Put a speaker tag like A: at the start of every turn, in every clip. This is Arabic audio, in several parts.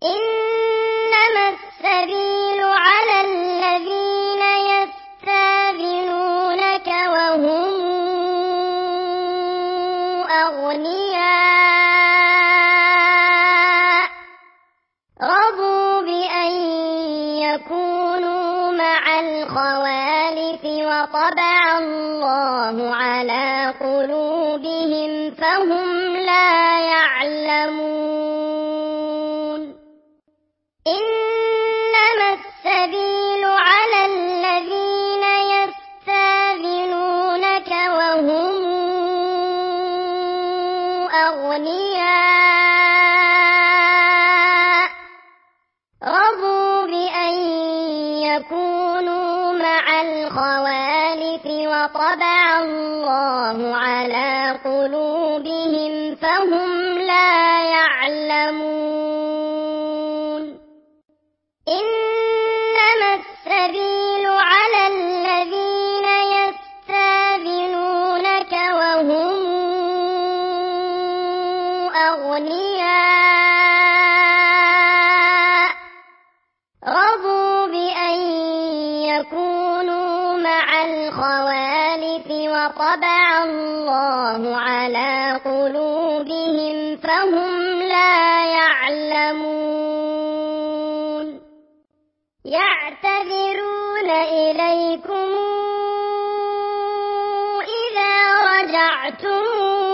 A: إنما السبيل على الذين يستأذنونك وهم أغنياء رضوا بأن يكونوا مع الخوالف وطبع الله على قلوبهم فهم لا يعلمون إنما السبيل على الذين يستأذنونك وهم أغنياء رضوا بأن يكونوا مع الخوالف وطبع الله على قلوبهم فهم لا يعلمون إنما السبيل على الذين يستأذنونك وهم أغنياء رضوا بأن يكونوا مع الخوالف وطبع الله على قلوبهم فهم لا يعلمون يعتذرون إليكم إذا رجعتم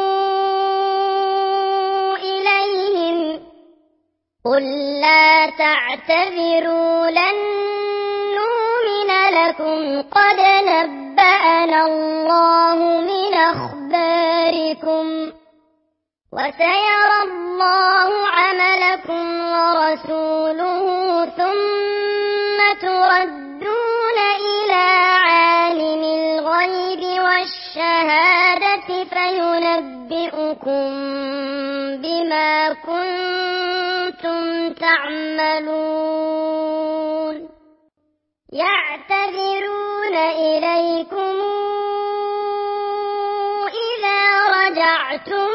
A: إليهم قل لا تعتذروا لن نؤمن لكم قد نبأنا الله من أخباركم وسيرى الله عملكم ورسوله ثم تردون إلى عالم الغيب والشهادة فينبئكم بما كنتم تعملون يعتذرون إليكم إذا رجعتم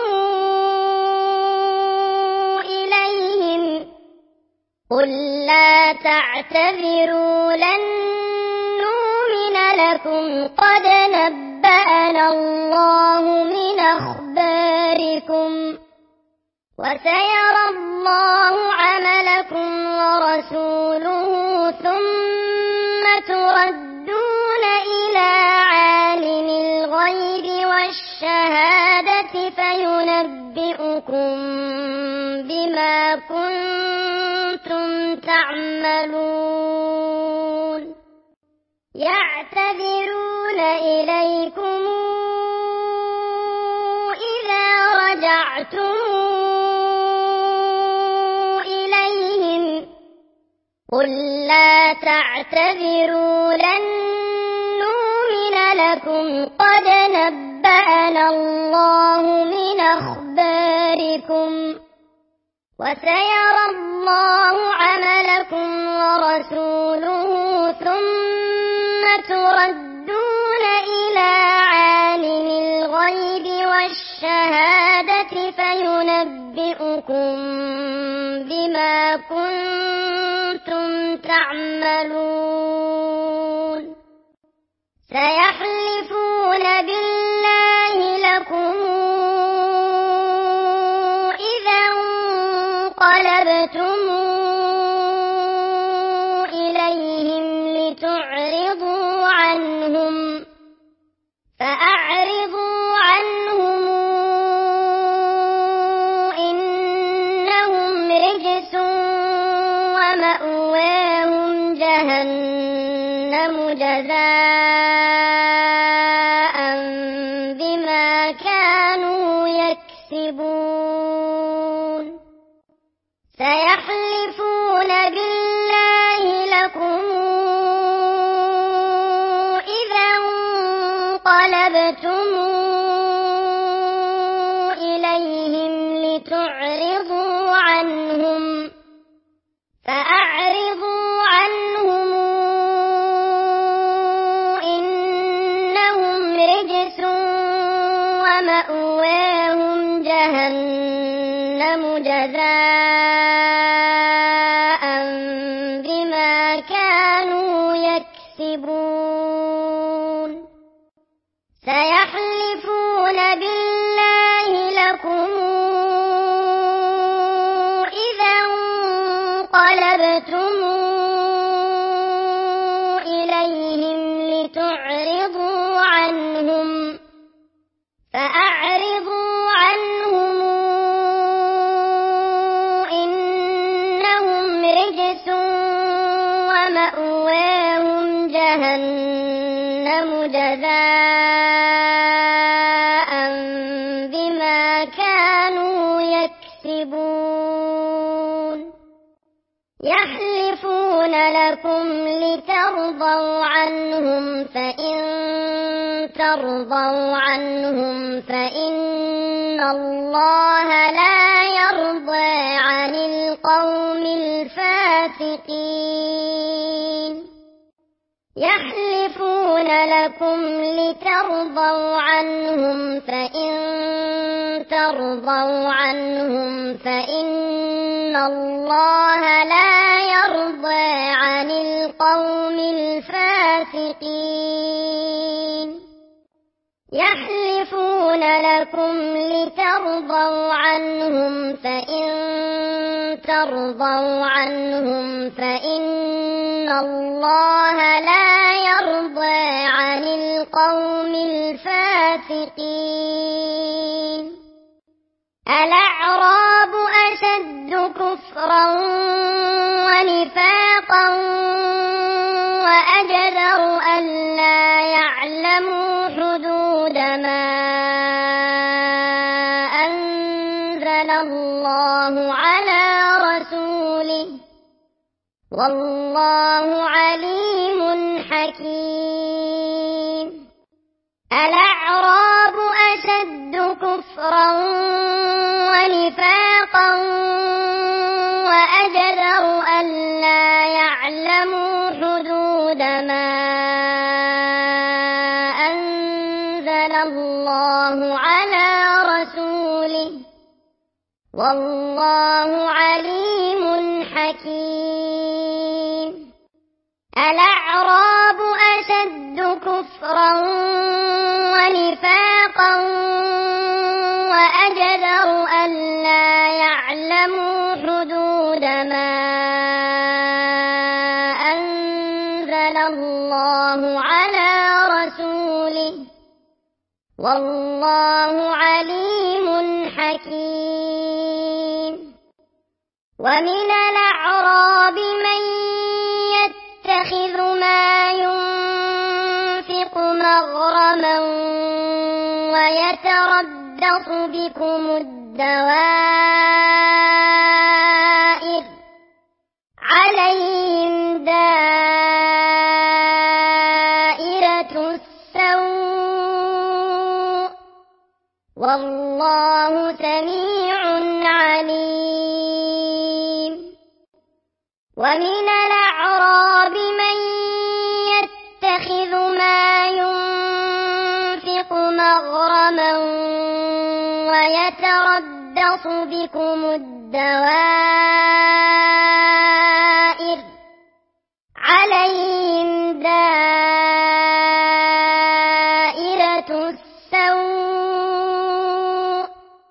A: إليهم قل لا تعتذروا لن نؤمن لكم قد نبأنا الله من أخباركم وسيرى الله عملكم ورسوله ثم تردون إلى عالم الغيب والشهادة فينبئكم بما كنتم تعملون يعتذرون إليكم إذا رجعتم إليهم قل لا تعتذروا لن نؤمن لكم قد نبأنا الله من أخباركم وسيرى الله عملكم ورسوله ثم تردون إلى عالم الغيب والشهادة فينبئكم بما كنتم تعملون سيحلفون بالله لكم إذا انقلبتم إليهم لتعرضوا عنهم فأعرضوا عنهم إنهم رجس ومأواهم جهنم جزاء بما كانوا يكسبون سيحلفون بالله لكم إذا انقلبتم إليهم لتعرضوا عنهم فأعرضوا عنهم إنهم رجس ومأواهم جهنم جزاء انقلبتم إليهم لتعرضوا عنهم فأعرضوا عنهم إنهم رجس ومأواهم جهنم جزاء بما كانوا يكسبون يحلفون لكم لترضوا عنهم فإن ترضوا عنهم فإن الله لا يرضى عن القوم الفاسقين يحلفون لكم لترضوا عنهم فإن ترضوا عنهم فإن الله لا يرضى عن القوم الفاسقين يحلفون لكم لترضوا عنهم فإن ترضوا عنهم فإن الله لا يرضى عن القوم الفاسقين الأعراب أشد كفرا ونفاقا وأجدر ألا يعلموا حدود ما أنزل الله على رسوله والله عليم حكيم الأعراب أشد كفرا ونفاقا وأجدر ألا يعلموا حدود ما أنزل الله على رسوله والله عليم حكيم الأعراب أشد كفرا ونفاقا وأجدر ألا يعلموا حدود ما أنزل الله على رسوله والله عليم حكيم ومن الأعراب من يتخذ ما ينفق مغرما ويتربص بكم الدوائر عليهم دائرة السوء والله سميع عليم ومن الأعراب من يتخذ ما ينفق مغرما ويتربص بكم الدوائر عليهم دائرة السوء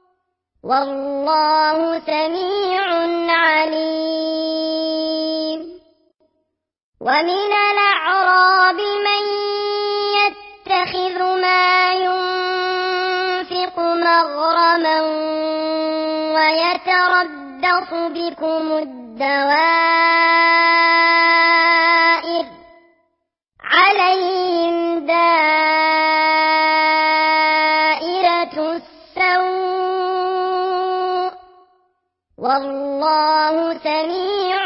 A: والله سميع عليم ومن الأعراب من يتخذ ما ينفق مغرما ويتربص بكم الدوائر عليهم دائرة السوء والله سميع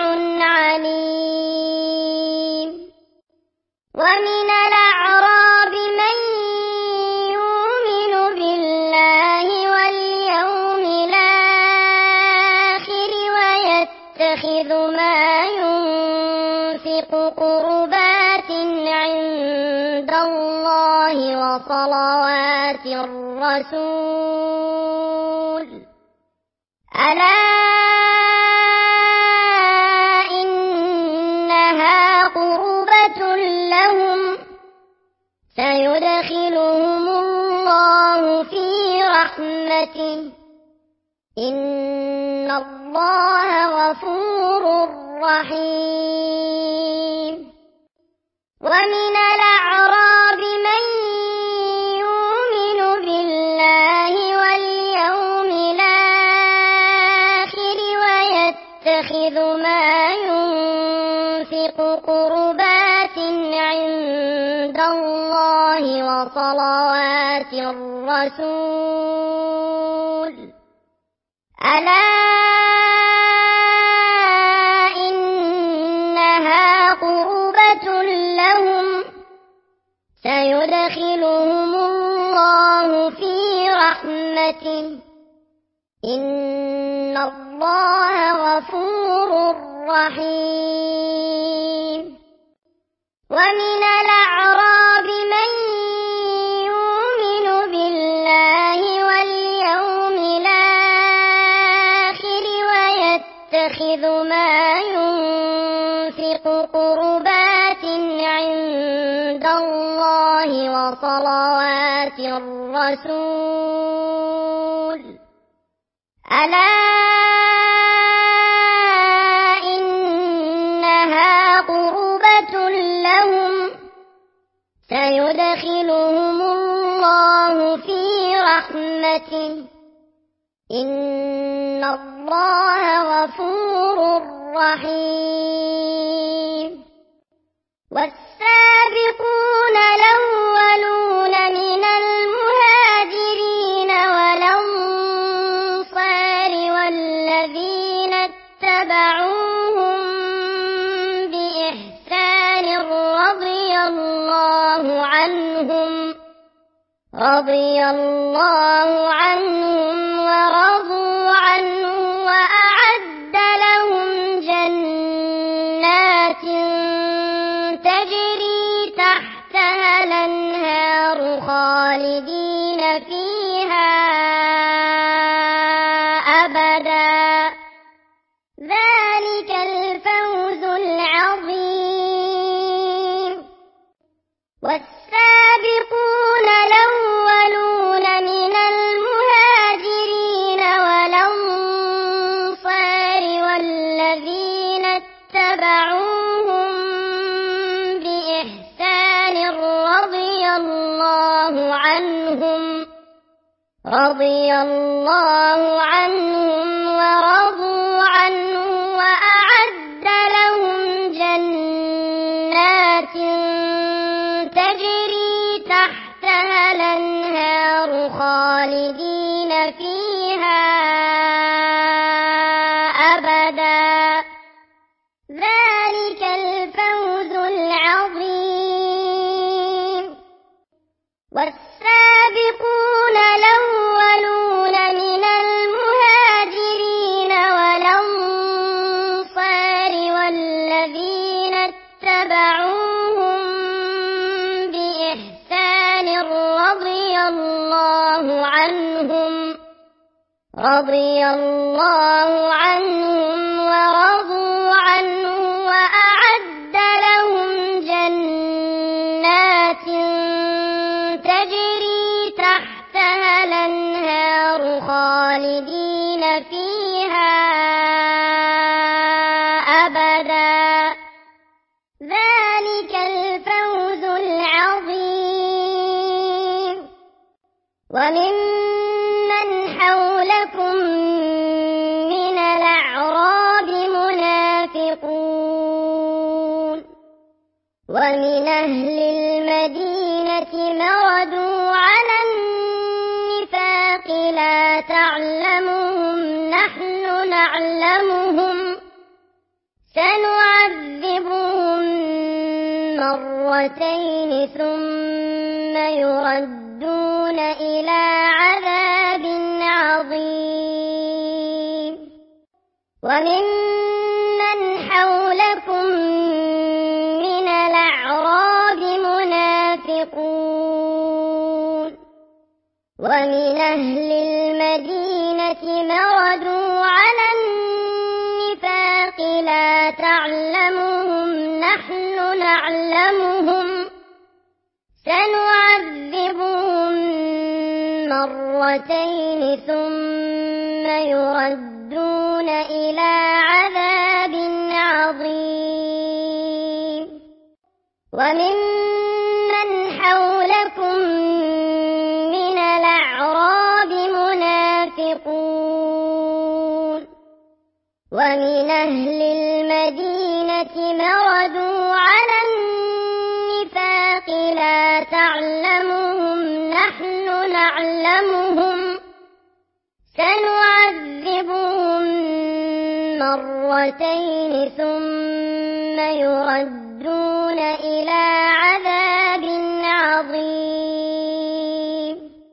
A: عليم ومن الأعراب من يؤمن بالله واليوم الآخر ويتخذ ما ينفق قربات عند الله وصلوات الرسول ألا إنها قربة لهم سيدخلهم الله في رحمته إن الله غفور رحيم ومن الأعراب من يؤمن بالله واليوم الآخر ويتخذ ما ينفق قربات عند الله وصلوات الرسول ألا إنها قربة لهم سيدخلهم الله في رحمته إن الله غفور رحيم ومن الأعراب من يؤمن بالله واليوم الآخر ويتخذ ما ينفق قربات عند الله وصلوات الرسول ألا إنها قربة لهم سيدخلهم الله في رحمته إن الله غفور رحيم والسابقون الأولون من المهاجرين والأنصار والذين اتبعوهم بإحسان رضي الله عنهم ورضوا عنه وأعد لهم جنات تجري تحتها الأنهار خالدين فيها أبدا ذلك الفوز العظيم والسابقون الأولون من المهاجرين والأنصار والذين اتبعوهم بإحسان رضي الله عنهم ورضوا عنه وأعد لهم جنات تجري تحتها الأنهار خالدين فيها أبدا ذلك الفوز العظيم والسابقون الأولون من المهاجرين والأنصار والذين اتبعوهم بإحسان رضي الله عنهم ورضوا عنه وأعد لهم جنات تجري تحتها الأنهار خالدين فيها أبدا ذلك الفوز العظيم وممن حولكم من الأعراب منافقون ومن أهل المدينة مردوا على النفاق لا تعلمهم نحن نعلمهم سنعذبهم مرتين ثم يردون إلى عذاب عظيم وممن حولكم من الأعراب منافقون ومن أهل المدينة مردوا على النفاق لا تعلمهم نحن نعلمهم سنعذبهم مرتين ثم يردون إلى عذاب عظيم وممن حولكم من الأعراب منافقون ومن أهل المدينة مردوا على النفاق لا تعلمهم نحن نعلمهم سنعذبهم مرتين ثم يردون إلى عذاب عظيم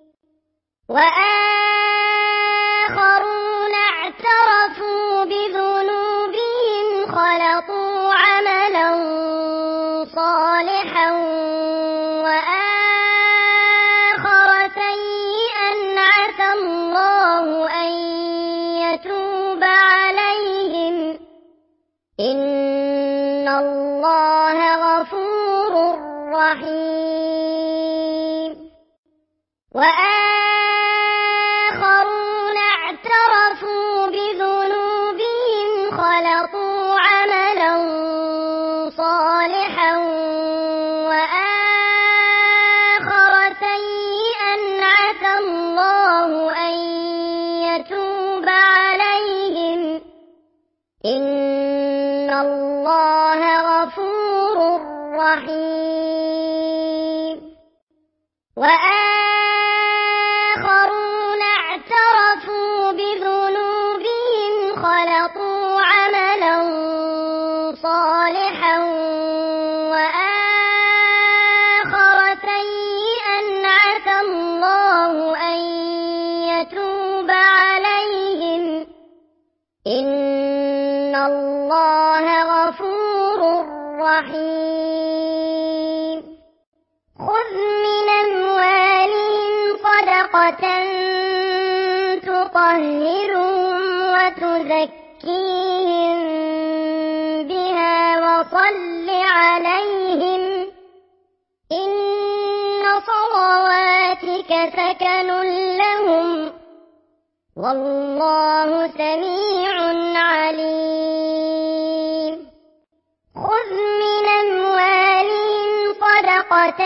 A: وآخرون اعترفوا بذنوبهم خلطوا عملا صالحا وآخر سيئا عسى الله أن يتوب عليهم إن الله غفور رحيم وآخرون اعترفوا بذنوبهم خلطوا عملا صالحا وآخر سيئا عسى الله أن يتوب عليهم إن الله غفور رحيم وآخرون اعترفوا بذنوبهم خلطوا عملا صالحا وآخر سيئا عسى الله أن يتوب عليهم إن الله غفور رحيم خذ من أموالهم صدقة تطهرهم وتزكيهم بها وصل عليهم إن صلواتك سكن لهم والله سميع عليم خذ من أموالهم صدقة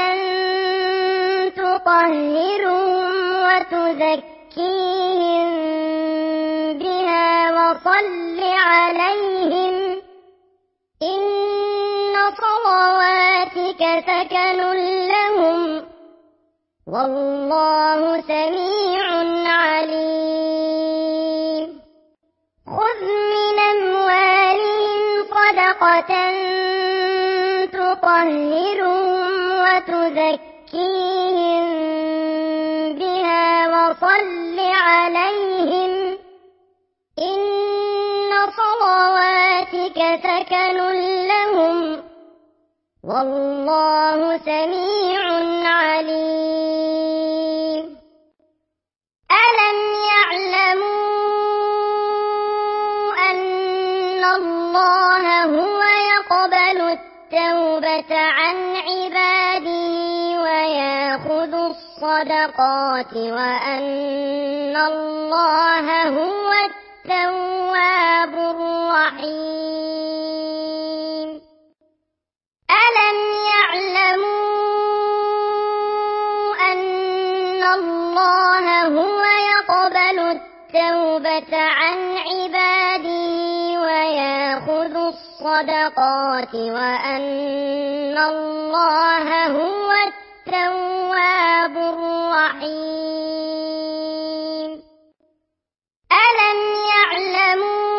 A: تطهرهم وتزكيهم بها وصل عليهم إن صلواتك سكن لهم والله سميع عليم خذ من أموالهم صدقة تطهرهم وتزكيهم بها وصل عليهم إن صلواتك سكن لهم والله سميع عليم ألم يعلموا أن الله هو يقبل التوبة عن عباده ويأخذ الصدقات وأن الله هو التواب الرحيم ألم يعلموا أن الله هو يقبل التوبة عن عباده ويأخذ الصدقات وأن الله هو التواب الرحيم ألم يعلموا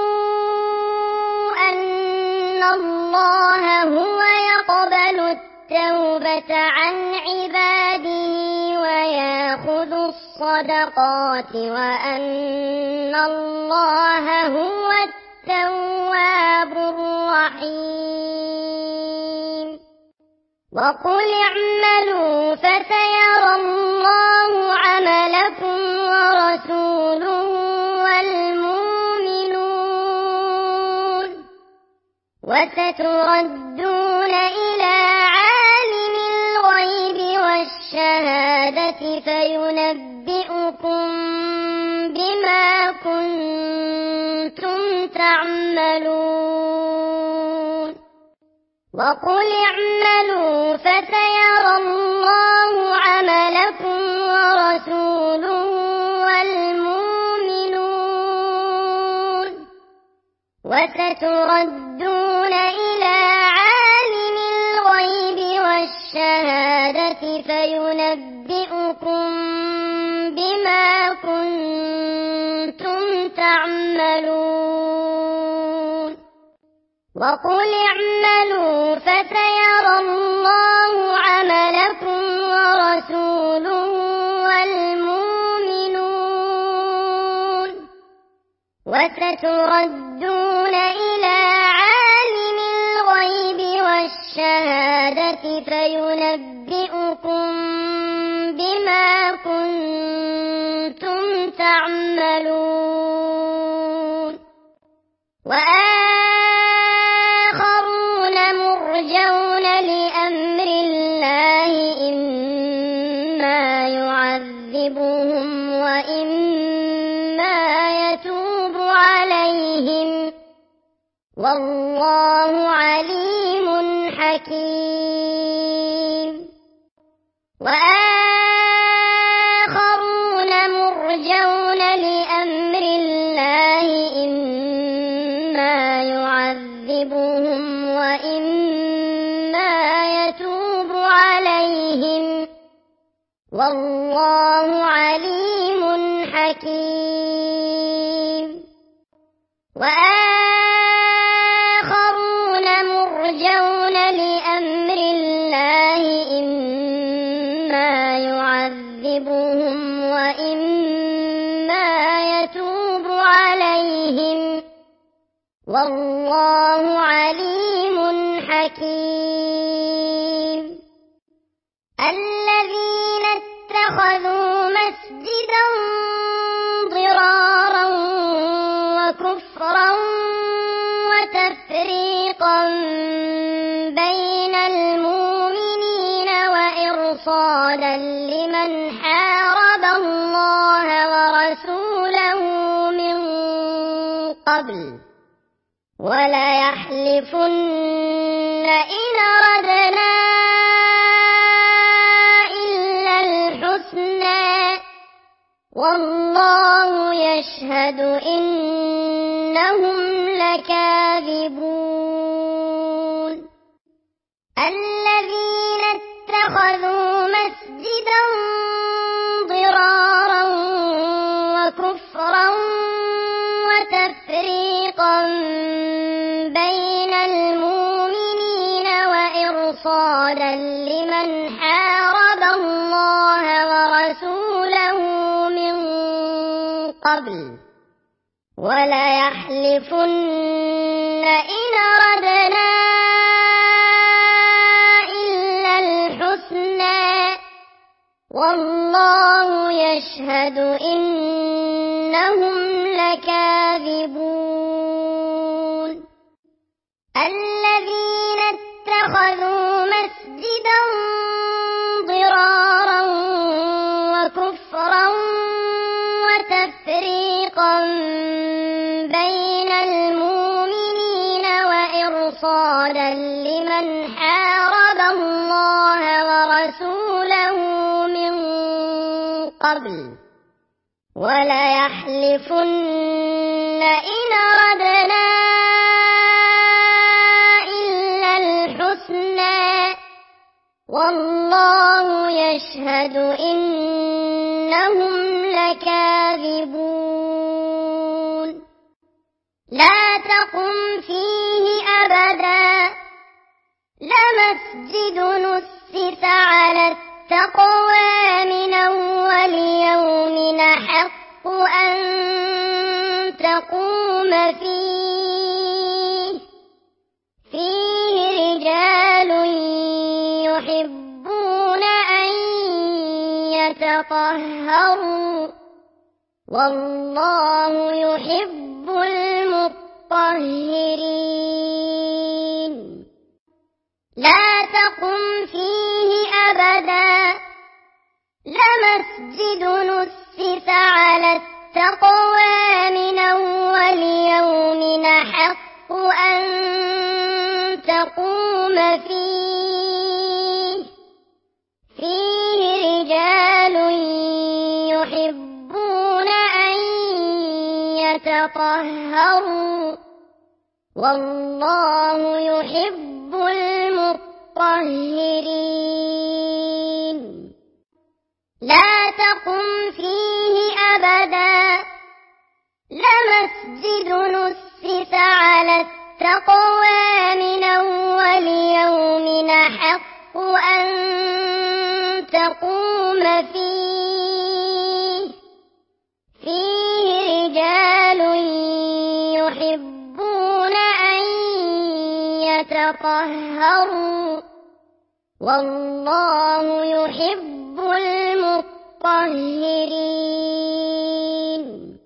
A: أن الله هو يقبل التوبة عن عباده ويأخذ الصدقات وأن الله هو التواب الرحيم وقل اعملوا فسيرى الله عملكم ورسوله والمؤمنون وستردون إلى عالم الغيب والشهادة فينبئكم بما كنتم تعملون وقل اعملوا فسيرى الله عملكم ورسوله والمؤمنون وستردون إلى عالم الغيب والشهادة فينبئكم بما كنتم تعملون وقل اعملوا فسيرى الله عملكم ورسوله والمؤمنون وستردون إلى عالم الغيب والشهادة فينبئكم بما كنتم تعملون وآخرون مرجون لأمر الله إما يعذبهم وإما يتوب عليهم والله عليم حكيم وآخرون مرجون لأمر الله إما يعذبهم وإما يتوب عليهم والله عليم حكيم وآخرون مرجون لأمر الله إما يعذبهم وإما يتوب عليهم والله عليم حكيم الذين اتخذوا مسجدا ضرارا وكفرا وتفريقا بين المؤمنين وإرصادا لمن حارب الله ورسوله من قبل ولا يحلفن إن أردنا إلا الحسنى والله يشهد إنهم لكاذبون الذين اتخذوا مسجدا ضرارا وكفرا وتفريقا بين المؤمنين وإرصادا لمن حارب الله ورسوله من قبل ولا يحلفن إن أردنا إلا الحسنى والله يشهد إنهم لكاذبون الذين اتخذوا مسجدا ضرارا وكفرا وتفريقا بين المؤمنين وإرصادا لمن حارب الله ورسوله من قبل ولا يحلفن إن أردنا إلا الحسنى والله يشهد إنهم لكاذبون لا تقم فيه أبدا لمسجد نسس على التقوى من أول يوم أحق أن تقوم فيه رجال يحبون أن يتطهروا والله يحب المطهرين لا تقم فيه أبدا لمسجد نسس على التقوى من أول يوم أحق أن تقوم فيه رجال يحبون أن يتطهروا والله يحب المطهرين لا تقم فيه أبدا لمسجد نسس على التقوى من أول يوم أحق أن تقوم فيه رجال يحبون أن يتطهروا والله يحب المطهرين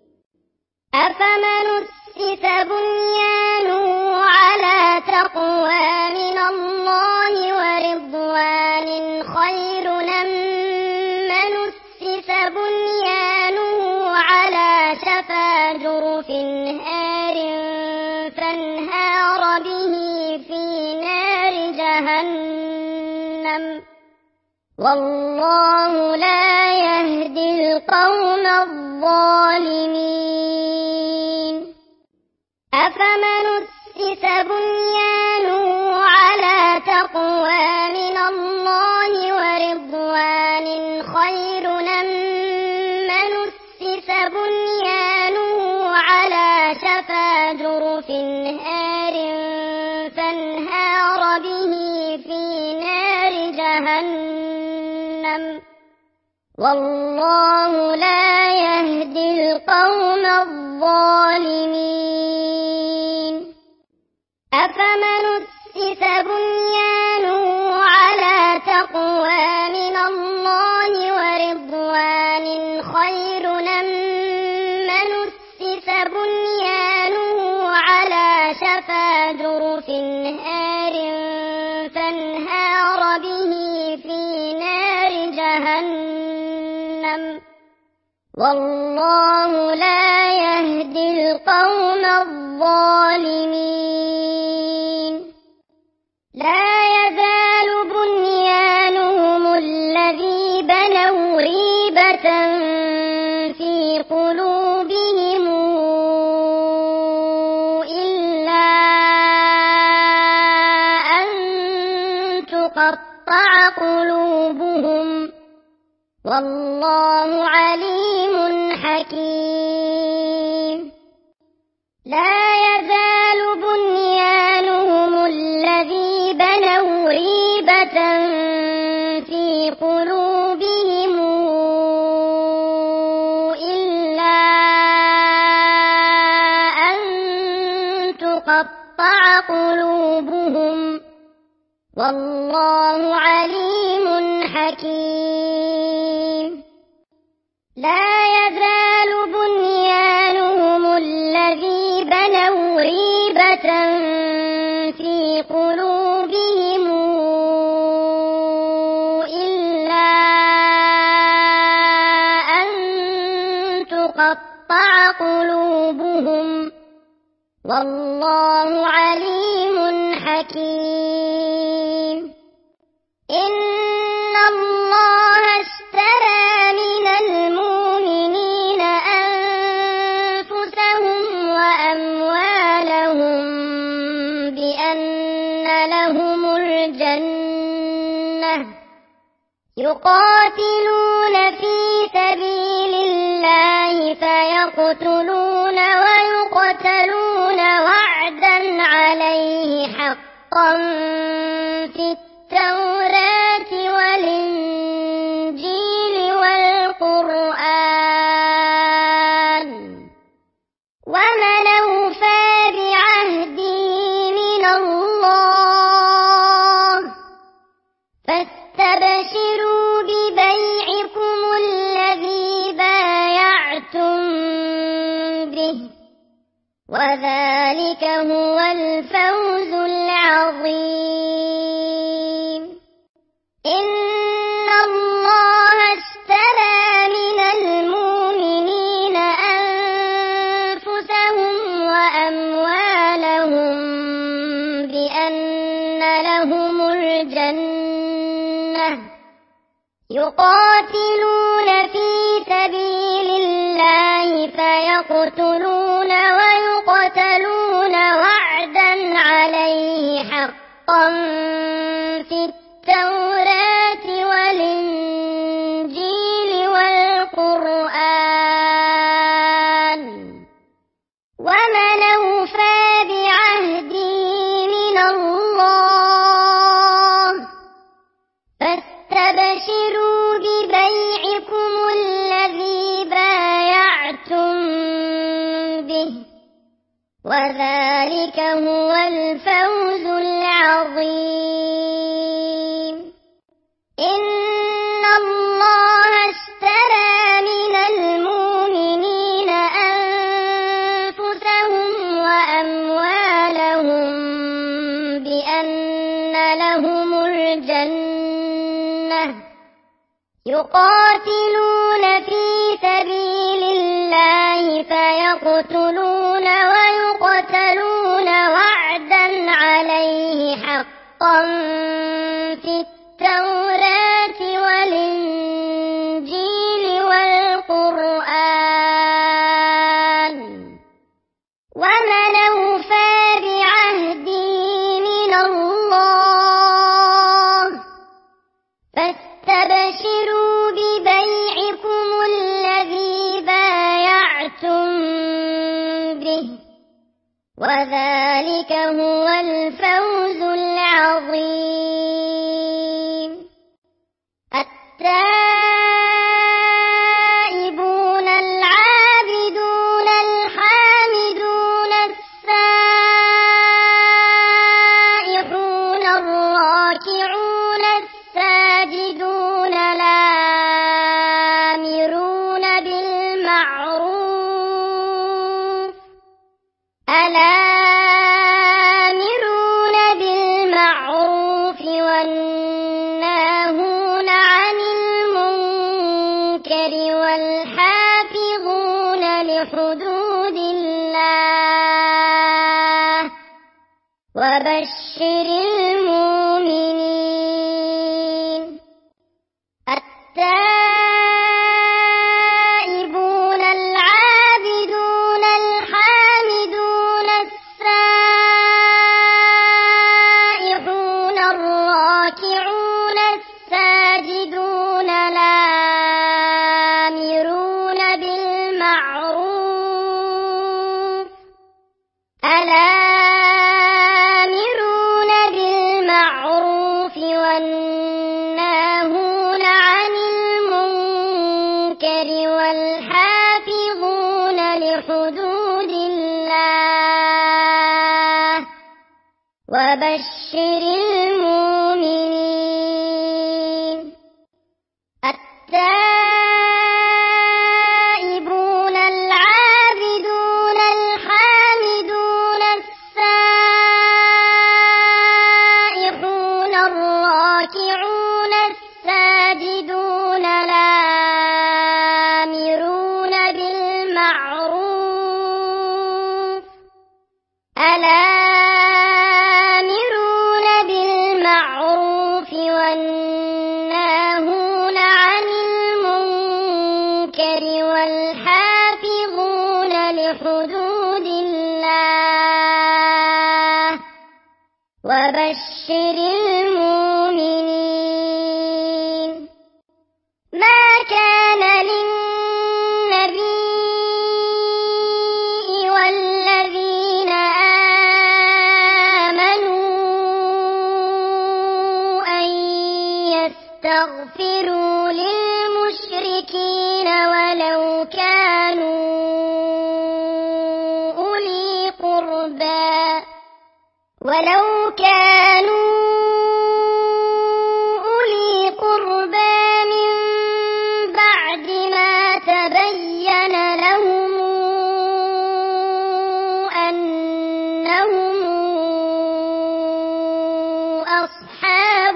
A: أفمن أسس بنيانه على تقوى من الله ورضوان خير أم من أسس بنيانه على شفا جرف هار فانهار به في نار جهنم والله لا يهدي القوم الظالمين أفمن أسس بنيانه على تقوى من الله ورضوان خير أم من أسس بنيانه على شفا جرف هار فانهار به في نار جهنم والله لا يهدي القوم الظالمين أفمن أسس بنيانه على تقوى من الله ورضوان خير أم من أسس بنيانه على شفا جرف هار فانهار به في نار جهنم والله لا يهدي القوم الظالمين لا يزال بنيانهم الذي بنوا ريبة في قلوبهم إلا أن تقطع قلوبهم والله عليم حكيم لا يزال بنيانهم الذي بنوا ريبة في قلوبهم إلا أن تقطع قلوبهم والله عليم حكيم لا يزال بنيانهم الذي بنوا ريبة في قلوبهم إلا أن تقطع قلوبهم والله عليم حكيم إن الله اشترى من المؤمنين أنفسهم وأموالهم بأن لهم الجنة يقاتلون في سبيل الله فيقتلون ويقتلون وعدا عليه حقا في التوراة والإنجيل والقرآن ومن أوفى بعهده من الله فاستبشروا ببيعكم الذي بايعتم به وذلك هو الفوز العظيم إن الله اشترى من المؤمنين أنفسهم وأموالهم بأن لهم يقاتلون في سبيل الله فيقتلون ويقتلون وعدا عليه حقا في التوراة والإنجيل والقرآن ومن أوفى بعهده من الله فاستبشروا ببيعكم الذي بايعتم به وذلك هو الفوز العظيم إن الله اشترى من المؤمنين أنفسهم وأموالهم بأن لهم الجنة يقاتلون في سبيل الله فيقتلون ويقتلون وعدا عليه حقا في التوراة والإنجيل والقرآن ومن أوفى بعهده من الله فاستبشروا ببيعكم الذي بايعتم به وذلك هو الفوز العظيم التائبون العابدون الحامدون السائحون الراكعون الساجدون الآمرون بالمعروف والناهون عن المنكر والحافظون لحدود الله وبشر المؤمنين التائبون العابدون الحامدون السائحون الراكعون الساجدون الآمرون بالمعروف والناهون عن المنكر والحافظون لحدود الله وبشر المؤمنين التائبون العابدون الحامدون السائحون الراكعون الساجدون الآمرون بالمعروف والناهون عن المنكر والحافظون لحدود الله وبشر المؤمنين ما كان للنبي والذين يستغفروا للمشركين ولو كانوا أولي قربى من بعد ما تبين لهم أنهم أصحاب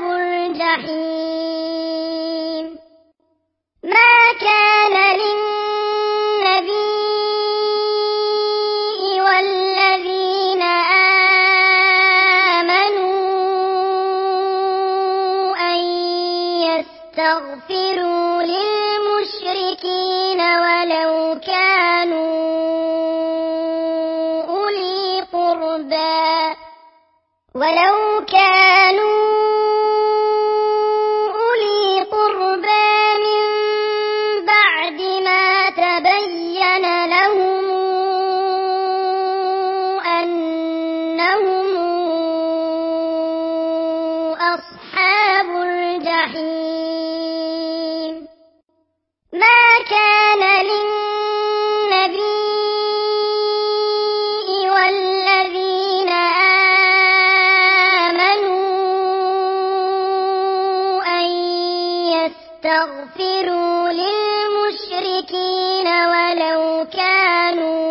A: الجحيم ما كان للنبي والذين آمنوا أن يستغفروا للمشركين ولو كانوا أولي قربى من بعد ما تبين لهم أنهم أصحاب الجحيم ما كان للنبي والذين آمنوا أن يستغفروا للمشركين ولو كانوا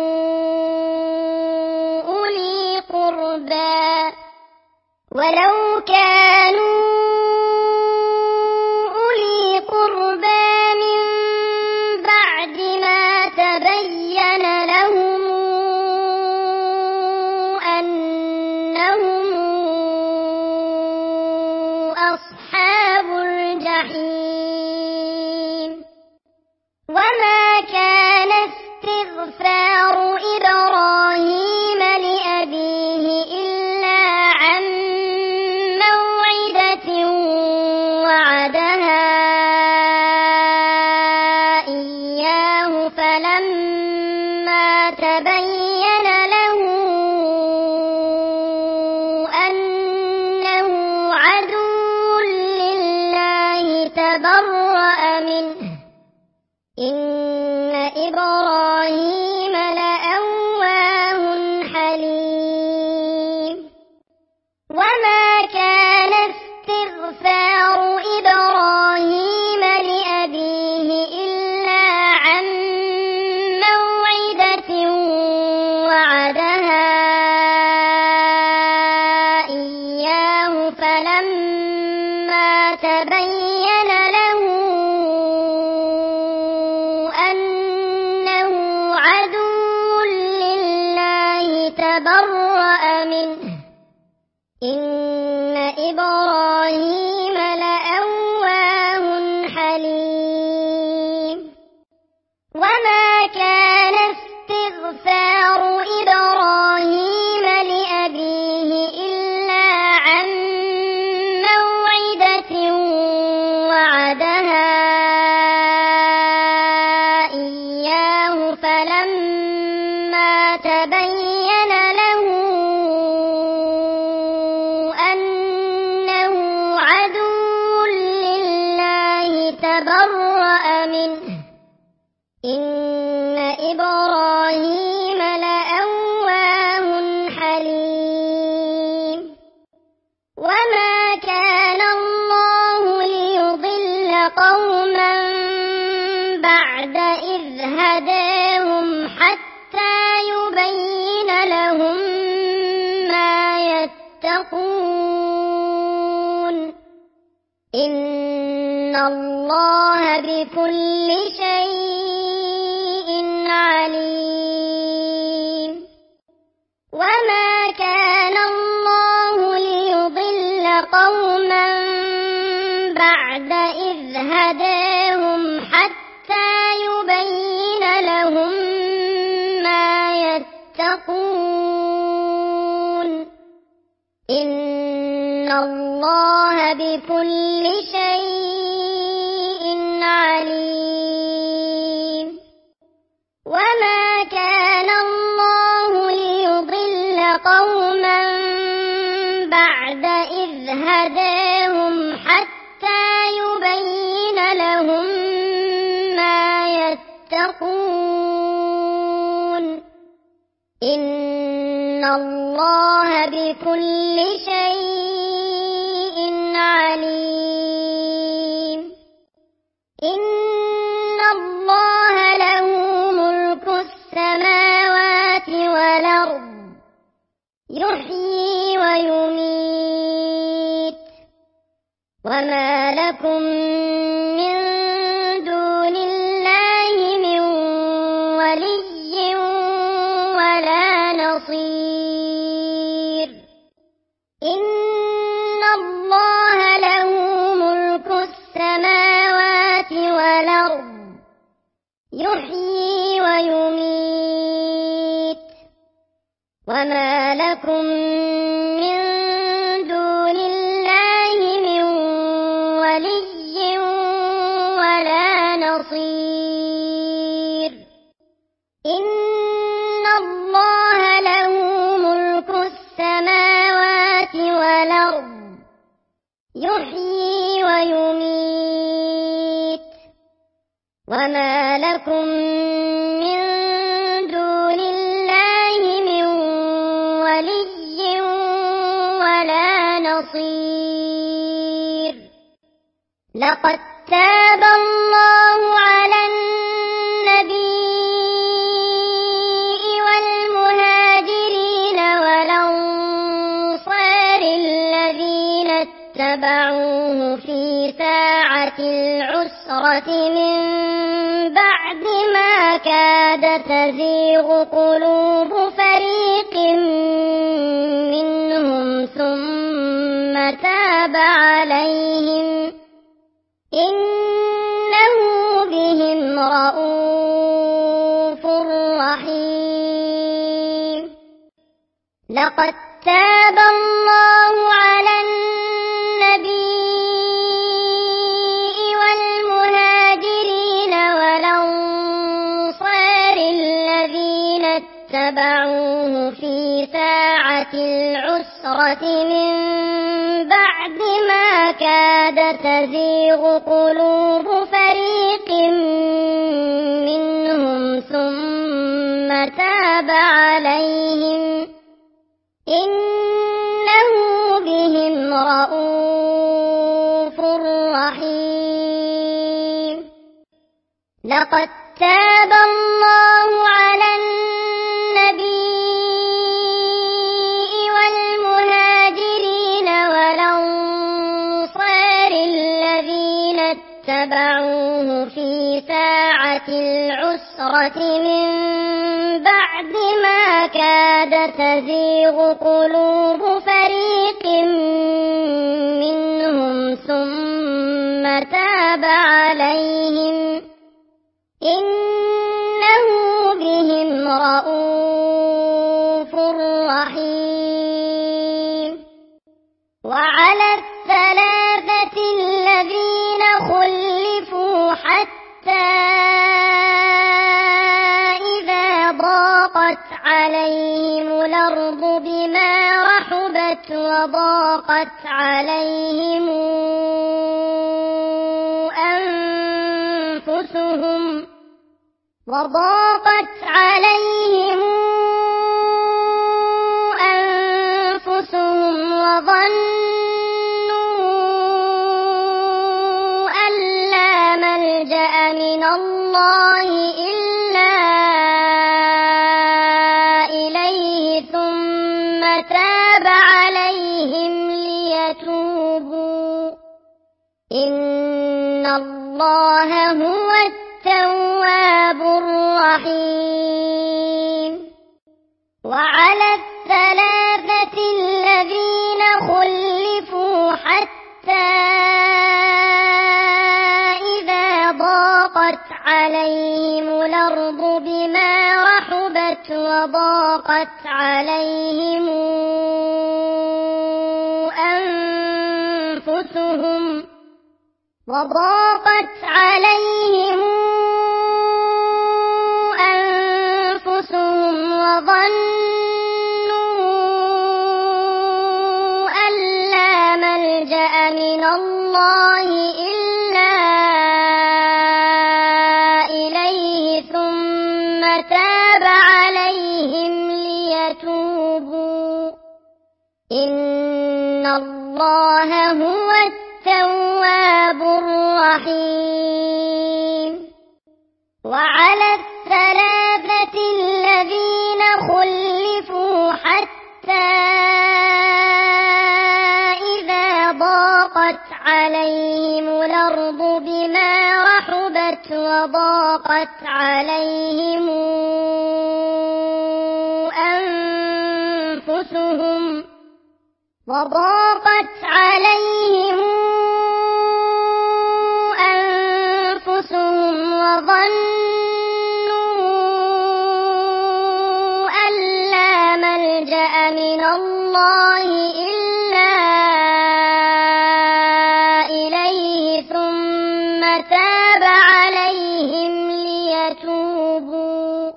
A: أولي قربى من بعد ما تبين لهم أنهم أصحاب الجحيم وما كان استغفار إبراهيم لأبيه إلا عن موعدة وعدها إياه فلما تبين له أنه عدو لله تبرأ منه إن إبراهيم لأواه حليم وما كان استغفار إبراهيم لأبيه إلا عن موعدة وعدها إياه فلما تبين له أنه عدو لله تبرأ منه إن إبراهيم لأواه حليم وما كان استغفار إبراهيم لأبيه إلا عن موعدة وعدها إياه فلما تبين له أنه عدو لله تبرأ منه إن إبراهيم لأواه حليم وما كان الله ليضل قوما بعد إذ هداهم حتى يبين لهم ما يتقون إن الله بكل شيء عليم وما كان الله ليضل قوما بعد إذ هداهم حتى يبين لهم ما يتقون إن الله بكل شيء عليم وما كان الله ليضل قوما بعد إذ هداهم حتى يبين لهم ما يتقون إن الله بكل شيء عليم إن الله له ملك السماوات والأرض يحيي ويميت وما لكم من دون الله من ولي ولا نصير إن الله له ملك السماوات وما لكم من دون الله من ولي ولا نصير إن الله له ملك السماوات والأرض يحيي ويميت وما لكم من دون الله من ولي ولا نصير لقد تاب الله على النبي والمهاجرين والأنصار الذين اتبعوه في ساعة العسرة من بعد ما كاد تزيغ قلوب فريق منهم ثم تاب عليهم إنه بهم رءوف رحيم لقد تاب الله على النبي والمهاجرين والأنصار الذين اتبعوه في ساعة العسرة من بعد ما كاد تزيغ قلوب فريق منهم ثم تاب عليهم إنه بهم رءوف رحيم لقد تاب الله على النبي والمهاجرين والأنصار الذين اتبعوه في ساعة العسرة من بعد ما كاد تزيغ قلوب فريق منهم ثم تاب عليهم إنه بهم رءوف رحيم وعلى الثلاثة الذين خلفوا حتى إذا ضاقت عليهم الأرض بما رحبت وضاقت عليهم أنفسهم وظنوا أن لا ملجأ من الله إلا إليه ثم تاب عليهم ليتوبوا إن الله هو التواب الرحيم وعلى الثلاثة الذين خلفوا حتى إذا ضاقت عليهم الأرض بما رحبت وضاقت عليهم أنفسهم وظنوا أن لا ملجأ من الله إلا إليه ثم تاب عليهم ليتوبوا إن الله هو التواب الرحيم وعلى الثلاثة الذين خلفوا حتى إذا ضاقت عليهم الأرض بما رحبت وضاقت عليهم أنفسهم وظنوا أن لا ملجأ الله إلا إليه ثم تاب عليهم ليتوبوا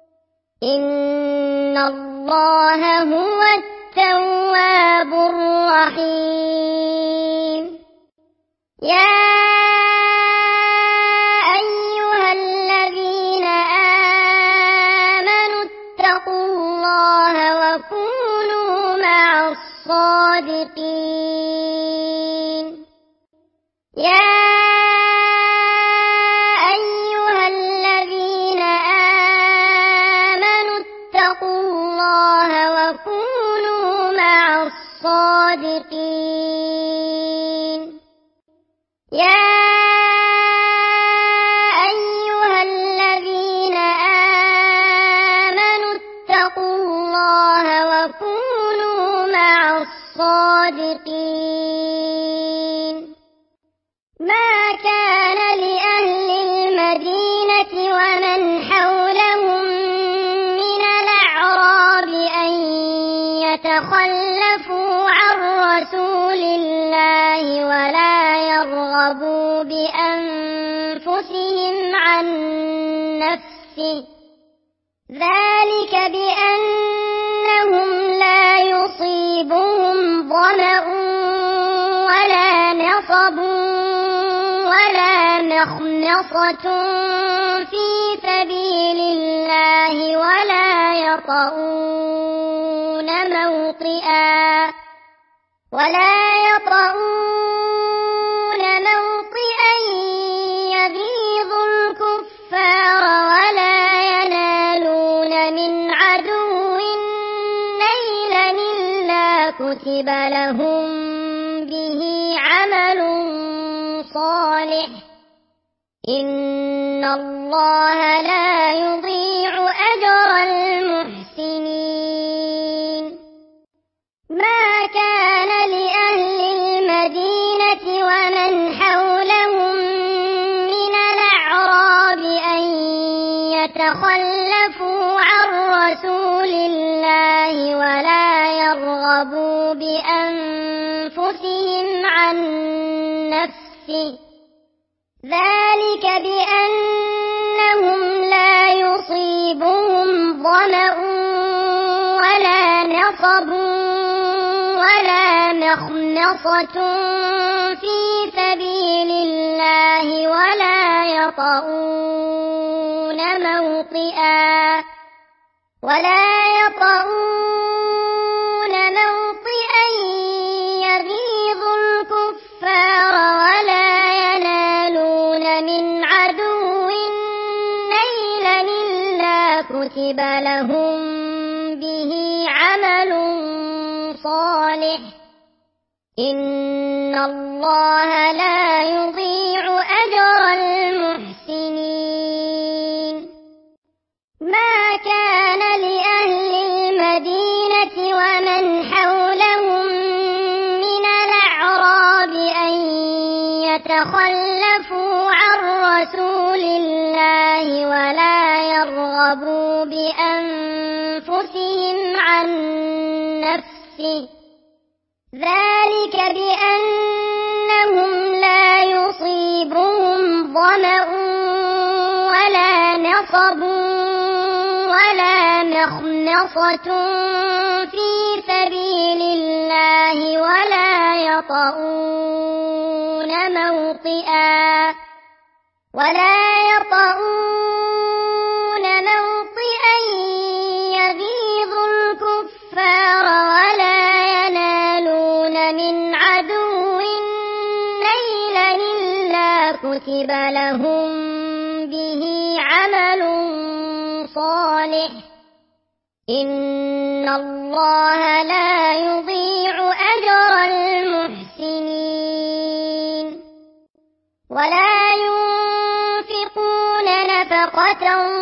A: إن الله هو التواب الرحيم يا أيها الذين آمنوا اتقوا الله وكونوا مع الصادقين يا أيها الذين آمنوا اتقوا الله وكونوا مع الصادقين يا أيها الذين آمنوا اتقوا الله وكونوا مع الصادقين ما كان لأهل المدينة ومن حولهم من الأعراب أن يتخلفوا عن رسول الله ولا يرغبوا بأنفسهم عن نفسه ذلك بأنهم لا يصيبهم ظمأ ولا نصب ولا مخمصة في سبيل الله ولا يطؤون موطئا يغيظ الكفار ولا ينالون من عدو نيلا إلا كتب لهم به عمل صالح إن الله لا يضيع أجر المحسنين ما كان لأهل المدينة ومن حولهم من الأعراب أن يتخلفوا عن رسول الله ولا يرغبوا بأنفسهم عن نفسه ذلك بأنهم لا يصيبهم ظمأ ولا نصب ولا مخمصة في سبيل الله ولا يطؤون موطئا يغيظ الكفار ولا ينالون من عدو نيلا إلا كتب لهم به عمل صالح إن الله لا يضيع أجر المحسنين ما كان لأهل المدينة ومن حولهم من الأعراب أن يتخلفوا عن رسول الله ولا يرغبوا بأنفسهم عن نفسه ذلك بأنهم لا يصيبهم ظمأ ولا نصب ولا مخمصة في سبيل الله ولا يطؤون موطئا يغيظ الكفار ولا ينالون من عدو نيلا إلا كتب لهم به عمل صالح إن الله لا يضيع أجر المحسنين ولا ينفقون نفقة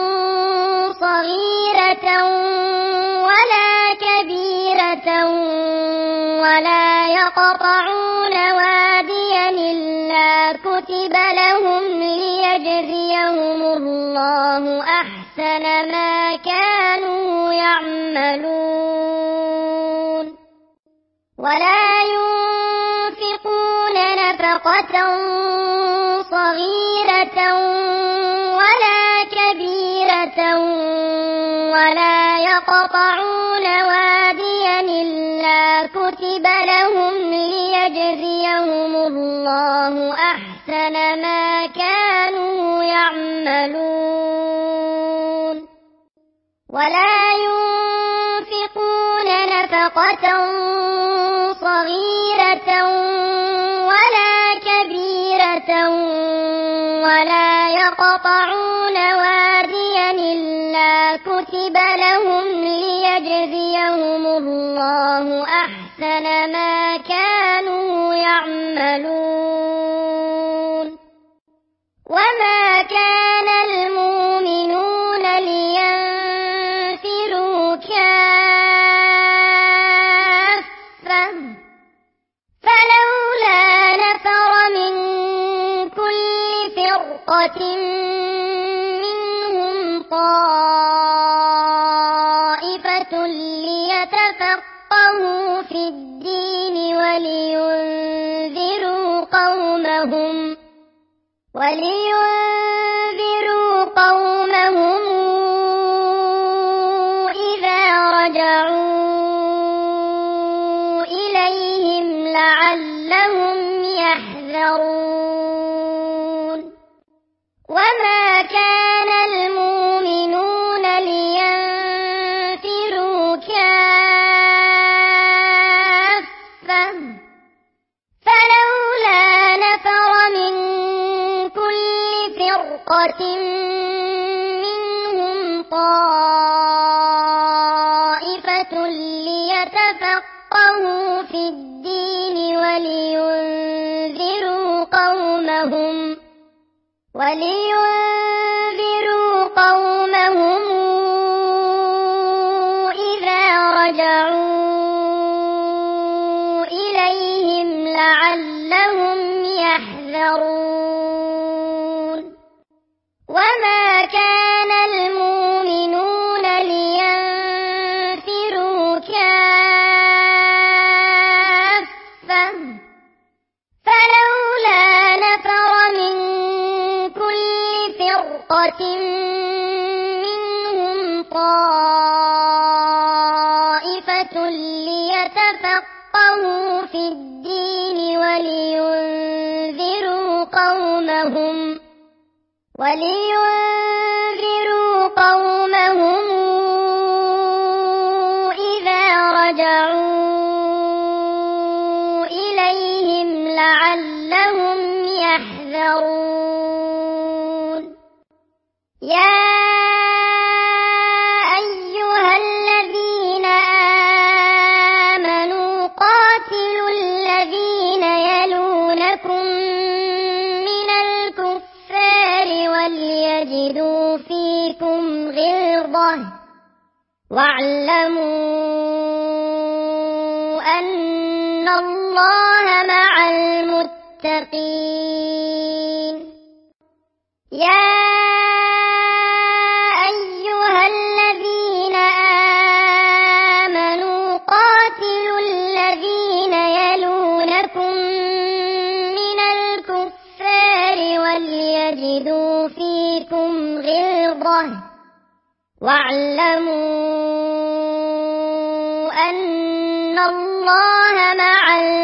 A: صغيرة ولا كبيرة ولا يقطعون واديا إلا كتب لهم ليجزيهم الله أحسن ما كانوا يعملون ولا ينفقون نفقة صغيرة ولا كبيرة ولا يقطعون واديا إلا كتب لهم ليجزيهم الله أحسن ما كانوا يعملون ولا ينفقون نفقة صغيرة ولا كبيرة ولا يقطعون واديا إلا كتب لهم ليجزيهم الله أحسن ما كانوا يعملون وما كان المؤمنون لينفروا كافة فلولا نفر من كل فرقة منهم طائفة ليتفقهوا في الدين ولينذروا قومهم إذا رجعوا إليهم لعلهم يحذرون وما كان المؤمنون لينفروا كافة فلولا نفر من كل فرقة منهم طائفة ليتفقهوا في الدين ولينذروا قومهم إذا رجعوا إليهم لعلهم يحذرون وما كان المؤمنون لينفروا كافة فلولا نفر من كل فرقة منهم طائفة ليتفقهوا في الدين ولينذروا قومهم إذا رجعوا إليهم لعلهم يحذرون يا أيها الذين آمنوا قاتلوا الذين يلونكم من الكفار وليجدوا فيكم غلظة واعلموا أن الله مع المتقين يا أيها الذين آمنوا قاتلوا الذين يلونكم من الكفار وليجدوا فيكم غلظة واعلموا أن الله مع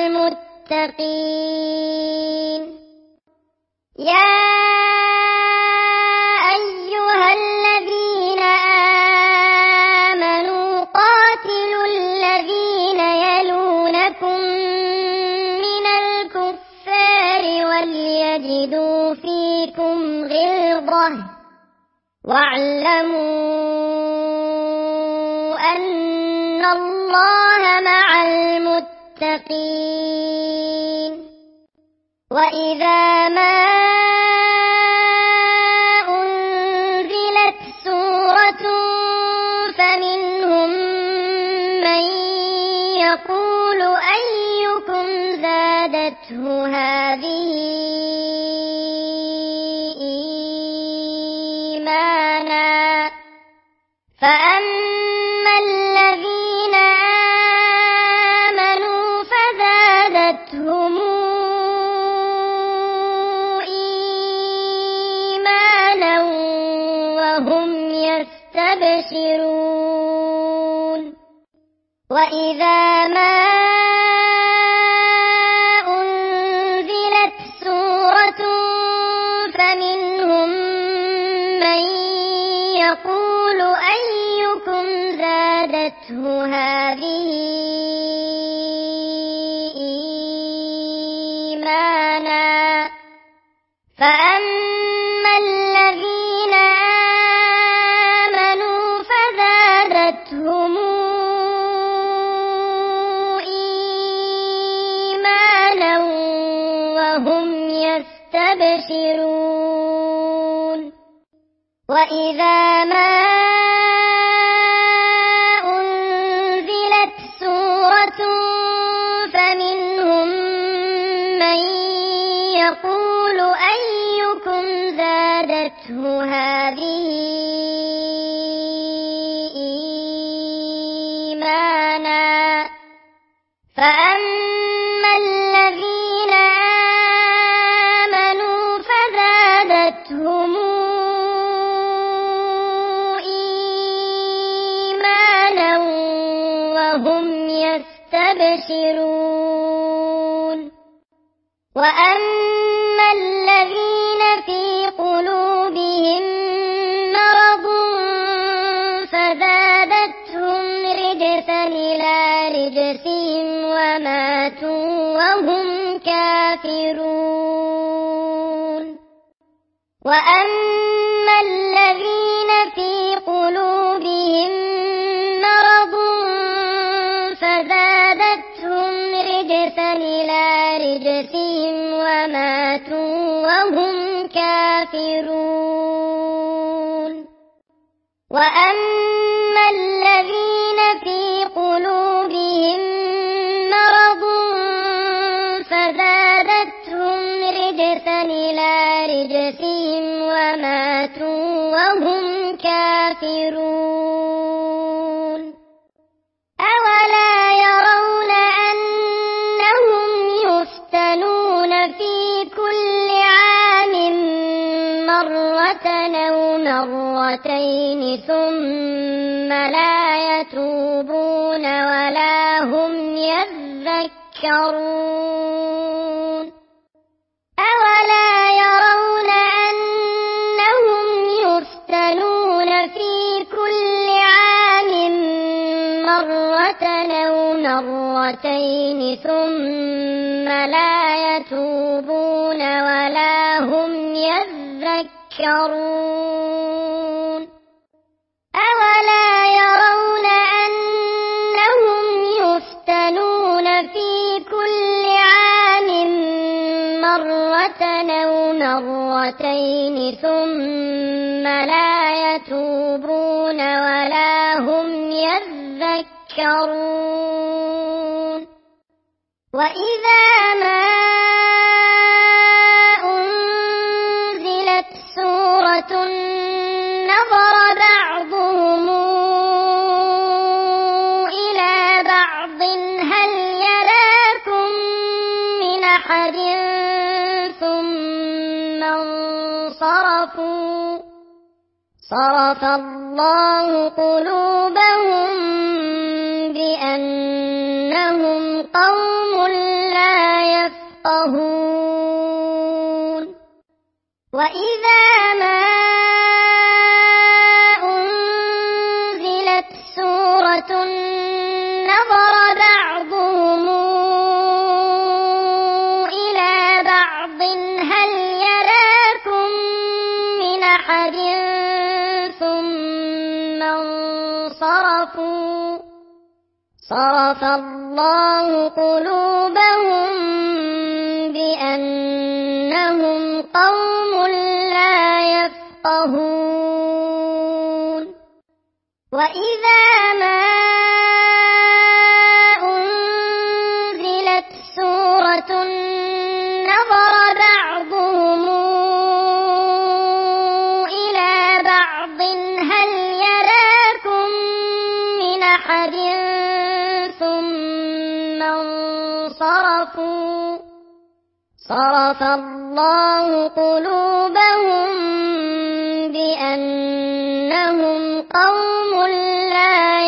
A: المتقين يا أيها الذين آمنوا قاتلوا الذين يلونكم من الكفار وليجدوا فيكم غلظة واعلموا أن الله مع المتقين وإذا ما أنزلت سورة فمنهم من يقول أيكم زادته هذه إيمانا فأما الذين آمنوا فزادتهم إيمانا وهم يستبشرون وإذا ما أنزلت سورة فمنهم من يقول أيكم زادته هذه إيمانا فأما الذين آمنوا فزادتهم إيمانا وهم يستبشرون وإذا ما أنزلت سورة فمنهم من يقول أيكم زادته هذه إيمانا فأما الذين آمنوا فزادتهم إيمانا وهم يستبشرون وأما الذين في قلوبهم مرض فزادتهم رجسا إلى رجسهم وماتوا وهم كافرون وأما الذين في قلوبهم مرض فزادتهم رجسا إلى رجسهم وماتوا وهم كافرون وأما الذين في قلوبهم مرض فزادتهم رجسا إلى رجسهم وماتوا وهم كافرون أولا يرون أنهم يفتنون في كل عام مرة أو مرتين ثم لا يتوبون ولا هم يذكرون أولا يرون أنهم يفتنون في كل عام مرة أو مرتين ثم لا يتوبون ولا هم يذكرون أولا يرون أنهم يفتنون في كل عام مرة أو مرتين ثم لا يتوبون ولا هم يذكرون وإذا ما أنزلت سورة نظر بعضهم إلى بعض هل يراكم من أحد ثم انصرفوا صرف الله قلوبهم بأنهم قوم لا يفقهون وإذا ما أنزلت سورة نظر بعضهم إلى بعض هل يراكم من أحد ثم انصرفوا صرف الله قلوبهم بأنهم قوم لا يفقهون وإذا ما أنزلت سورة نظر بعضهم إلى بعض هل يراكم من أحد ثم انصرفوا صرف الله قلوبهم بأنهم قوم لا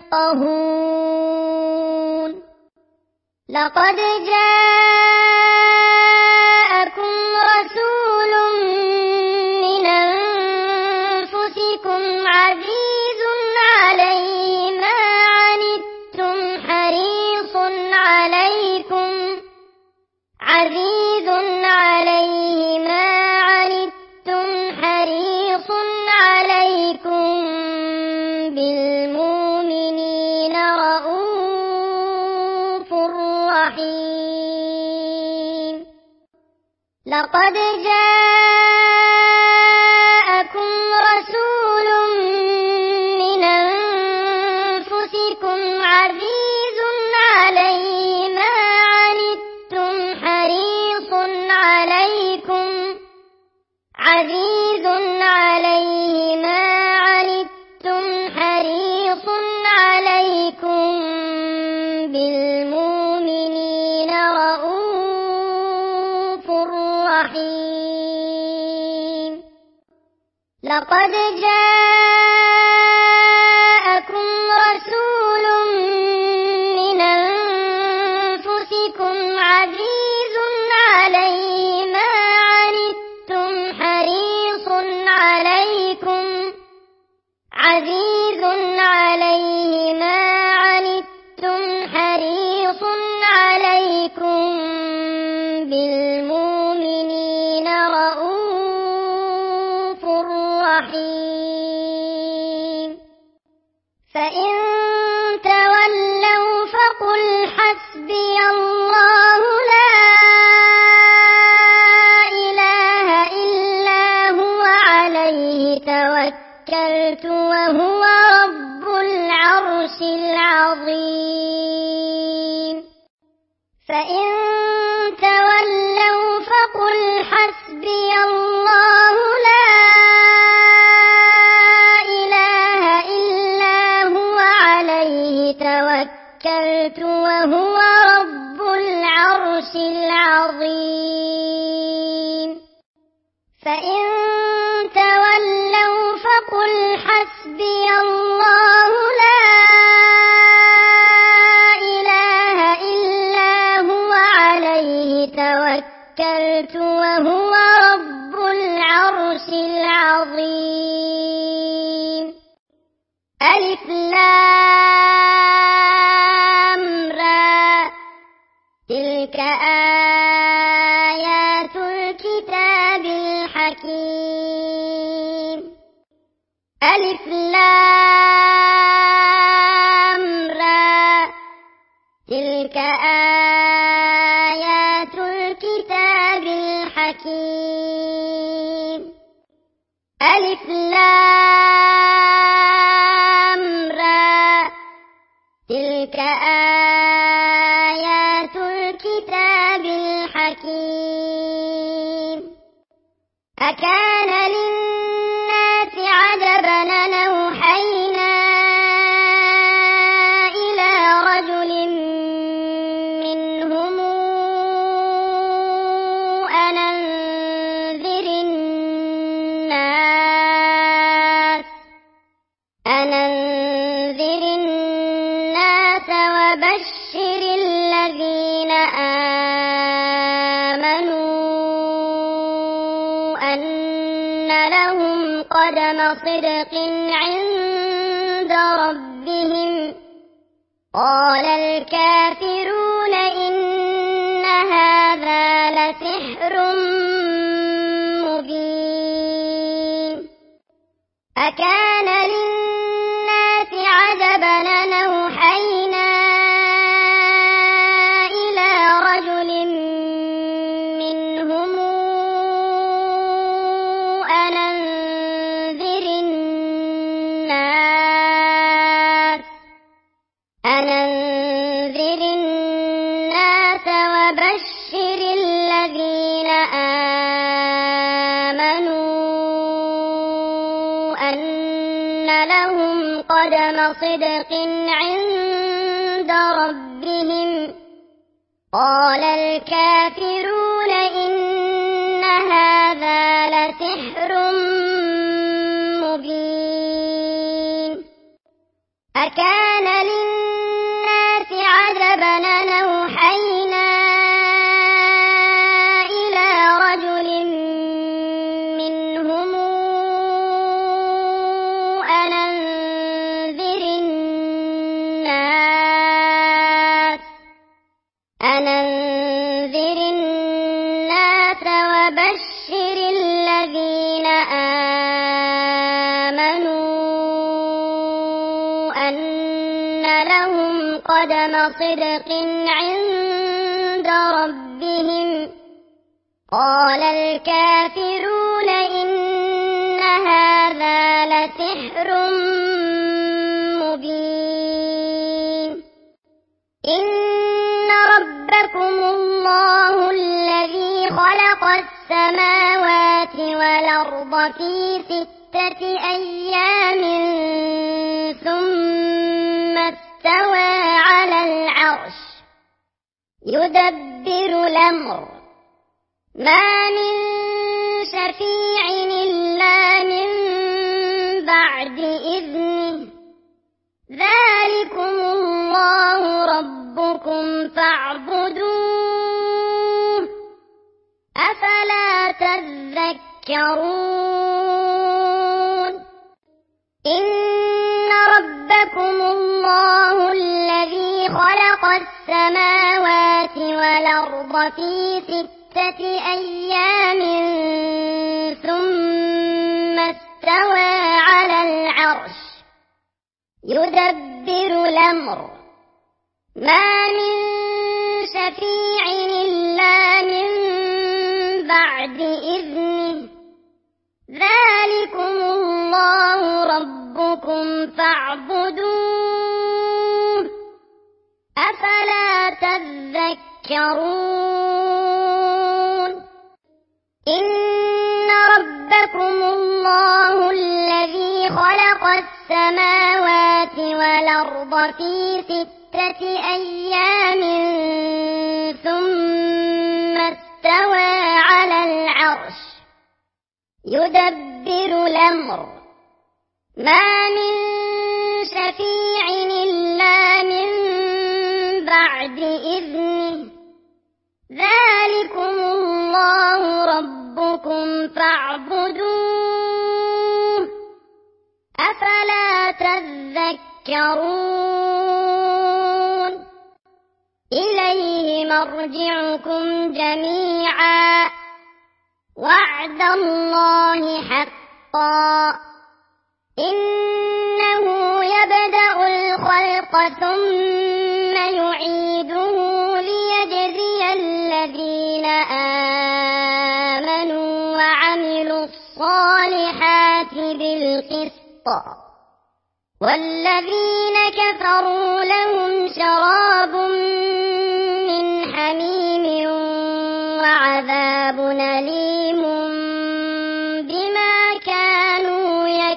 A: يفقهون لقد جاءكم رسول من أنفسكم عزيز عليه ما عنتم حريص عليكم بالمؤمنين رؤوف رحيم لقد جاءكم رسول من أنفسكم عزيز عليه ما عنتم حريص عليكم بالمؤمنين رؤوف رحيم لقد جاءكم رسول من أنفسكم عزيز عليه ما عنتم حريص عليكم بالمؤمنين رؤوف رحيم فإن تولوا فقل حسبي الله لا إله إلا هو عليه توكلت وهو رب العرش العظيم فإن تولوا فقل حسبي الله لا إله إلا هو عليه توكلت وهو رب العرش العظيم فإن تولوا فقل حسبي الله لا إله إلا هو عليه توكلت وهو رب العرش العظيم ألف لام را تلك آيات الكتاب الحكيم ألف لام را تلك آيات الكتاب الحكيم ألف لام را تلك آيات الكتاب الحكيم أكان للناس عجبا أن أوحينا إلى رجل منهم أن أنذر الناس وبشر الذين آمنوا أن لهم قدم صدق عند ربهم قال الكافرون إن هذا لسحر مبين أكان للناس عجبا أن أوحينا إلى رجل منهم أن أنذر الناس وبشر الذين آمنوا أن لهم قدم صدق عند ربهم قال الكافرون إن هذا لسحر مبين أكان للناس عجبا أن أوحينا إلى رجل منهم أن أنذر الناس وبشر الذين آمنوا أن لهم قدم صدق عند ربهم قال الكافرون إن هذا لسحر مبين إن ربكم الله الذي خلق السماوات والأرض في 6 أيام ثم استوى على العرش يدبر الأمر ما من شفيع إلا من بعد إذنه ذلكم الله ربكم فاعبدوه أفلا تذكرون إن ربكم الله الذي خلق السماوات والأرض في 6 أيام ثم استوى على العرش يدبر الأمر ما من شفيع إلا من بعد إذنه ذلكم الله ربكم فاعبدوه أفلا تذكرون إن ربكم الله الذي خلق السماوات والأرض في 6 أيام ثم استوى على العرش يدبر الأمر ما من شفيع إلا من بعد إذنه ذلكم الله ربكم فاعبدوه أفلا تذكرون إليه مرجعكم جميعا وعد الله حقا إنه يبدأ الخلق ثم يعيده ليجزي الذين آمنوا وعملوا الصالحات بالقسط والذين كفروا لهم شراب من حميم وعذاب أليم بما كانوا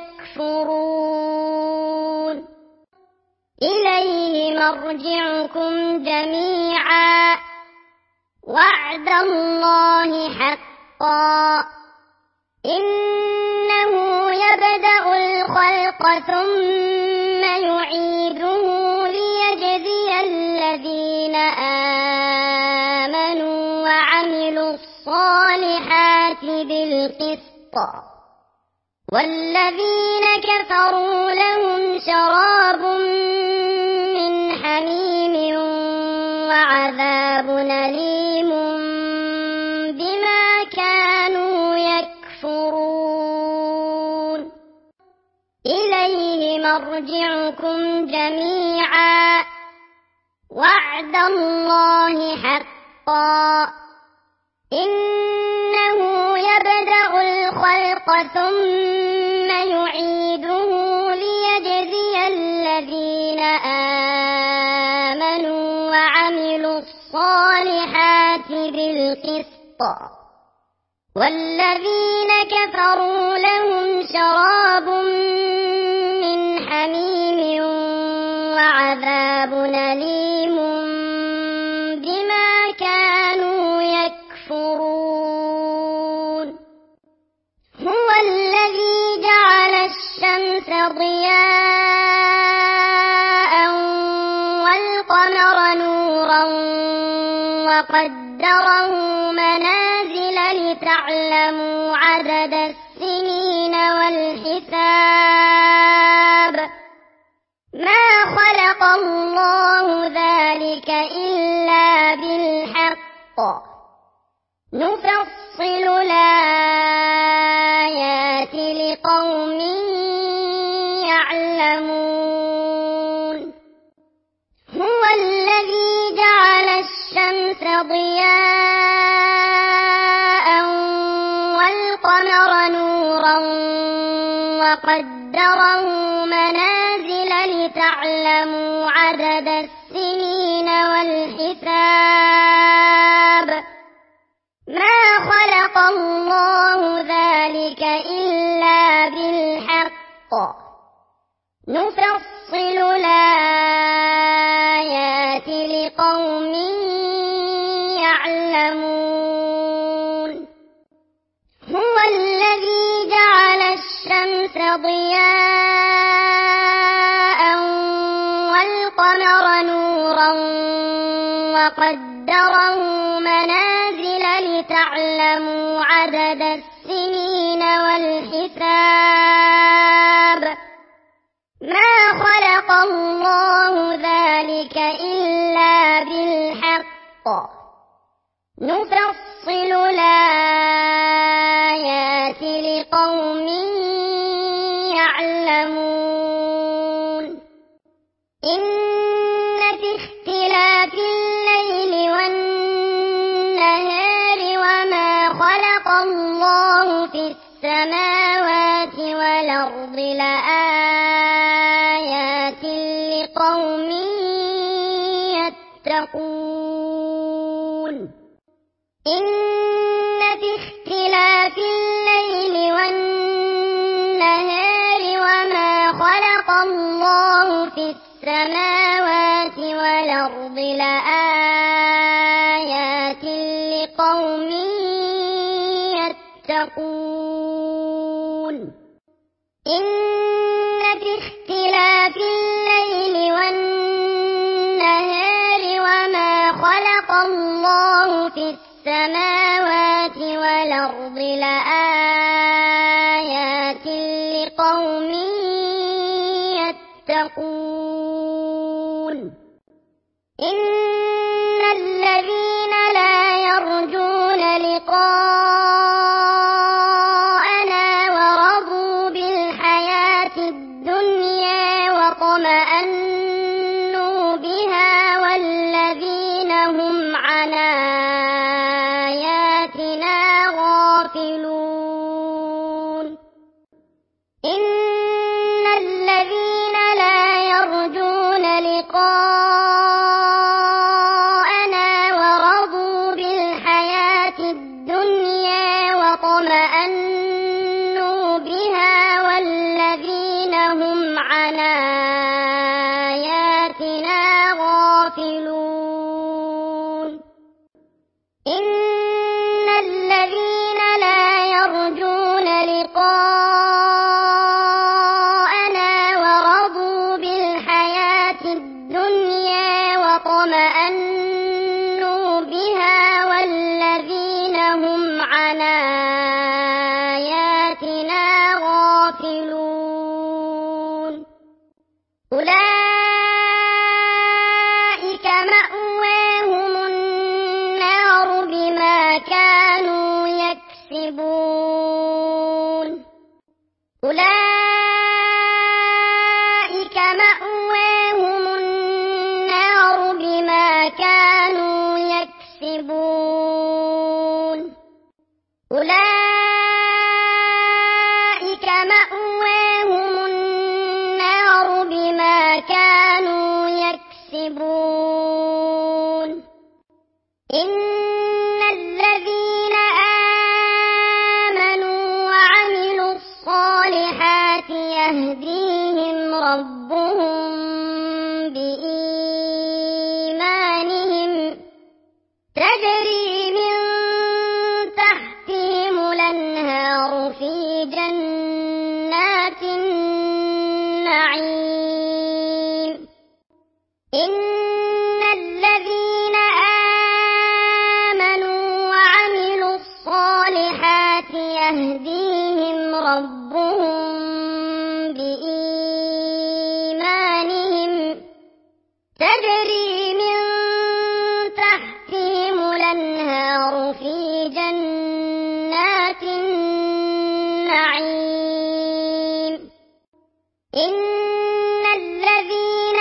A: يكفرون إليه مرجعكم جميعا وعد الله حقا إنه يبدأ الخلق ثم يعيده ليجزي الذين آمنوا وعملوا الصالحات بالقسط والذين كفروا لهم شراب من حميم وعذاب أليم بما كانوا يكفرون إليه مرجعكم جميعا وعد الله حقا إنه يبدأ الخلق ثم يعيده ليجزي الذين آمنوا وعملوا الصالحات بالقسط والذين كفروا لهم شراب من حميم وعذاب أليم بما ضياء والقمر نورا وقدره منازل لتعلموا عدد السنين والحساب ما خلق الله ذلك إلا بالحق نفصل الآيات لقوم يعلمون هو الذي جعل الشمس ضياء والقمر نورا وقدره منازل لتعلموا عدد السنين والحساب ما خلق الله ذلك إلا بالحق نفصل الآيات لقوم يعلمون هو الذي جعل الشمس ضياء والقمر نورا وقدره منازل لتعلموا عدد السنين والحساب ما خلق الله ذلك إلا بالحق نفصل الآيات لقوم يعلمون إن في اختلاف الليل والنهار وما خلق الله في السماوات والأرض لآيات لقوم يتقون إن في اختلاف الليل والنهار وما خلق الله في السماوات والأرض لآيات لقوم يتقون إن في اختلاف الليل والنهار وما خلق الله في السماوات والأرض لآيات لقوم يتقون إن الذين لا يرجون لقاءنا ورضوا بالحياة الدنيا واطمأنوا بها والذين هم عن آياتنا غافلون إن الذين لا يرجون لقاءنا ورضوا بالحياة الدنيا واطمأنوا بها والذين هم عن آياتنا غافلون إن الذين لا يرجون لقاءنا ورضوا بالحياة الدنيا واطمأنوا بها والذين هم عن آياتنا غافلون أولئك مأواهم النار بما كانوا يكسبون أولئك مأواهم النار بما كانوا يكسبون أولئك مأواهم النار بما كانوا يكسبون إن الذين آمنوا وعملوا الصالحات يهديهم ربهم بإيمانهم تجري من تحتهم الأنهار في جنات النعيم يهديهم ربهم بإيمانهم تجري من تحتهم الأنهار في جنات النعيم إن الذين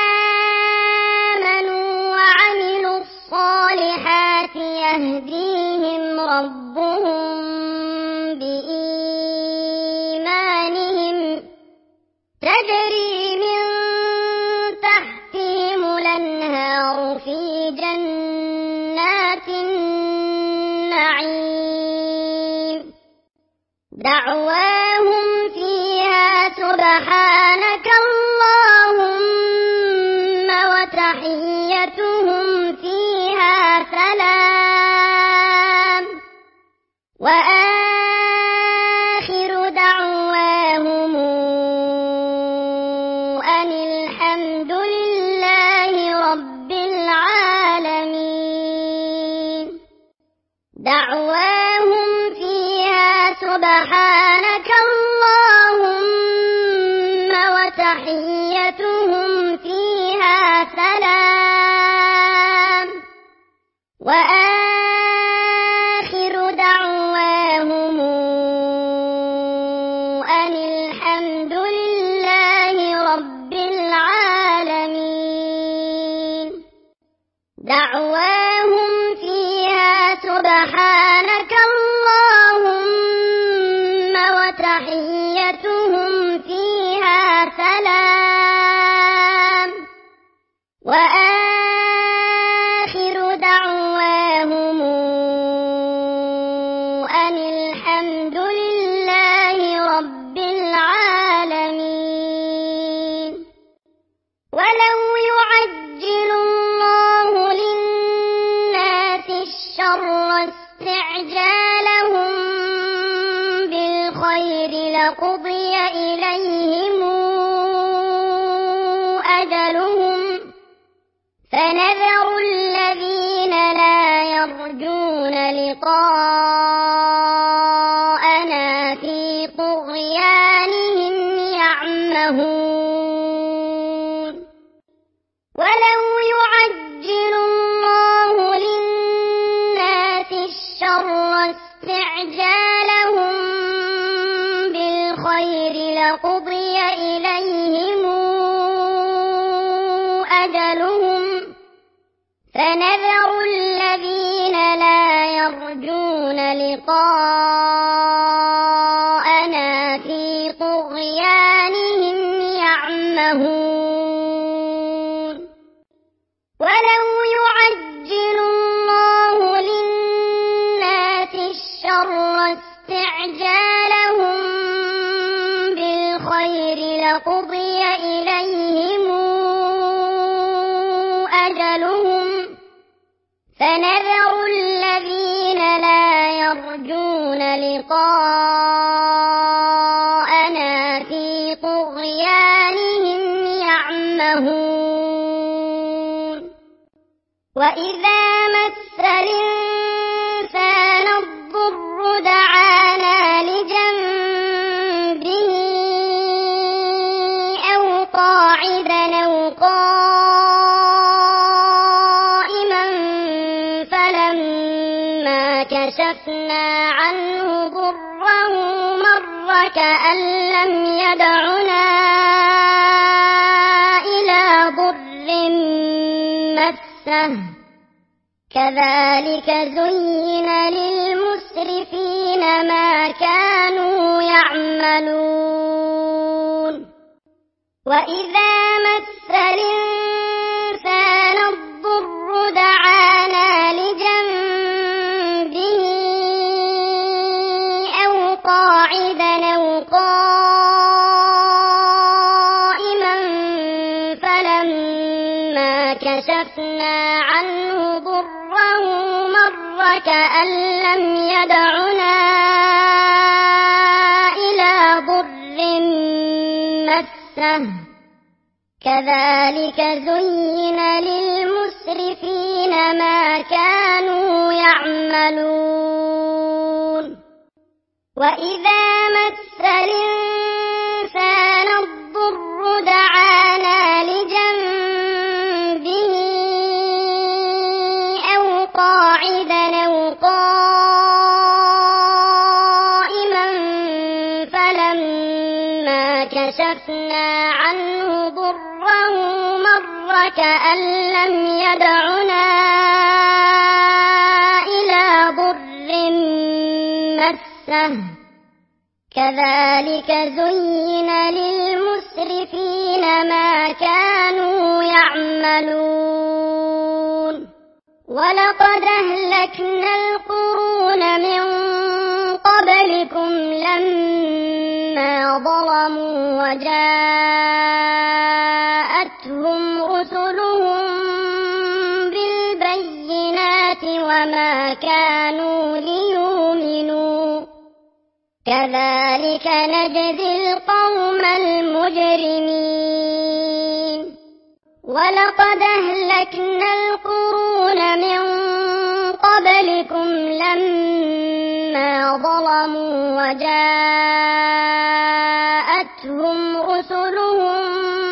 A: آمنوا وعملوا الصالحات يهديهم ربهم بإيمانهم تجري من تحتهم الأنهار في جنات النعيم دعواهم فيها سبحانك اللهم وتحيتهم فيها سلام وآخر دعواهم أن الحمد لله رب العالمين دعواهم فيها سبحانك اللهم وتحيتهم فيها سلام وآخر دعواهم أن الحمد لله رب العالمين دعواهم فيها سبحانك اللهم وتحيتهم فيها سلام وآخر دعواهم أن الحمد لله رب العالمين ولو يعجل الله للناس الشر استعجالهم بالخير لقضي إليهم أجلهم فنذر الذين لا يرجون لقاءنا في طغيانهم يعمهون ولو يعجل الله للناس الشر استعجالهم بالخير لقضي إليهم أجلهم فنذر الذين لا يرجون لقاءنا في طغيانهم يعمهون ولو يعجل الله للناس الشر استعجالهم بالخير لقضي إليهم أجلهم فنذر الذين لا يرجون لقاءنا في طغيانهم يعمهون وإذا مس الإنسان الضر دعانا لجنبه أو قاعدا أو قائما فلما كشفنا عنه ضره مر كأن لم يدعنا إلى ضر مسه كذلك زين للمسرفين ما كانوا يعملون وإذا مس الإنسان الضر دعانا لجنبه أو قاعدا أو قائما فلما كشفنا عنه ضره مر كأن لم يدعنا إلى ضر مسه كذلك زين للمسرفين ما كانوا يعملون وإذا مس الإنسان الضر دعانا لجنبه أو قاعدا أو قائما فلما كشفنا عنه ضره مر كأن لم يدعنا إلى ضر مسه كذلك زين للمسرفين ما كانوا يعملون ولقد أهلكنا القرون من قبلكم لما ظلموا وجاءتهم رسلهم بالبينات وما كانوا ليؤمنوا كذلك نجزي القوم المجرمين ولقد أهلكنا القرون من قبلكم لما ظلموا وجاءتهم رسلهم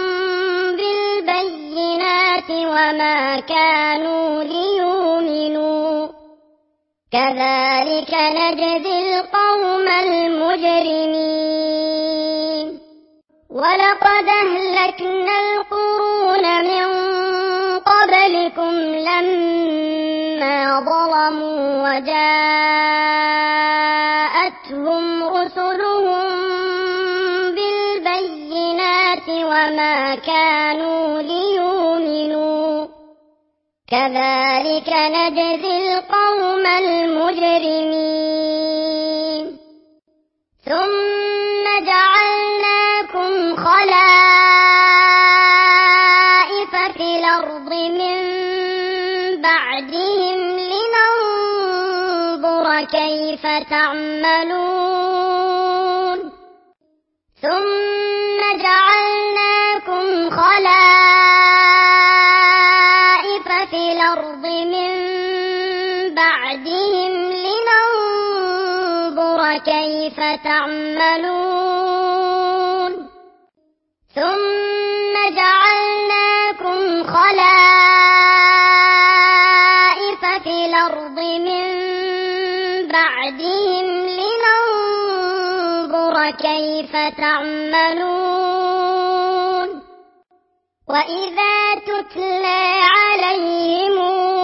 A: بالبينات وما كانوا ليؤمنوا كذلك نجزي القوم المجرمين ولقد أهلكنا القرون من قبلكم لما ظلموا وجاءتهم رسلهم بالبينات وما كانوا ليؤمنوا كذلك نجزي القوم المجرمين ثم جعلناكم خلائف في الأرض من بعدهم لننظر كيف تعملون ثم جعلناكم خلائف في الأرض من بعدهم لننظر كيف تعملون ثم جعلناكم خلائف في الأرض من بعدهم لننظر كيف تعملون وإذا تتلى عليهم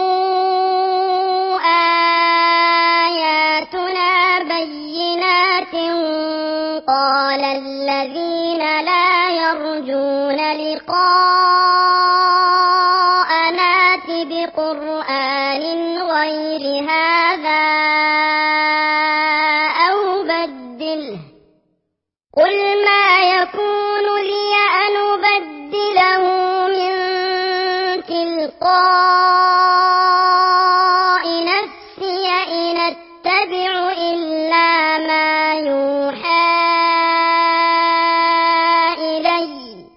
A: آياتنا بينات قال الذين لا يرجون لقاءنا ائت بقرآن غير هذا أو بدله قل ما يكون لي أن أبدله من تلقاء نفسي إن أتبع إلا ما يوحى إلي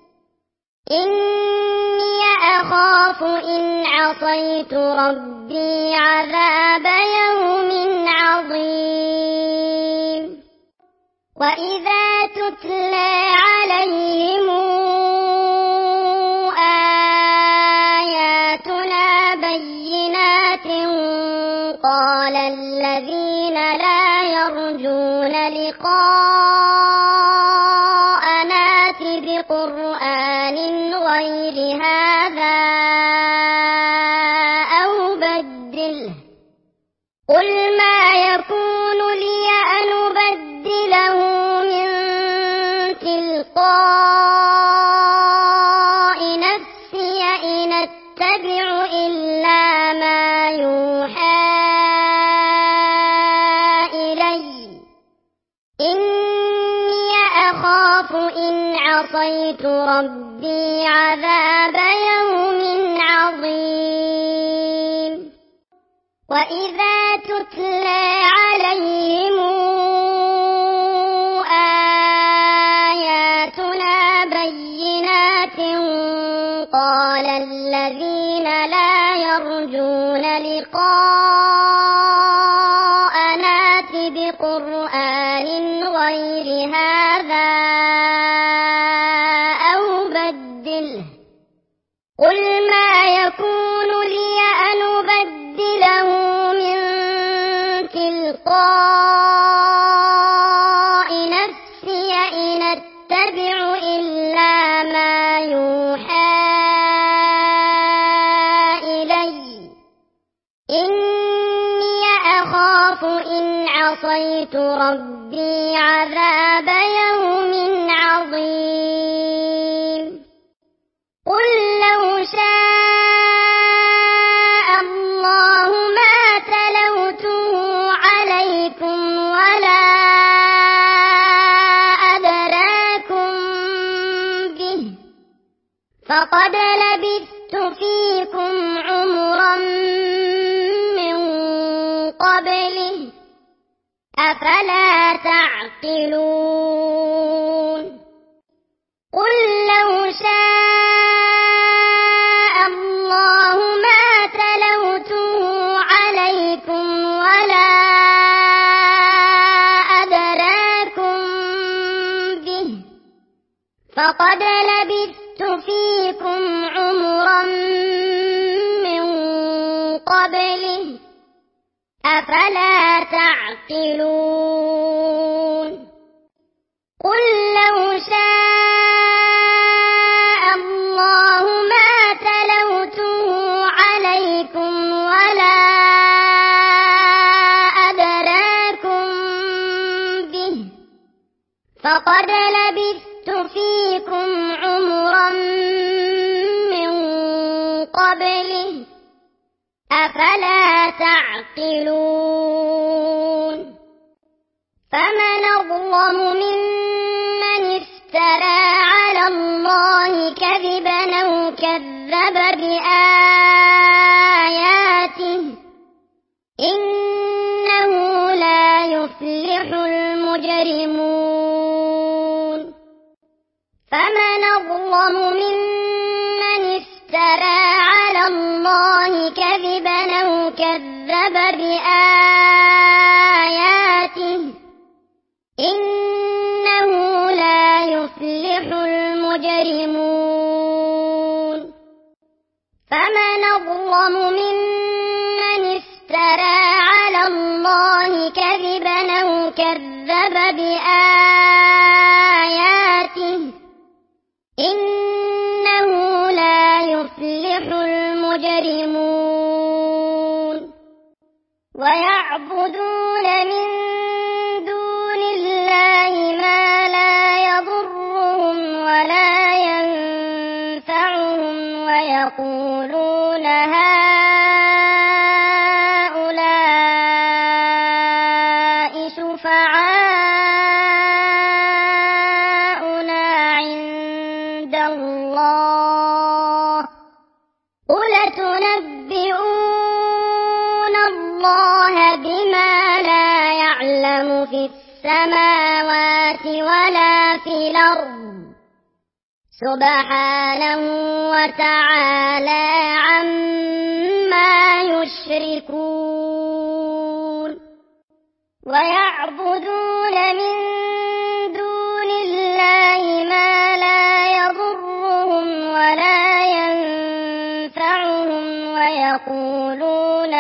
A: إني أخاف إن عصيت ربي عذاب يوم عظيم وإذا تتلى عليهم آياتنا بينات قال الذين لا يرجون لقاءنا ائت بقرآن غير هذا أو بدله قل ما يكون لي أن أبدله من تلقاء نفسي إن أتبع إلا ما يوحى إلي إني أخاف إن عصيت ربي عذاب يوم عظيم وإذا تتلى عليهم آياتنا بينات قال الذين لا يرجون لقاءنا ائت بقرآن تلقاء نفسي إن أتبع إلا ما يوحى إلي إني أخاف إن عصيت ربي عذاب يوم عظيم قل لو شاء الله ما تلوته عليكم ولا أدراكم به فقد لبثت فيكم عمرا من قبله أفلا تعقلون قل لو شاء الله ما تلوته عليكم ولا أدراكم به فقد لبثت فيكم عمرا من قبله أفلا تعقلون قل لو شاء الله ما تلوته عليكم ولا أدراكم به فقد لبثت فيكم عمرا من قبله أفلا تعقلون فمن أظلم ممن افترى على الله كذبا أو كذب بآياته إنه لا يفلح المجرمون فمن أظلم ممن افترى على الله كذبا أو كذب بآياته إنه لا يفلح المجرمون فمن أظلم ممن افترى على الله كذبا أو كذب بآياته إنه لا يفلح المجرمون ويعبدون من دون الله ما لا يضرهم ولا ينفعهم ويقولون هؤلاء شفعاؤنا عند الله قل تنبئون الله بما لا يعلم في السماوات ولا في الأرض سبحانه وتعالى عما يشركون ويعبدون من دون الله ما لا يضرهم ولا ينفعهم ويقولون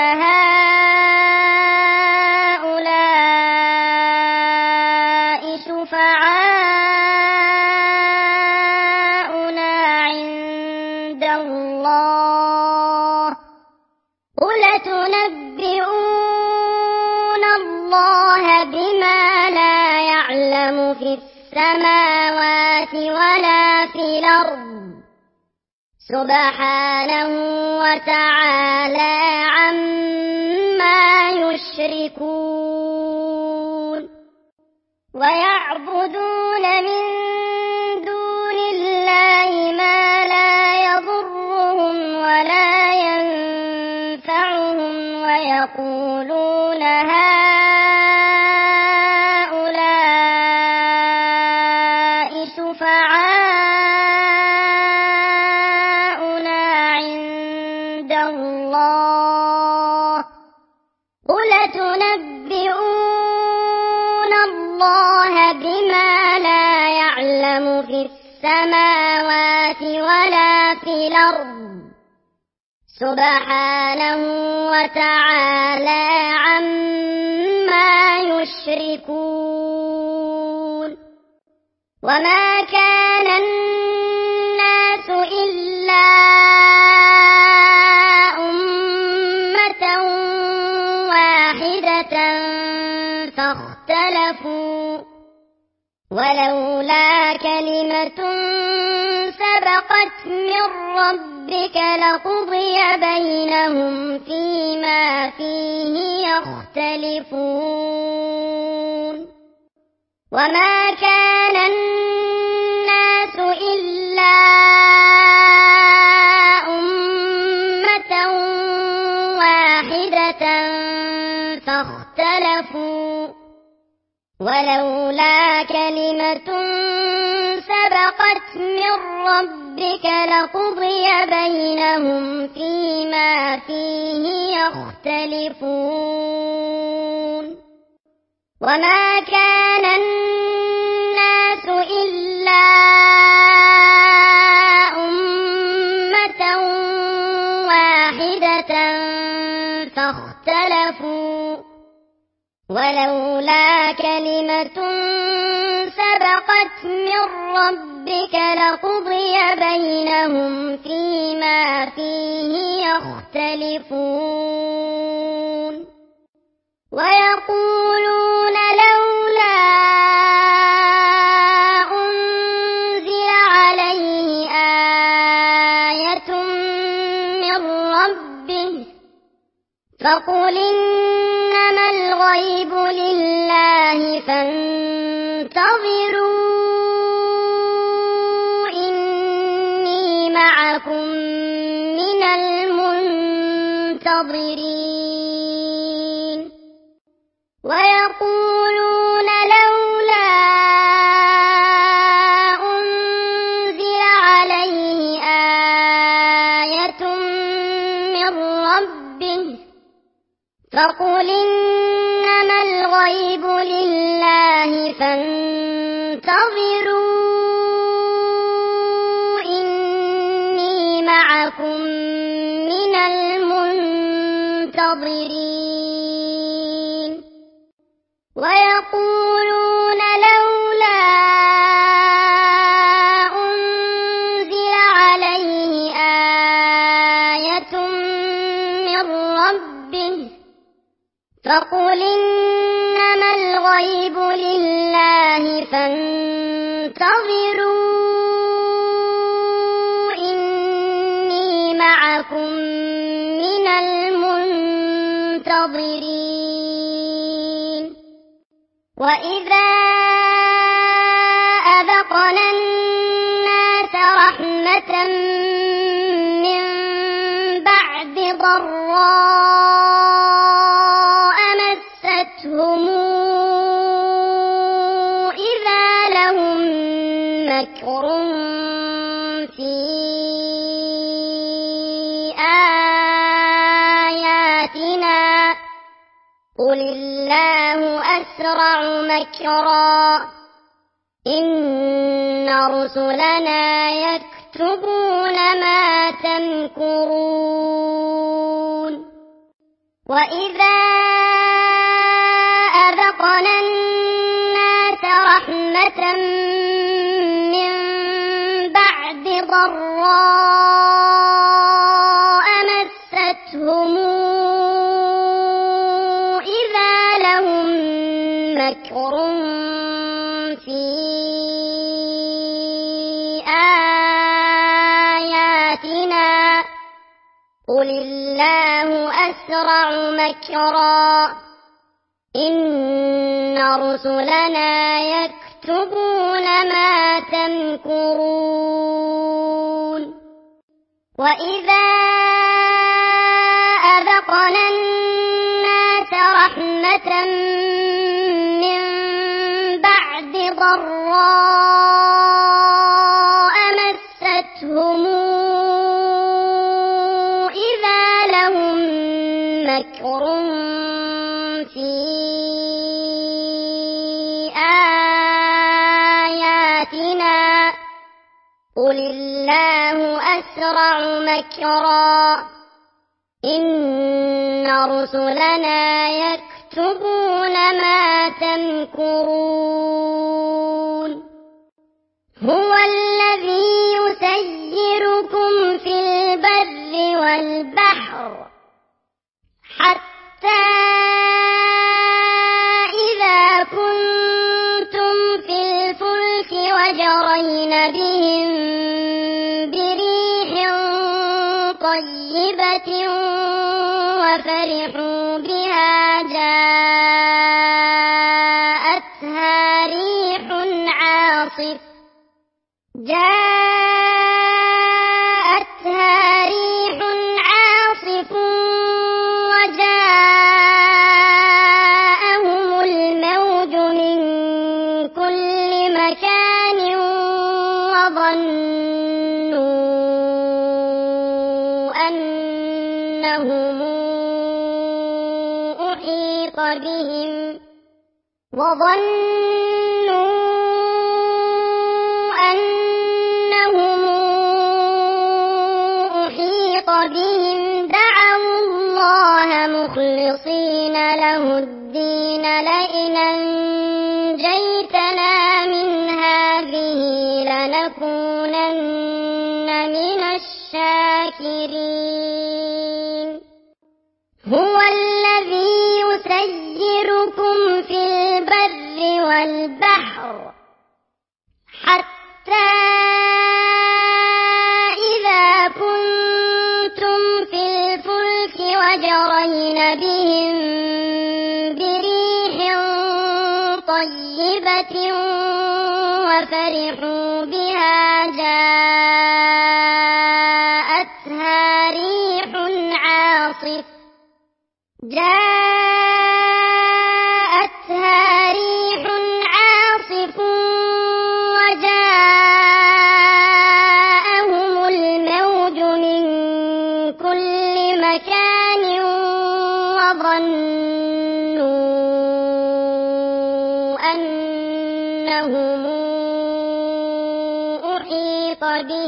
A: هؤلاء شفعاؤنا عند الله قل تنبئون الله بما لا يعلم في السماوات ولا في الأرض سبحانه وتعالى عما يشركون ويعبدون من دون الله ما لا يضرهم ولا ينفعهم ويقولون هؤلاء شفعاؤنا عند الله قل تنبئون الله بما لا يعلم في السماوات ولا في الأرض سبحانه وتعالى عما يشركون وما كان الناس إلا أمة واحدة فاختلفوا ولولا كلمة سبقت من ربك لقضي بينهم فيما فيه يختلفون وما كان الناس إلا أمة واحدة فاختلفوا ولولا كلمة سبقت من ربك لقضي بينهم فيما فيه يختلفون وما كان الناس إلا أمة واحدة فاختلفوا ولولا كلمة سبقت من ربك لقضي بينهم فيما فيه يختلفون ويقولون لولا أنزل عليه آية من ربه فقل إنما الغيب لله فانتظروا إني معكم من المنتظرين ويقولون لولا أنزل عليه آية من ربه فقل إنما الغيب لله فانتظروا إني معكم من المنتظرين ويقولون لولا أنزل عليه آية من ربه فقل إنما الغيب لله فانتظروا إني معكم من المنتظرين وإذا أذقنا الناس رحمة من بعد ضراء مستهم إذا لهم مكر في آياتنا قل الله أسرع مكرا إن رسلنا يكتبون ما تمكرون وإذا أذقنا الناس رحمة من بعد ضراء مستهم إذا لهم مكر في آياتنا قل الله أسرع مكرا إن رسلنا يكتبون ما تمكرون وإذا أذقنا الناس رحمة من بعد ضراء مستهم إذا لهم مكر في آياتنا قل الله أسرع مكرا إن رسلنا يكتبون يكتبون ما تمكرون هو الذي يسيركم في البر والبحر حتى إذا كنتم في الفلك وجرين بهم بريح طيبة وفرحوا بها جاءتها ريح عاصف وجاءهم الموج من كل مكان وظنوا أنهم أحيط بهم دعوا الله مخلصين له الدين لئن أنجيتنا من هذه لنكونن من الشاكرين هو الذي يسيركم في البر والبحر حتى إذا كنتم في الفلك وجرين بهم بريح طيبة وفرحوا بها جاءتها ريح عاصف وجاءهم الموج من كل مكان وظنوا أنهم أحيط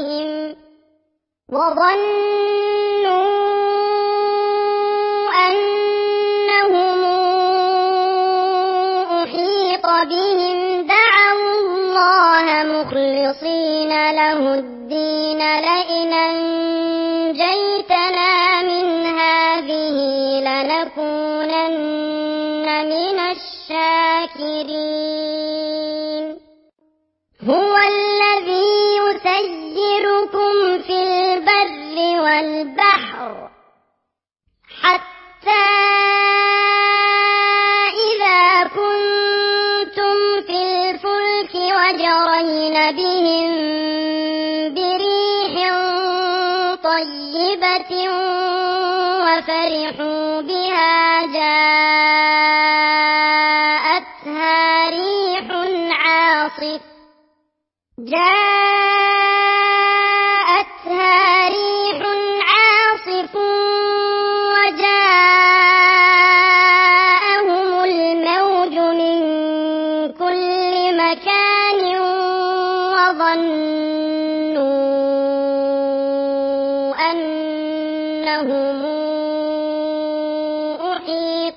A: بهم دعوا الله مخلصين له الدين لئن أنجيتنا من هذه لنكونن من الشاكرين هو الذي يسيركم في البر والبحر حتى إذا كنتم في الفلك وجرين بهم بريح طيبة وفرحوا بها جاءتها ريح عاصف وجاءهم الموج من كل مكان وظنوا أنهم أحيط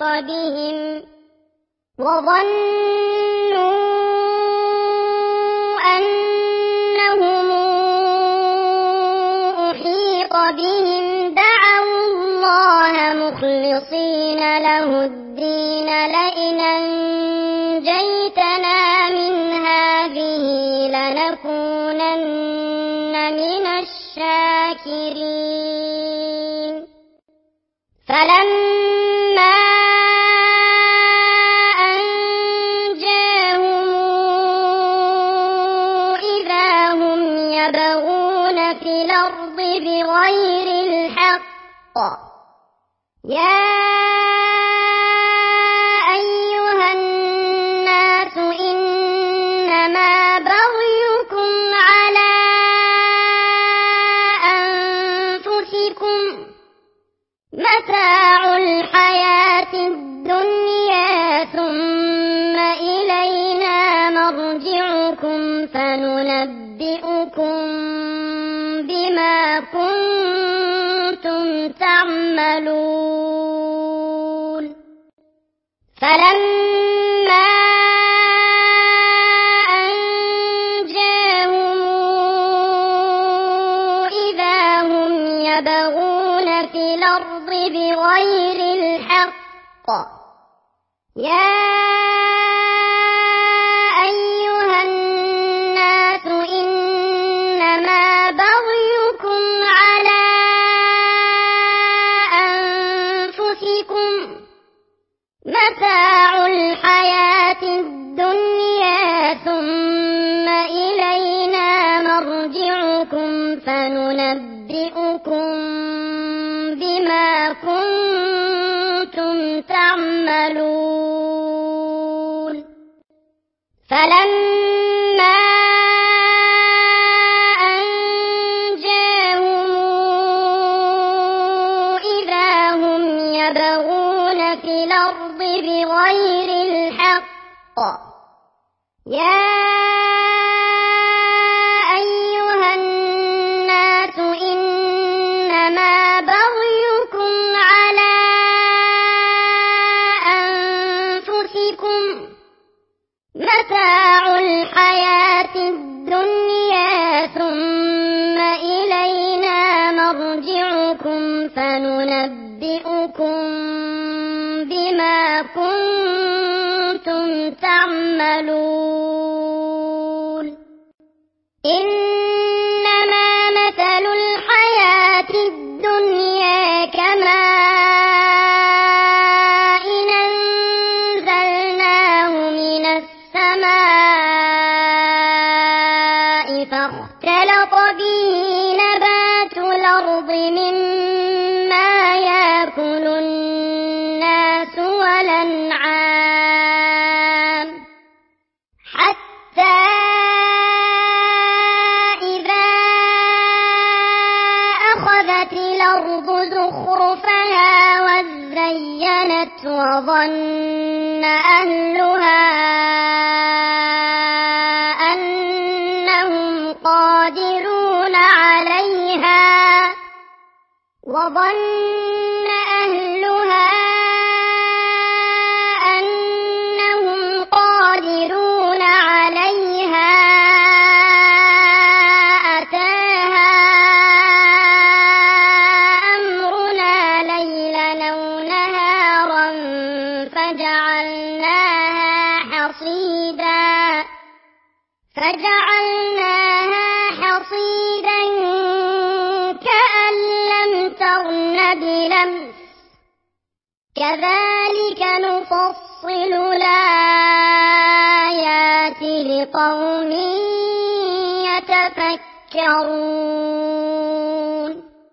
A: بهم دعوا الله مخلصين له الدين لئن أنجيتنا من هذه لنكونن من الشاكرين فلما أنجاهم إذا هم يبغون في الأرض بغير الحق يا أيها الناس إنما بغيكم على أنفسكم متاع الحياة الدنيا ثم إلينا مرجعكم فننبئكم بما كنتم تعملون فلما أنجاهم إذا هم يبغون في الأرض بغير الحق يا أيها الناس إنما بغيكم على أنفسكم متاع الحياة الدنيا ثم إلينا مرجعكم فننبئكم بما كنتم تعملون فلما أنجاهم إذا هم يبغون في الأرض بغير الحق يا أيها الناس إنما بغيكم على أنفسكم متاع الحياة الدنيا ثم إلينا مرجعكم فننبئكم بما كنتم تعملون إنما مثل الحياة الدنيا كماء أنزلناه من السماء فاختلط به نبات الأرض مما يأكل الناس والأنعام حتى إذا أخذت الأرض زخرفها وزينت وظن أهلها أنهم قادرون عليها أتاها أمرنا ليلا أو نهارا فجعلناها حصيدا كأن لم تغن بلمس كذلك نفصل الآيات لقوم يتفكرون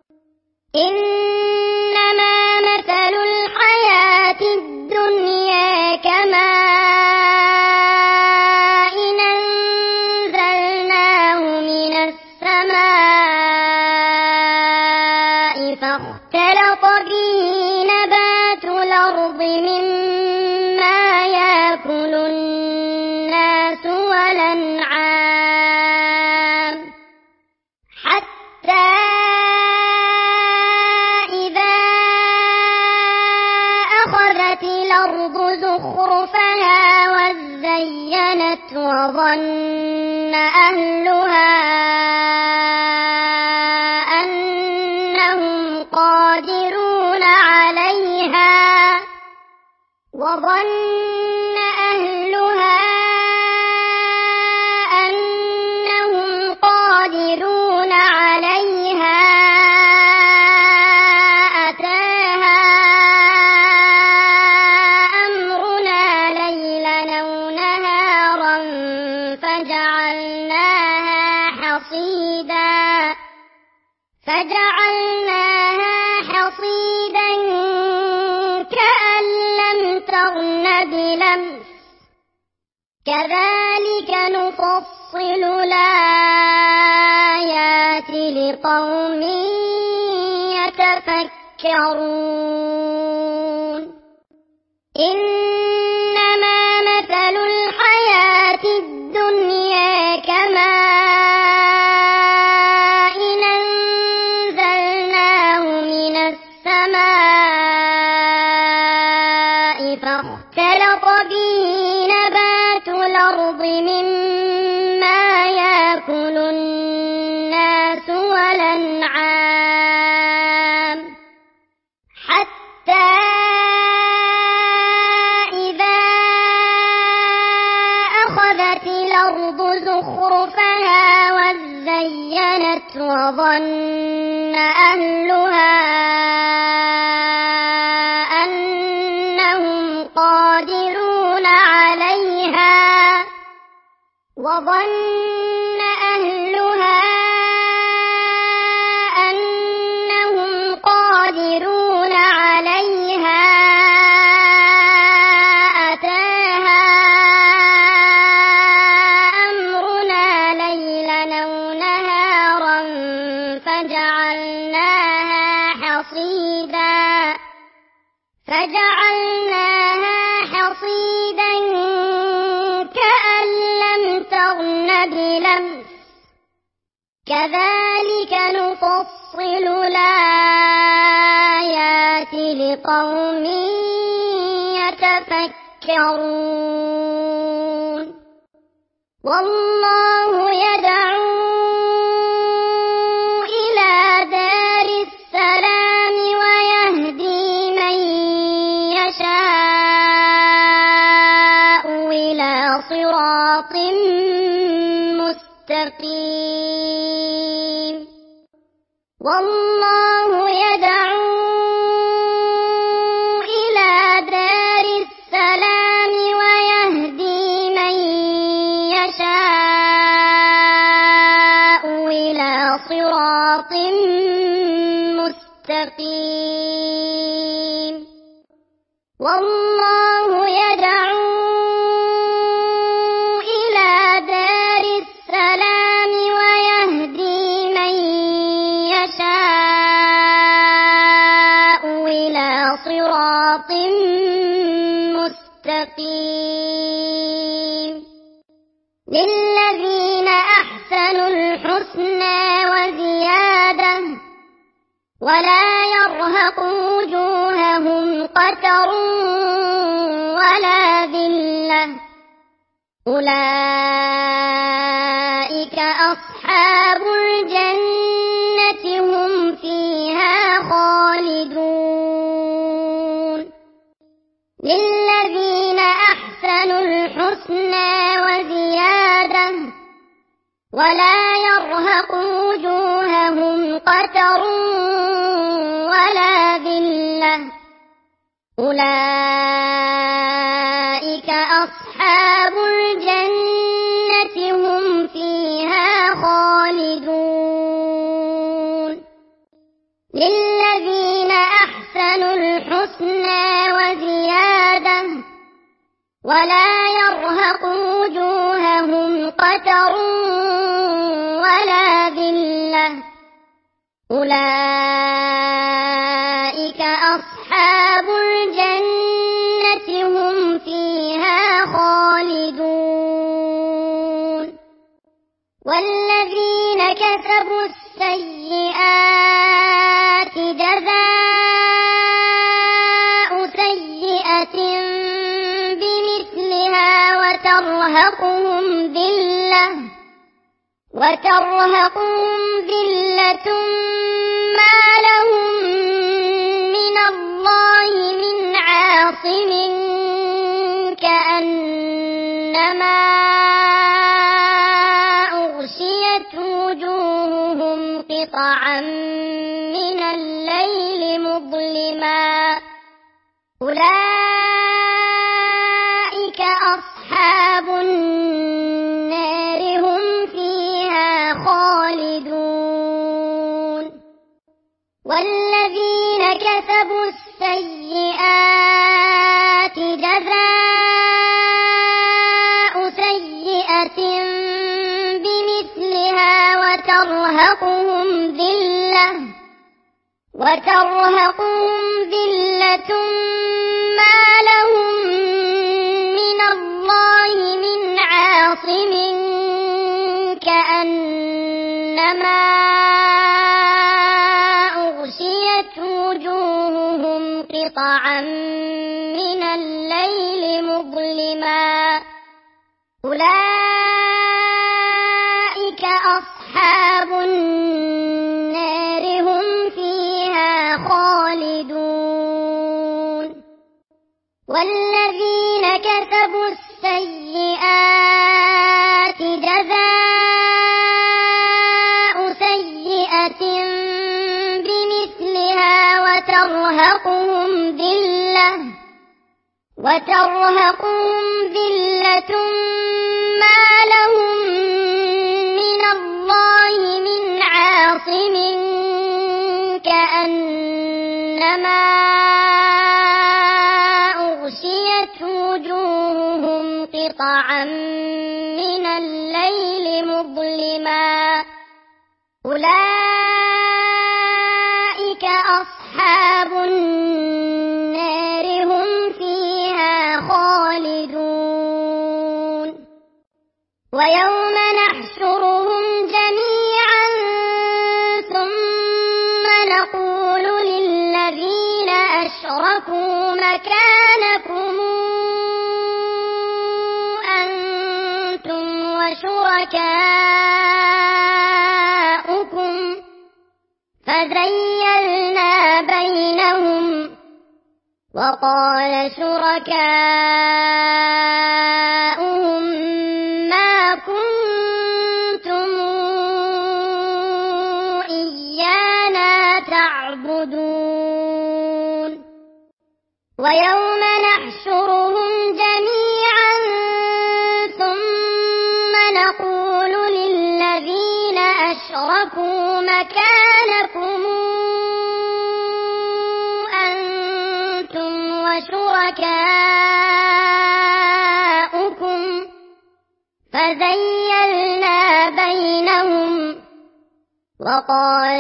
A: إنما مثل الحياة الدنيا كماء أنزلناه من السماء فاختلط به نبات الأرض مما يأكل الناس والأنعام حتى إذا أخذت الأرض زخرفها وزينت وظن أهلها أنهم قادرون عليها أتاها أمرنا ليلا أو نهارا فجعلناها حصيدا كأن لم تغن بلمس كذلك نفصل الآيات لقوم يتفكرون إنما مثل الحياة الدنيا كماء أنزلناه من السماء فاختلط وزينت الأرض زخرفها وزينت وظن أهلها أنهم قادرون عليها أتاها أمرنا ليلا أو نهارا فجعلناها حصيدا كأن لم تغن بلمس كذلك نفصل الآيات لقوم يتفكرون والله يدعو إلى دار السلام ويهدي من يشاء إلى صراط مستقيم والله يدعو إلى دار السلام ويهدي من يشاء إلى صراط مستقيم والله يدعو إلى دار السلام ويهدي من يشاء إلى صراط مستقيم للذين أحسنوا الحسنى وزيادة ولا يرهق وجوههم قتر ولا ذلة أولئك أصحاب الجنة هم فيها خالدون للذين أحسنوا الحسنى وزيادة ولا يرهق وجوههم قتر ولا ذلة أولئك أصحاب الجنة هم فيها خالدون للذين أحسنوا الحسنى وزيادة ولا يرهق وجوههم قتر ولا ذلة أولئك أصحاب الجنة هم فيها خالدون والذين كسبوا السيئات جزاء سيئة بمثلها وترهقهم ذلة ما لهم من الله من عاصم كأنما أغشيت وجوههم قطعا من الليل مظلما أولئك أصحاب النار هم فيها خالدون والذين كسبوا السيئات جزاء سيئة بمثلها وترهقهم ذلة ما لهم من الله من عاصم كأنما أغشيت وجوههم قطعا من الليل مظلما أولئك أصحاب النار هم فيها خالدون والذين كسبوا السيئات وترهقهم ذلة ما لهم من الله من عاصم كأنما أغشيت وجوههم قطعا من الليل مظلما أولئك أصحاب النار هم فيها خالدون ويوم نحشرهم جميعا ثم نقول للذين أشركوا مكانكم أنتم وشركاؤكم فزيّلنا بينهم وقال شركاؤهم ما كنتم إيانا تعبدون ويوم نحشرهم جميعا ثم نقول للذين أشركوا مكانكم أنتم وشركاؤكم فزيّلنا بينهم وقال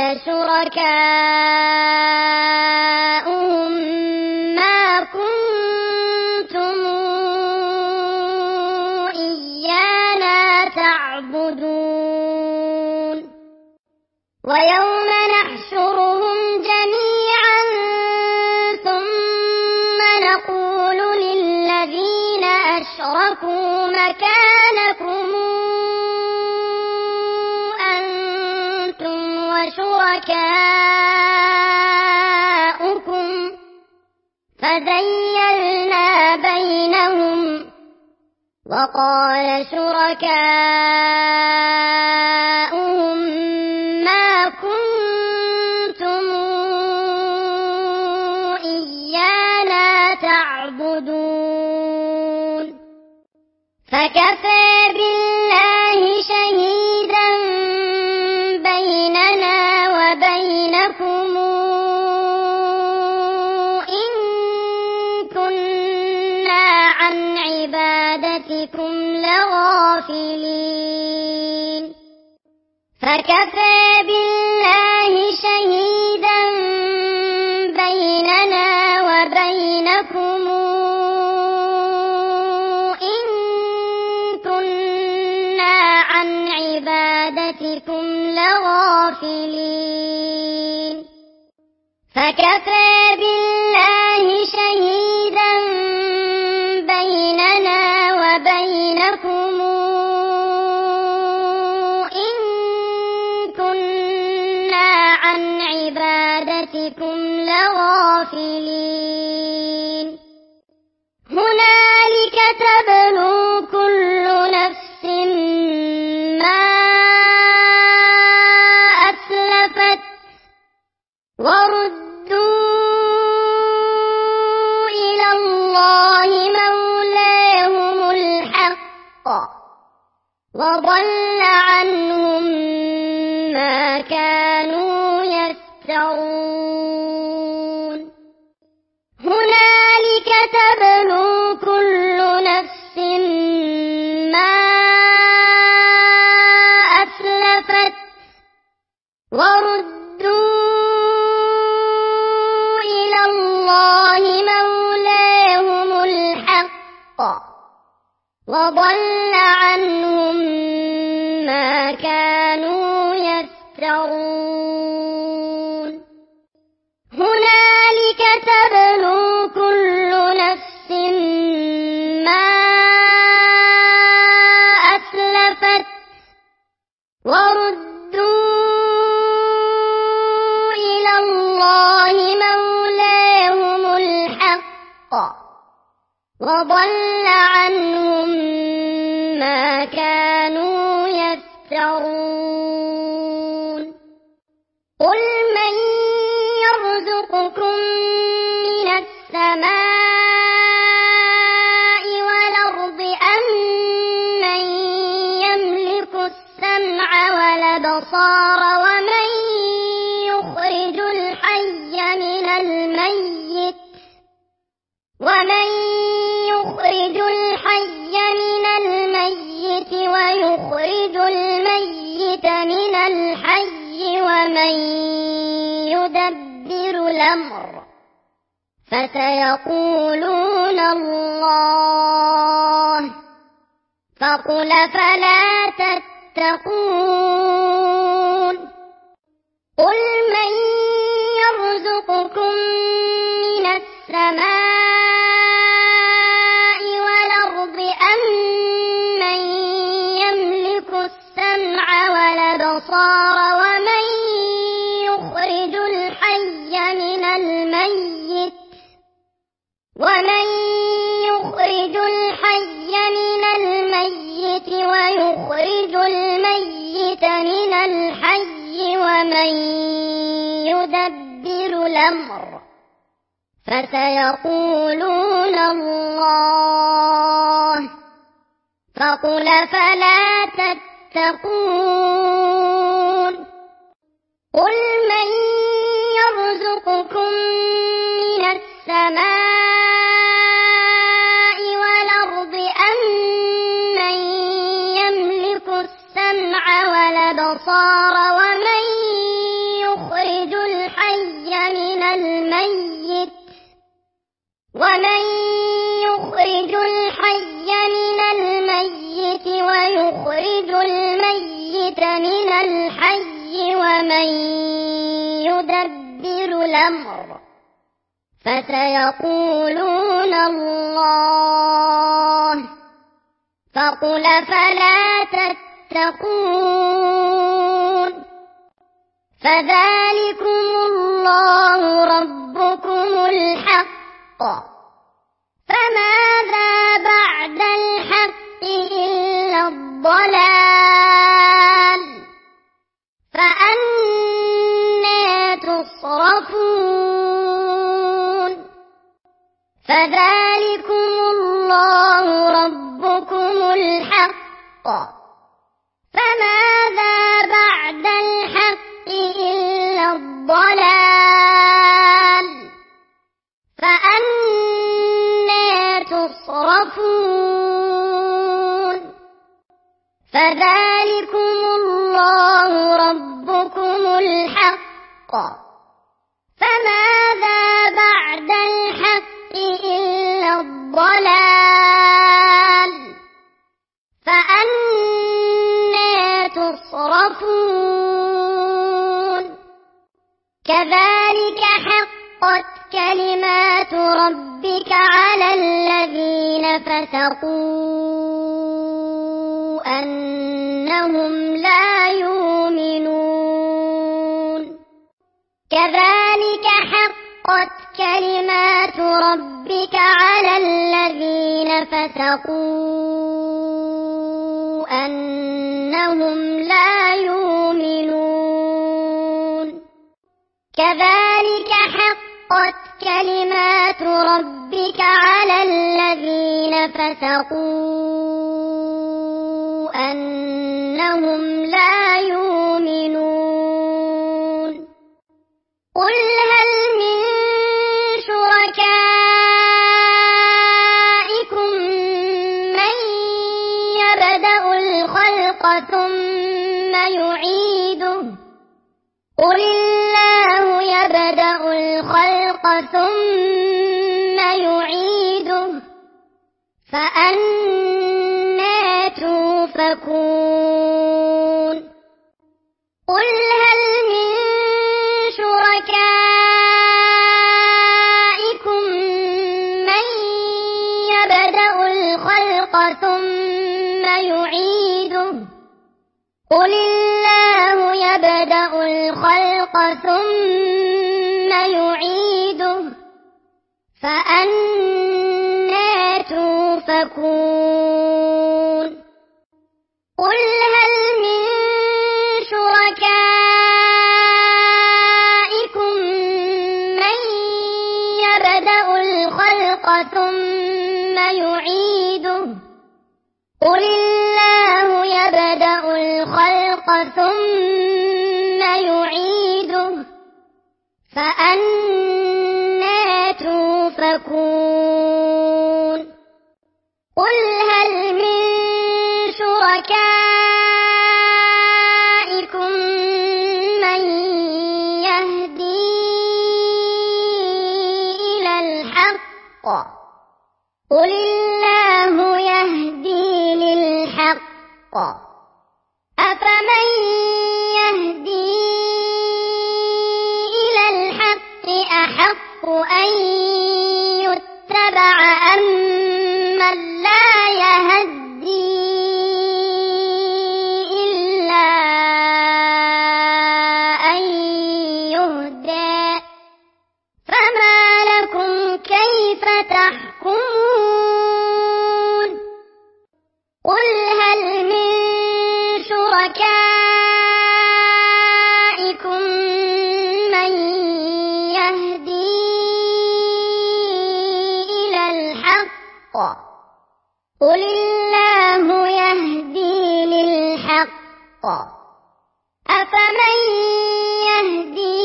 A: شركاؤهم ما كنتم إيانا تعبدون ويوم نحشرهم جميعا ثم نقول للذين أشركوا مكانكم أنتم وشركاؤكم فزيّلنا بينهم وقال شركاؤهم ما كنتم إيانا تعبدون فكفى بالله شهيدا بيننا وبينكم إن كنا عن عبادتكم لغافلين فكفى بالله شهيدا بيننا وبينكم إن كنا عن عبادتكم لغافلين فكفى بالله شهيدا بيننا وبينكم إن كنا عن عبادتكم لغافلين هنالك تبلو كل نفس ما أسلفت وردوا إلى الله مولاهم الحق وضل عنهم ما كانوا يفترون هنالك تبلو كل نفس ما أسلفت وردوا إلى الله مولاهم الحق وضل عنهم ما كانوا يفترون هنالك تبلو كل نفس ما أسلفت وردوا إلى الله مولاهم الحق وضل عنهم ما كانوا يفترون قل من يرزقكم من السماء والأبصار ومن يخرج الحي من الميت ويخرج الميت من الحي ومن يدبر الأمر فسيقولون الله فقل فلا تتقون قل من يرزقكم من السماء والأرض أم من يملك السمع والأبصار ومن يخرج الحي من الميت ويخرج الميت من الحي ومن يدبر الأمر فسيقولون الله فقل فلا تتقون قل من يرزقكم من السماء والأرض أم من يملك السمع والأبصار ومن يخرج الحي من الميت ويخرج الميت من الحي ومن يدبر الأمر فسيقولون الله فقل فلا تتقون فذلكم الله ربكم الحق فماذا بعد الحق إلا الضلال فأنى تصرفون فذلكم الله ربكم الحق فماذا بعد الحق إلا الضلال فأنى تصرفون فذلكم الله ربكم الحق فماذا بعد الحق إلا الضلال فأنى تصرفون كذلك حقت كلمات ربك على الذين فسقوا أنهم لا يؤمنون كذلك حقت كلمات ربك على الذين فسقوا أنهم لا يؤمنون كذلك حقت كلمات ربك على الذين فسقوا أنهم لا يؤمنون قل هل من شركائكم من يبدأ الخلق ثم يعيده قل الله يبدأ الخلق ثم يعيده فأنى توفكون قل هل من شركائكم من يبدأ الخلق ثم يعيده قل الله يبدأ الخلق ثم يعيده فأنى توفكون قل هل من شركائكم من يبدأ الخلق ثم يعيده قل الله يبدأ الخلق الخلق ثم يعيده فأنى توفكون قل هل من شركائكم من يهدي إلى الحق قل الله يهدي للحق أفمن يهدي إلى الحق أحق أن يتبع أم من لا يهدي إلا أن يهدى فما لكم كيف تحكمون قل هل من شركائكم من يهدي إلى الحق قل الله يهدي للحق أفمن يهدي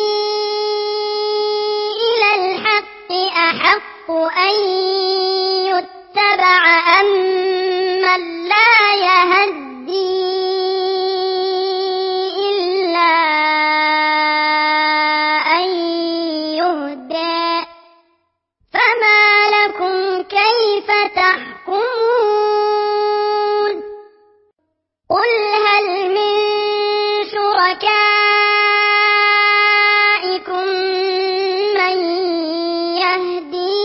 A: إلى الحق أحق أن يتبع أم من لا يهدي إلا أن يهدى فما لكم كيف تحكمون قل هل من شركائكم من يهدي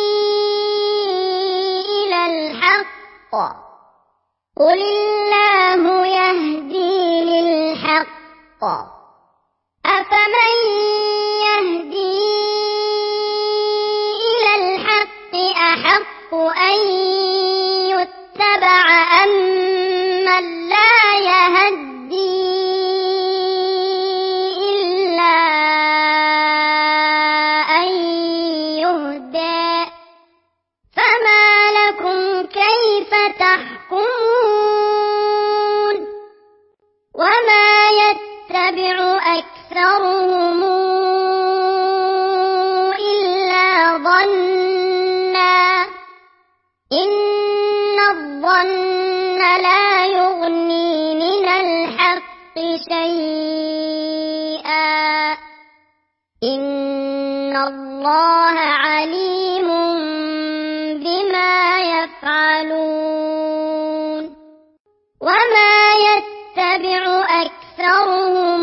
A: إلى الحق قل الله يهدي للحق أفمن يهدي إلى الحق أحق أن يتبع أم من لا يهدي إلا أن يهدى فما لكم كيف تحكمون وما يتبع أكثرهم إلا ظنا إن الظن لا يغني من الحق شيئا إن الله عليم بما يفعلون وما يتبع أكثرهم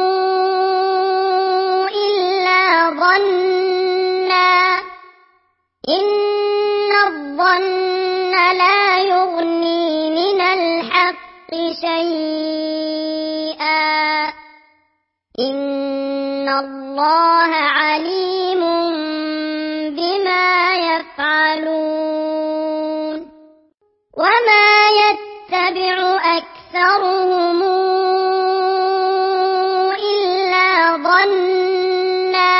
A: إلا ظنا إن الظن لا يغني من الحق شيئا إن الله عليم بما يفعلون وما يتبع أكثرهم إلا ظنا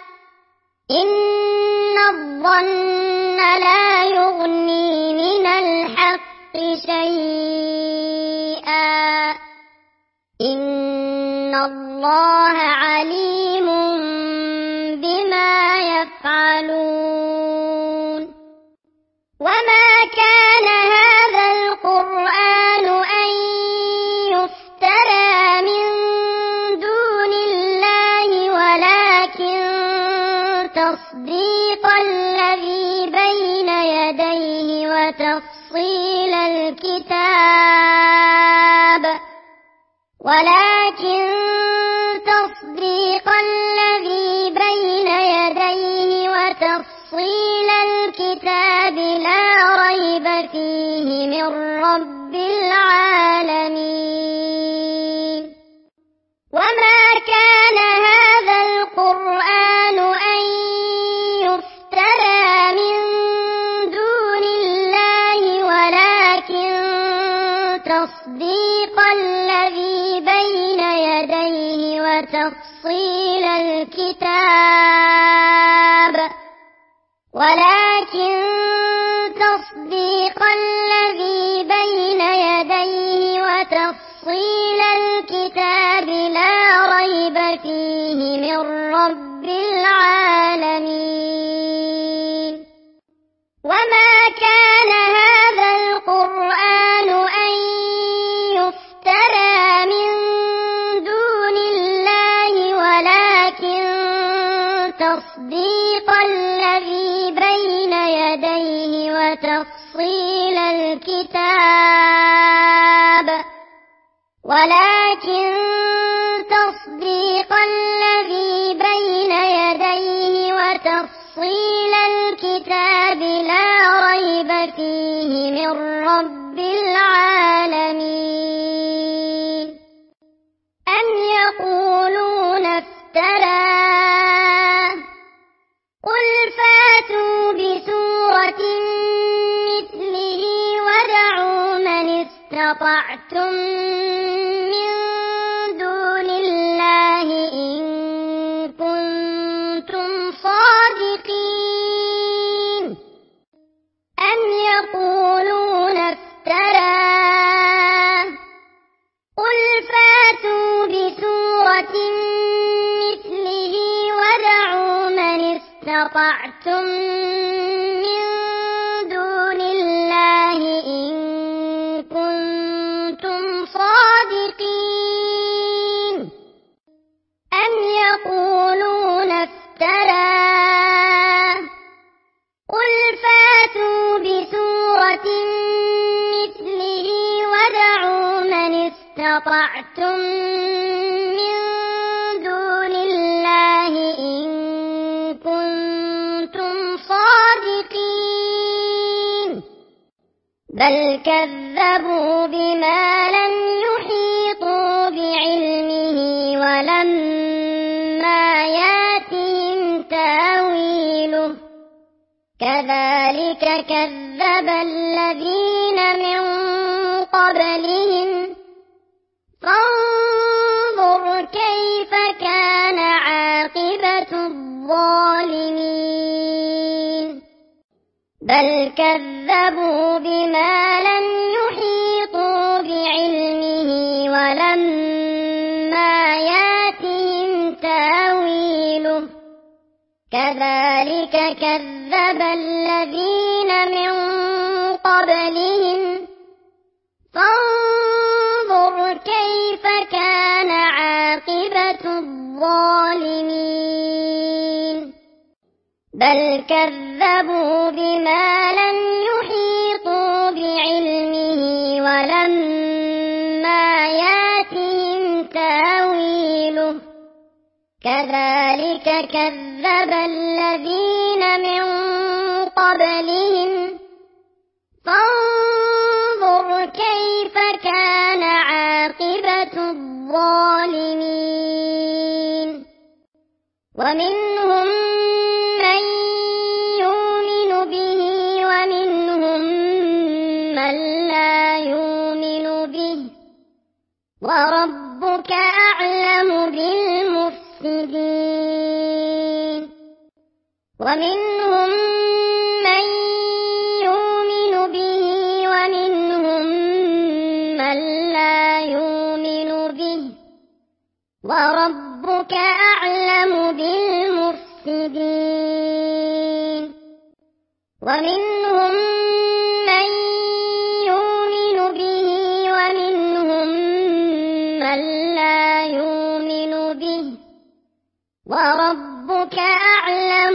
A: إن الظن لا يغني من الحق شيئا إن الله عليم بما يفعلون وما كان هذا القرآن أن يفترى من دون الله ولكن تصديق الذي بين يديه وتفصيل الكتاب لا ريب فيه من رب العالمين وما كان هذا القرآن أن يفترى من دون الله ولكن تصديق الذي بين يديه وتفصيل الكتاب العالمين وما كان هذا القرآن أن يفترى من دون الله ولكن تصديق الذي بين يديه وتفصيل الكتاب لا ريب فيه من رب العالمين أم يقولون افتراه قل فاتوا بسورة مثله وادعوا من استطعتم من دون الله إن كنتم صادقين أم يقولون افتراه قل فاتوا بسورة مثله وادعوا من استطعتم من دون الله إن كنتم صادقين أم يقولون افتراه قل فاتوا بسورة مثله وادعوا من استطعتم من دون الله إن كنتم صادقين بل كذبوا بما لم يحيطوا بعلمه ولما ياتهم تاويله كذلك كذب الذين من قبلهم فانظر كيف كان عاقبة الظالمين بل كذبوا بما لم يحيطوا بعلمه ولما ياتهم تاويله كذلك كذب الذين من قبلهم فانظر كيف كان عاقبة الظالمين بل كذبوا بما لم يحيطوا بعلمه ولما ياتهم تاويله كذلك كذب الذين من قبلهم فانظر كيف كان عاقبة الظالمين ومنهم من يؤمن به ومنهم من لا يؤمن به وربك أعلم بالمفسدين ومنهم من يؤمن به ومنهم من لا يؤمن به وربك أعلم بالمفسدين ومنهم من يؤمن به ومنهم من لا يؤمن به وربك أعلم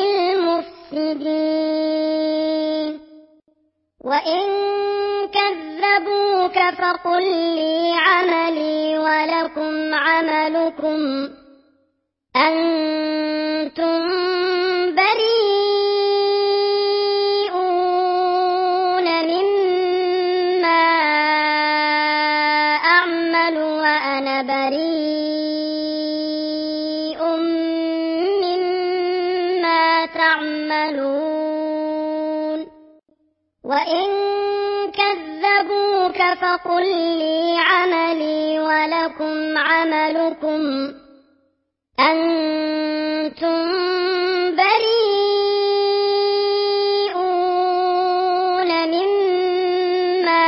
A: بالمفسدين وإن كذبوك فقل لي عملي ولكم عملكم أنتم بريئون مما أعمل وأنا بريء مما تعملون وإن كذبوك فقل لي عملي ولكم عملكم أنتم بريئون مما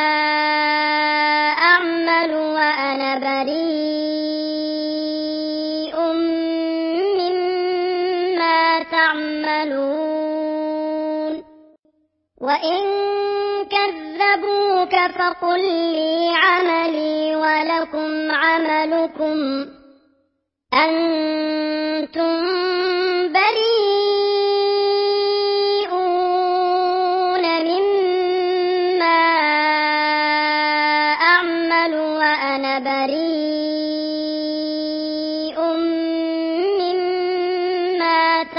A: أعمل وأنا بريء مما وإن كذبوك فقل لي عملي ولكم عملكم أنتم بريئون مما أعمل وأنا بريء مما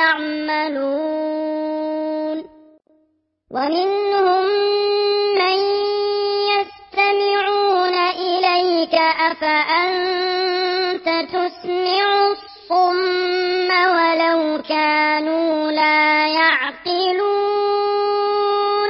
A: تعملون ومنهم من يستمعون إليك أفأنت تسمع الصم ولو كانوا لا يعقلون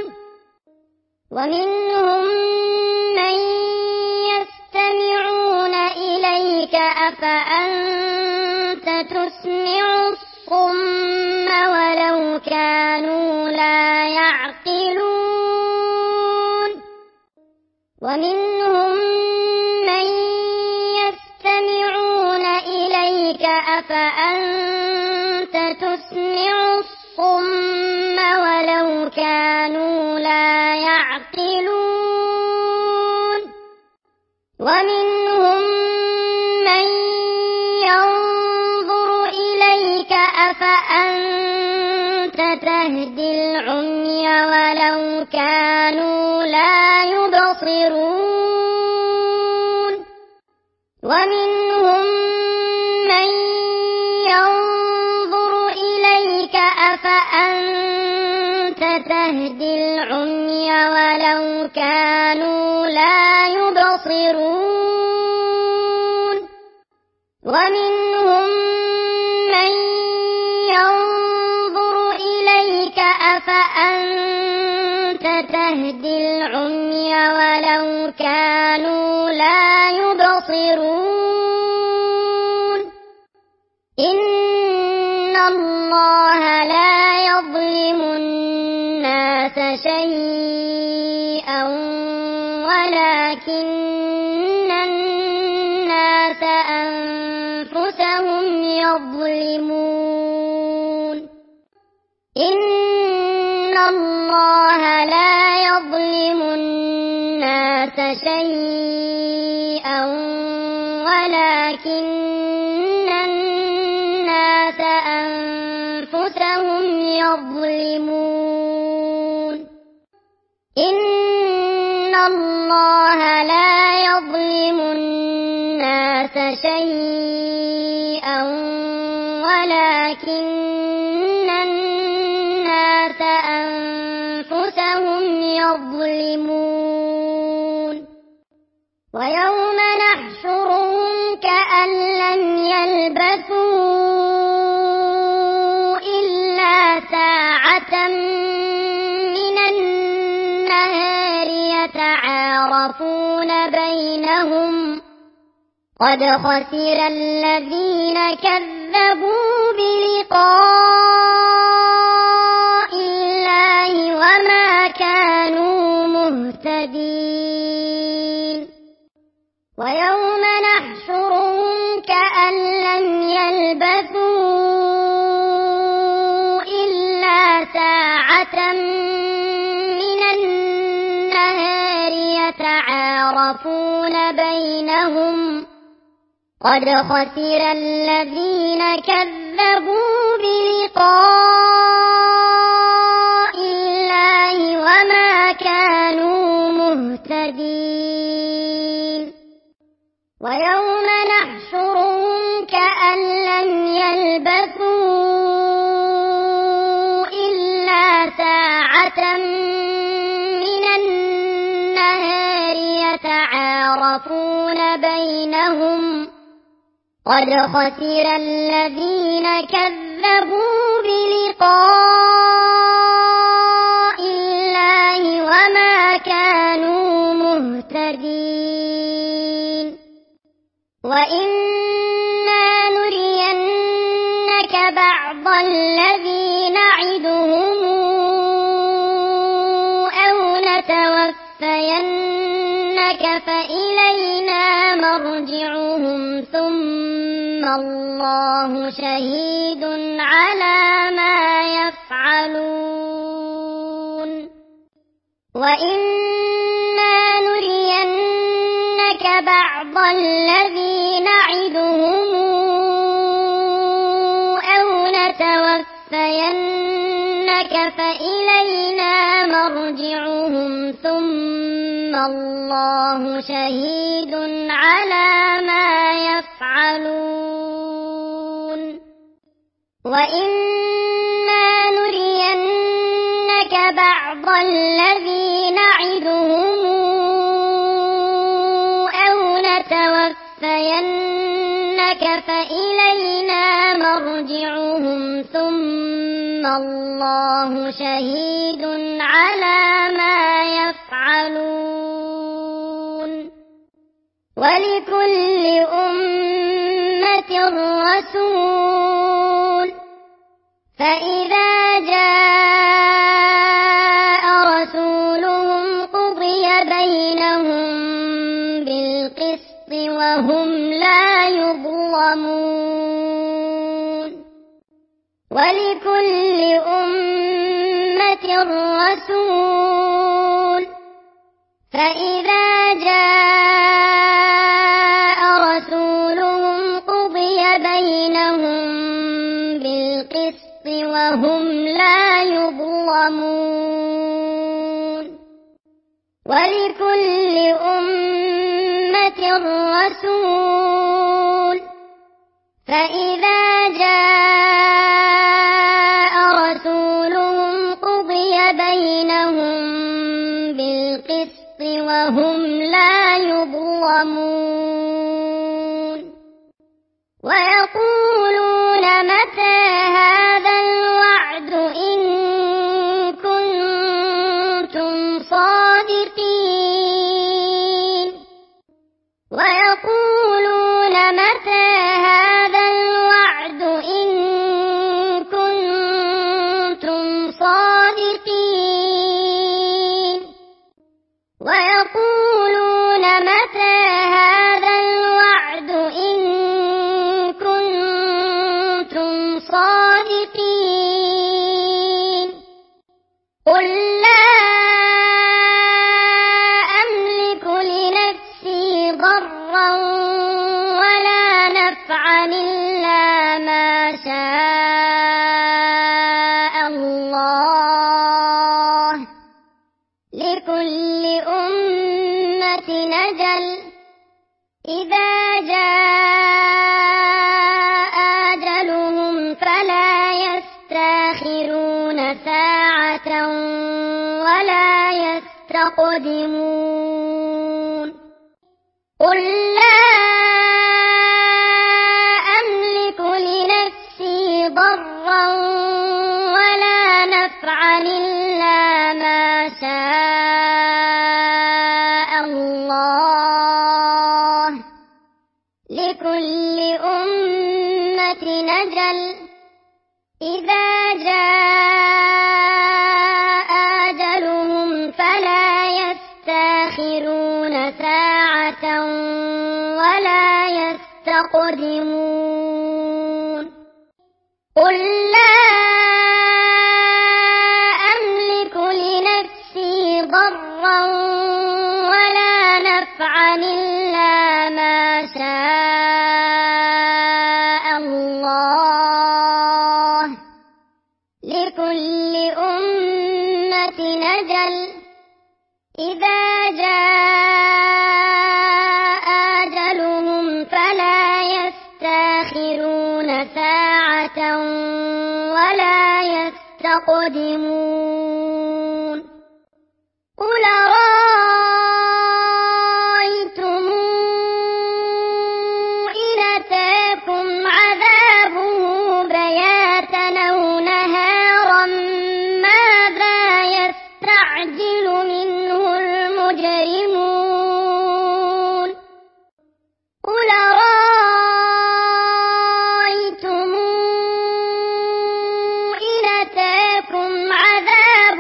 A: ومنهم من يستمعون إليك أفأنت تسمع الصم ولو كانوا لا يعقلون ومنهم من يستمعون إليك أفأنت تسمع الصم ولو كانوا لا يعقلون ومنهم من ينظر إليك أفأنت تهدي العمي ولو كانوا لا يبصرون ومنهم من ينظر إليك أفأنت تهدي العمي ولو كانوا لا يبصرون ومنهم من ينظر إليك أفأنت تهدي العمي ولو كانوا لا يبصرون إن الله لا يظلم الناس شيئا ولكن الناس أنفسهم يظلمون إن الله لا يظلم الناس شيئا ولكن الناس أنفسهم يظلمون إن الله لا يظلم الناس شيئا ولكن الناس أنفسهم يظلمون ويوم نحشرهم كأن لم يلبثوا إلا ساعة من النهار يتعارفون بينهم قد خسر الذين كذبوا بلقاء الله وما كانوا مهتدين ويوم نحشرهم كأن لم يلبثوا إلا ساعة من النهار يتعارفون بينهم قد خسر الذين كذبوا بلقاء الله وما كانوا مهتدين ويوم نحشرهم كأن لم يلبثوا إلا ساعة من النهار يتعارفون بينهم قد خسر الذين كذبوا بلقاء الله وما كانوا مهتدين وإما نرينك بعض الذي نعدهم أو نتوفينك فإلينا مرجعهم ثم الله شهيد على ما يفعلون وإما نرينك بعض الذي نعدهم أو نتوفينك فإلينا مرجعهم ثم الله شهيد على ما يفعلون وإما نرينك بعض الذي نعدهم أو نتوفينك فإلينا مرجعهم ثم الله شهيد على ما يفعلون ولكل أمة رسول فإذا جاء رسولهم قضي بينهم بالقسط وهم لا يظلمون ولكل أمة رسول فإذا جاء رسولهم قضي بينهم بالقسط وهم لا يظلمون ولكل أمة رسول فإذا جاء رسولهم قضي بينهم بالقسط وهم لا يظلمون ويقولون متى هذا الوعد إن كنتم صادقين ويقولون متى هذا الوعد إن كنتم صادقين ويقولون متى هذا الوعد إن كنتم صادقين قل لا أملك لنفسي ضرا ولا نفعا إلا ما شاء الله لكل أمة أجل إذا جاء أجلهم فلا يستأخرون ساعة ولا يستقدمون قل لا أملك لنفسي ضرا ولا نفعا إلا ما شاء الله لكل أمة أجل إذا جاء أجلهم فلا يستأخرون ساعة ولا يستقدمون قل لا أملك لنفسي ضرا ولا نفعا إلا ما شاء الله لكل أمة أجل إذا جاء أجلهم فلا يستأخرون ساعة ولا يستقدمون قل أرأيتم إن أتاكم عذابه بياتا أو نهارا ماذا يستعجل منه المجرمون قل أرأيتم إن أتاكم عذابه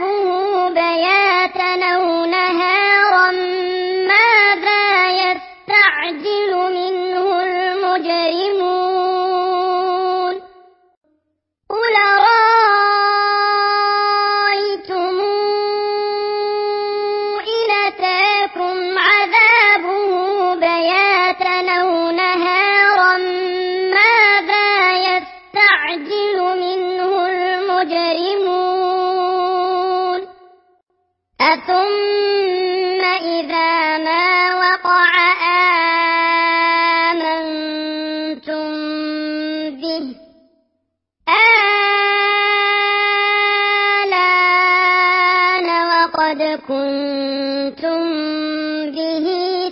A: به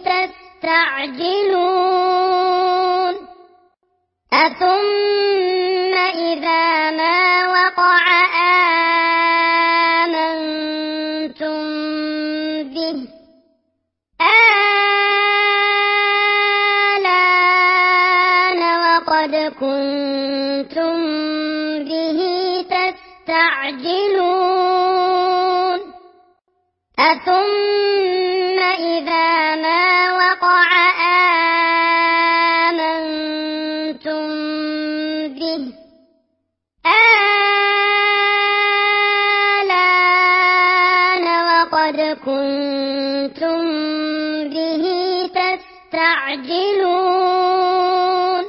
A: تستعجلون أثم إذا ما وقع آمنتم به آلان وقد كنتم به تستعجلون أثم إذا ما وقع آمنتم به آلان وقد كنتم به تستعجلون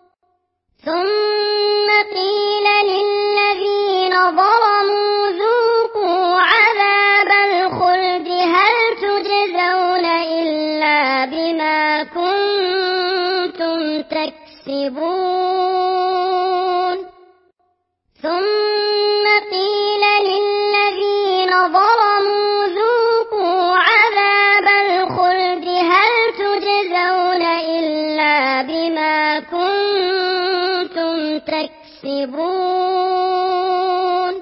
A: ثم قيل للذين ظلموا ذوقوا عذاب الخلد هل تجزون إلا بما كنتم تكسبون ثم قيل للذين ظلموا ذوقوا عذاب الخلد هل تجزون إلا بما كنتم تكسبون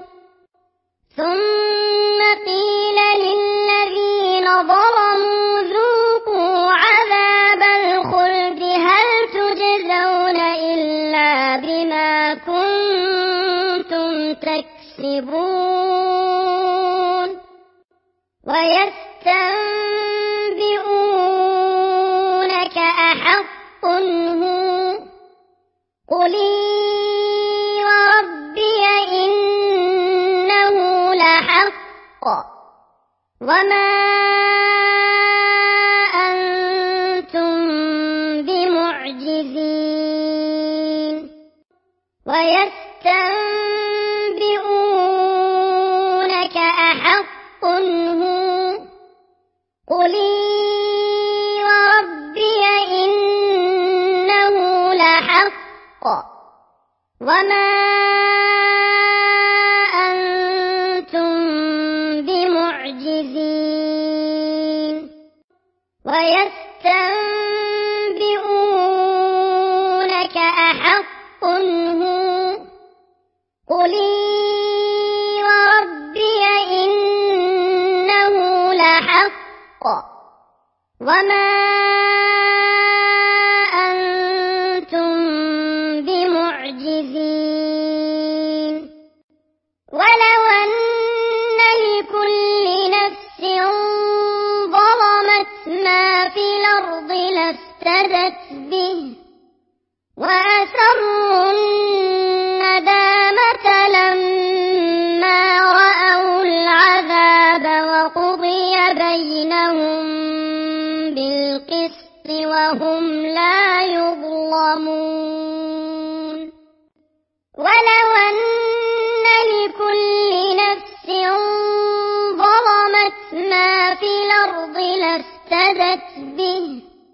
A: ثم قيل للذين ظلموا ذوقوا عذاب الخلد هل تجزون إلا بما كنتم تكسبون ويستنبئونك أحق هو قل وربي إنه لحق وما أنتم بمعجزين ويستنبئونك أحق هو قل وربي إنه لحق وما أنتم بمعجزين ويستنبئونك أحق هو قل وربي إنه لحق وما أنتم بمعجزين ولو أن لكل نفس ظلمت ما في الأرض لافتدت به وأسروا الندامة لما رأوا العذاب وقضي بينهم بالقسط وهم لا يظلمون ولو أن لكل نفس ظلمت ما في الأرض لافتدت به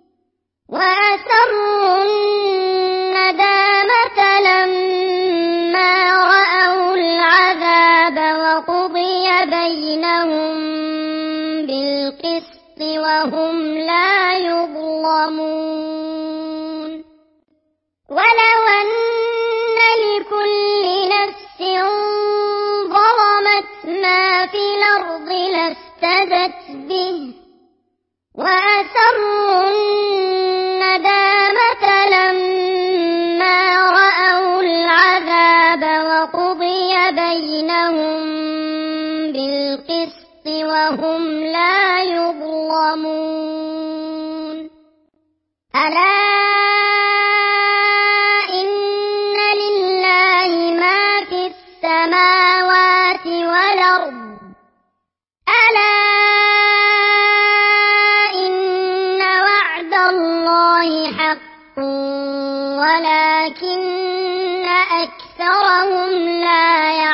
A: وأسروا الندامة لما رأوا العذاب وقضي بينهم بالقسط وهم لا يظلمون ولو أن لكل نفس ظلمت ما في الأرض لافتدت به وأسروا الندامة لما رأوا العذاب وقضي بينهم بالقسط وهم لا يظلمون ألا إن لله ما في السماوات والأرض ألا إن وعد الله حق ولكن أكثرهم لا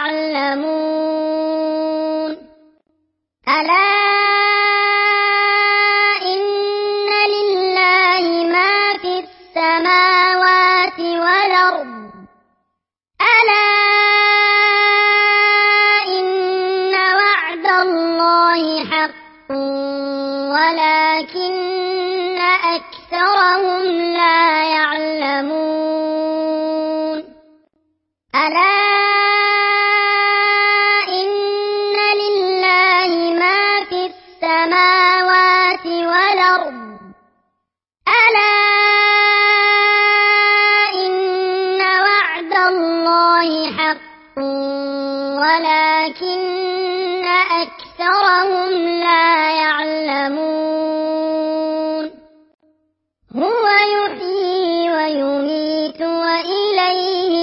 A: يعلمون ألا إن لله ما في السماوات والأرض ألا إن وعد الله حق ولا ولكن أكثرهم لا يعلمون ألا إن لله ما في السماوات والأرض ألا إن وعد الله حق ولكن أكثرهم لا يعلمون هو يحيي ويميت وإليه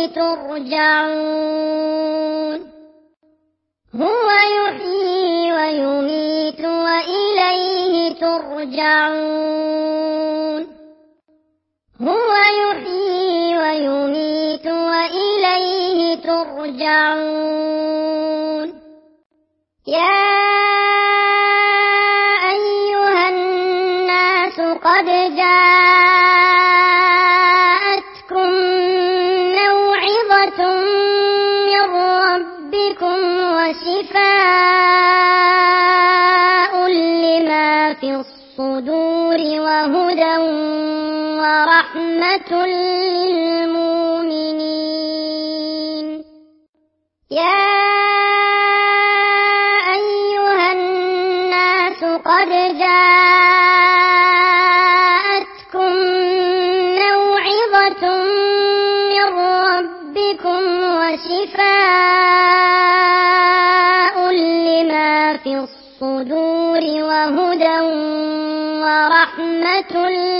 A: ترجعون هو يحيي ويميت وإليه ترجعون هو يحيي ويميت وإليه ترجعون يا أيها الناس قد جاءتكم موعظة من ربكم وشفاء لما في الصدور وهدى ورحمة للمؤمنين يا أيها الناس قد جاءتكم موعظة من ربكم وشفاء لما في الصدور وهدى ورحمة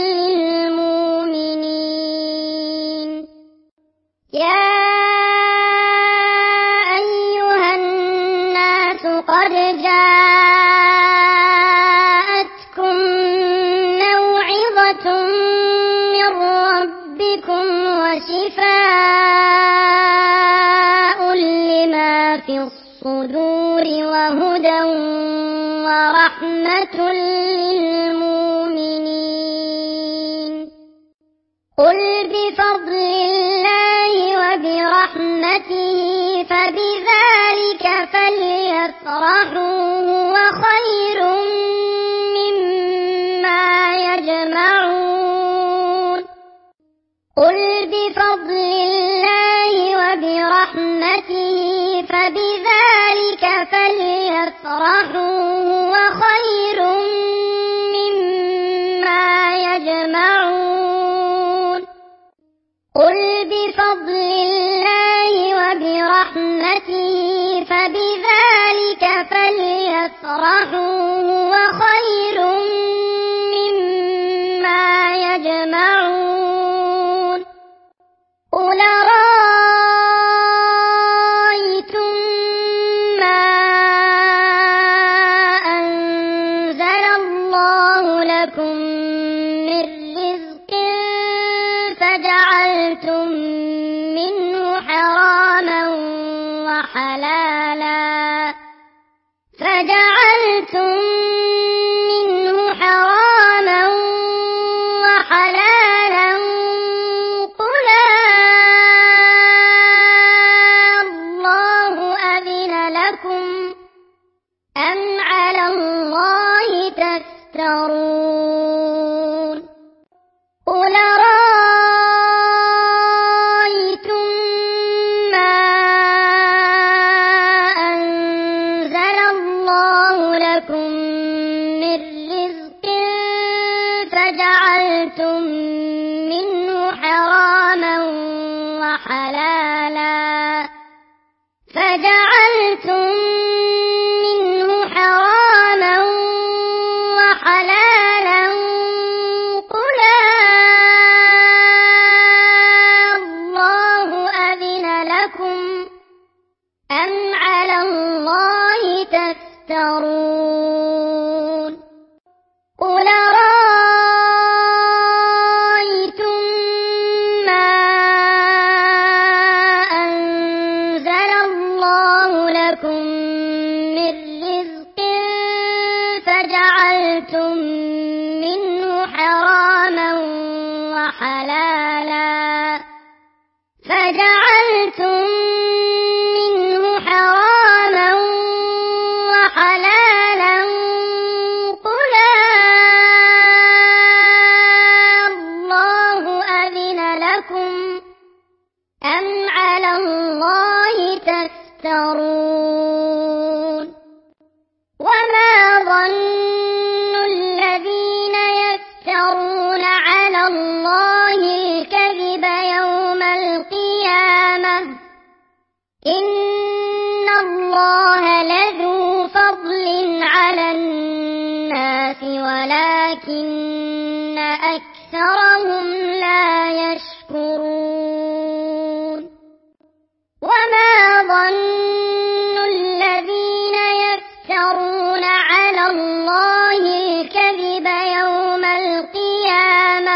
A: للمؤمنين يا أيها الناس قد جاءتكم موعظة من ربكم وشفاء لما في الصدور وهدى ورحمة للمؤمنين قل بفضل الله وبرحمته فبذلك فليفرحوا هو خير مما يجمعون قل بفضل الله وبرحمته فبذلك فليفرحوا هو خير مما يجمعون قل بفضل الله وبرحمته فبذلك فليفرحوا هو خير مما يجمعون قل أرأيتم ما أنزل الله لكم من رزق فجعلتم منه حراما وحلالا قل الله أذن لكم أم على الله تفترون قل أرأيتم ما أنزل الله لكم من رزق فجعلتم منه حراما وحلالا قل الله أذن لكم أم على الله تفترون قل أرأيتم ما أنزل الله لكم من رزق فجعلتم منه حراما وحلالا قل يفترون وما ظن الذين يفترون على الله الكذب يوم القيامة إن الله لذو فضل على الناس ولكن أكثرهم لا يشكرون وما ظن الذين يفترون على الله الكذب يوم القيامة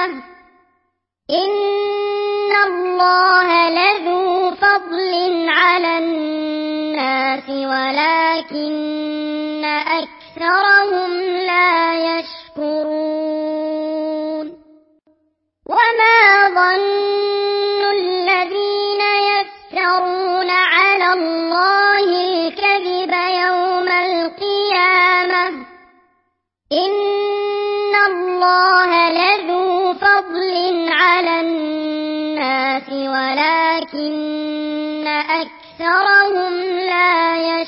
A: إن الله لذو فضل على الناس ولكن أكثرهم لا يشكرون وما ظن الذين يفترون على الله الكذب يوم القيامة إن الله لذو فضل على الناس ولكن أكثرهم لا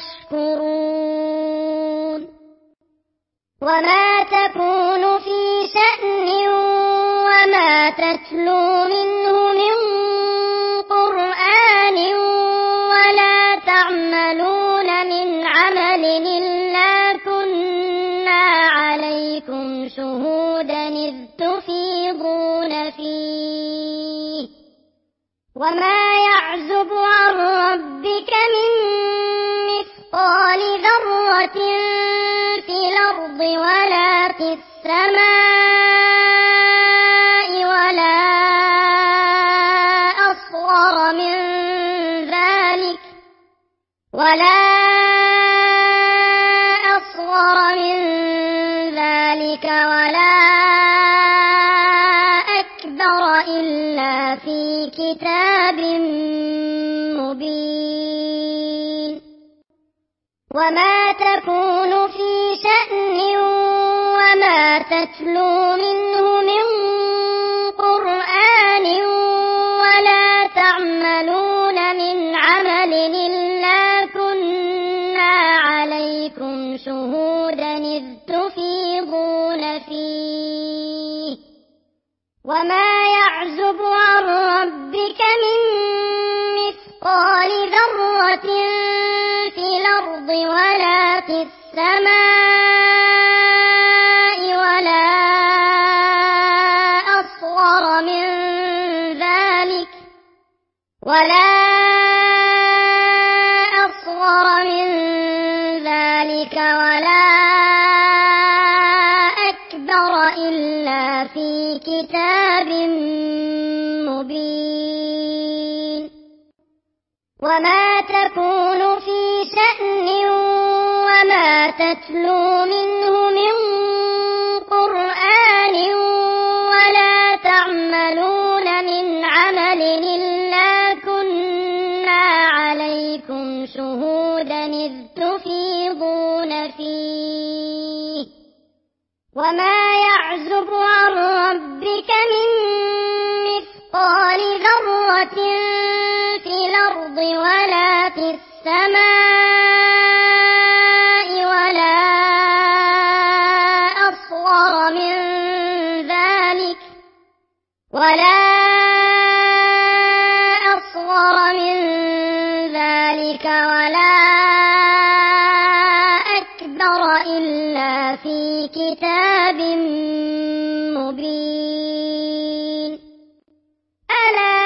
A: يشكرون وما تكون في شأن وما تتلو منه من قرآن ولا تعملون من عمل إلا كنا عليكم شهودا إذ تفيضون فيه وما يعزب عن ربك من مثقال ذرة في الأرض ولا في السماء ولا أصغر من ذلك ولا أكبر إلا في كتاب مبين وما تكون في شأن وما تتلو منه من قرآن ولا تعملون من عمل إلا كنا عليكم شهودا إذ تفيضون فيه وما يعزب عن ربك من مثقال ذرة في الأرض ولا في السماء ولا أصغر من ذلك ولا أكبر إلا في كتاب مبين وما تكون في شأن وما تتلو منه من قرآن ولا تعملون من عمل إلا كنا عليكم شهودا إذ تفيضون فيه وما يعزب عن ربك من مثقال ذرة في الأرض ولا في السماء ولا أصغر من ذلك ولا أكبر إلا في كتاب مبين ألا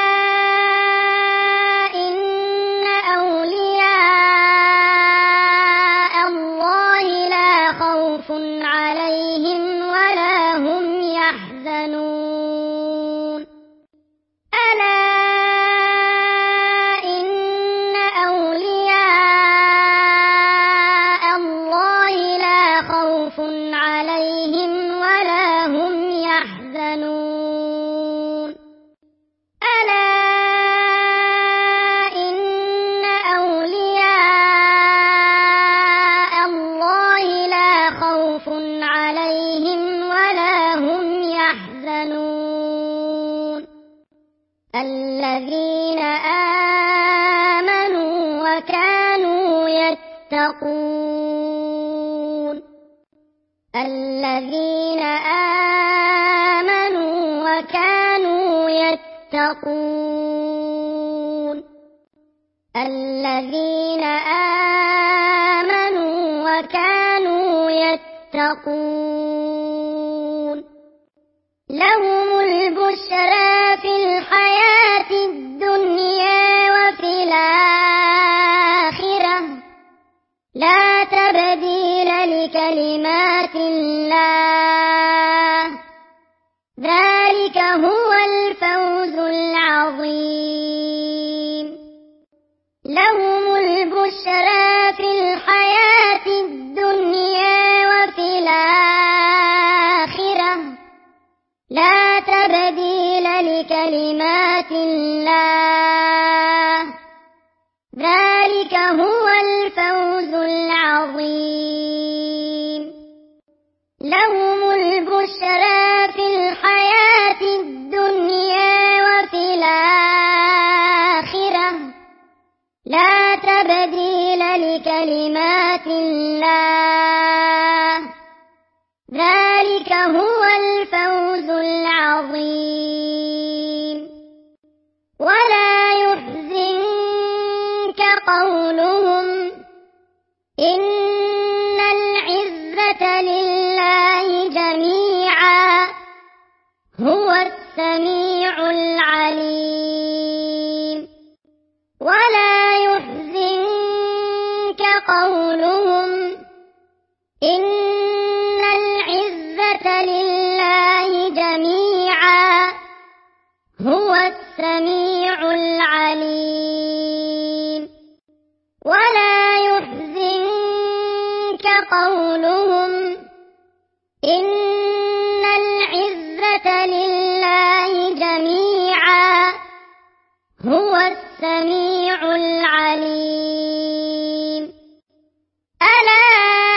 A: إن أولياء الله لا خوف عليهم ولا هم يحزنون ألا إن أولياء الله لا خوف عليهم ولا هم يحزنون ألا إن أولياء الله لا خوف عليهم ولا هم يحزنون الذين آمنوا وكانوا يتقون الذين آمنوا وكانوا يتقون الذين آمنوا وكانوا يتقون لهم البشرى في الحياة الدنيا وفي الآخرة لا تبديل لكلمات الله ذلك هو الفوز العظيم لهم البشرى في الحياة الدنيا وفي الآخرة لا تبديل لكلمات الله ذلك هو الفوز العظيم لهم البشرى في الحياة الدنيا وفي الآخرة لا تبديل لكلمات الله ذلك هو الفوز العظيم ولا يحزنك قولهم إن العزة لله جميعا هو السميع العليم ولا يحزنك قولهم إن العزة لله جميعا هو السميع العليم ولا يحزنك قولهم إن العزة لله جميعا هو السميع العليم ألا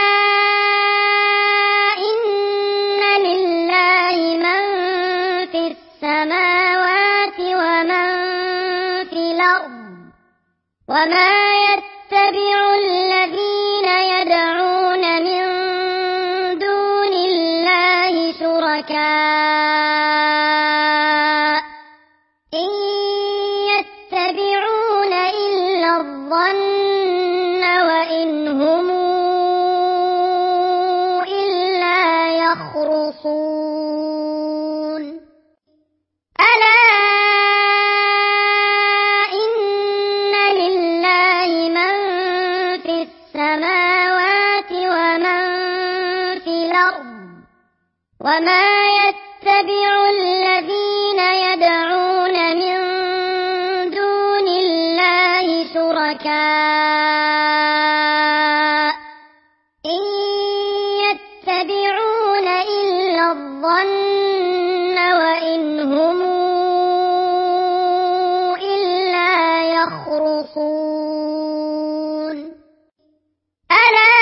A: إن لله من في السماوات ومن في الأرض وما يتبع الذين يدعون من دون الله شركاء إن يتبعون إلا الظن وإن هم إلا يخرصون ألا إن لله من في السماوات ومن في الأرض وما يتبع الذين يدعون من دون الله شركاء إن يتبعون إلا الظن وإن هم إلا يخرصون ألا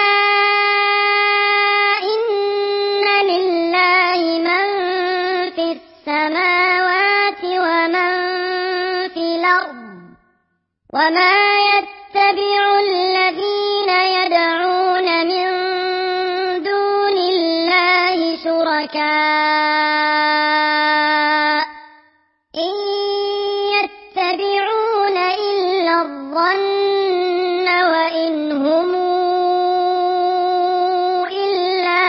A: إن لله من في السماوات ومن في الأرض وما يتبع الذين يدعون من دون الله شركاء إن يتبعون إلا الظن وإن هم إلا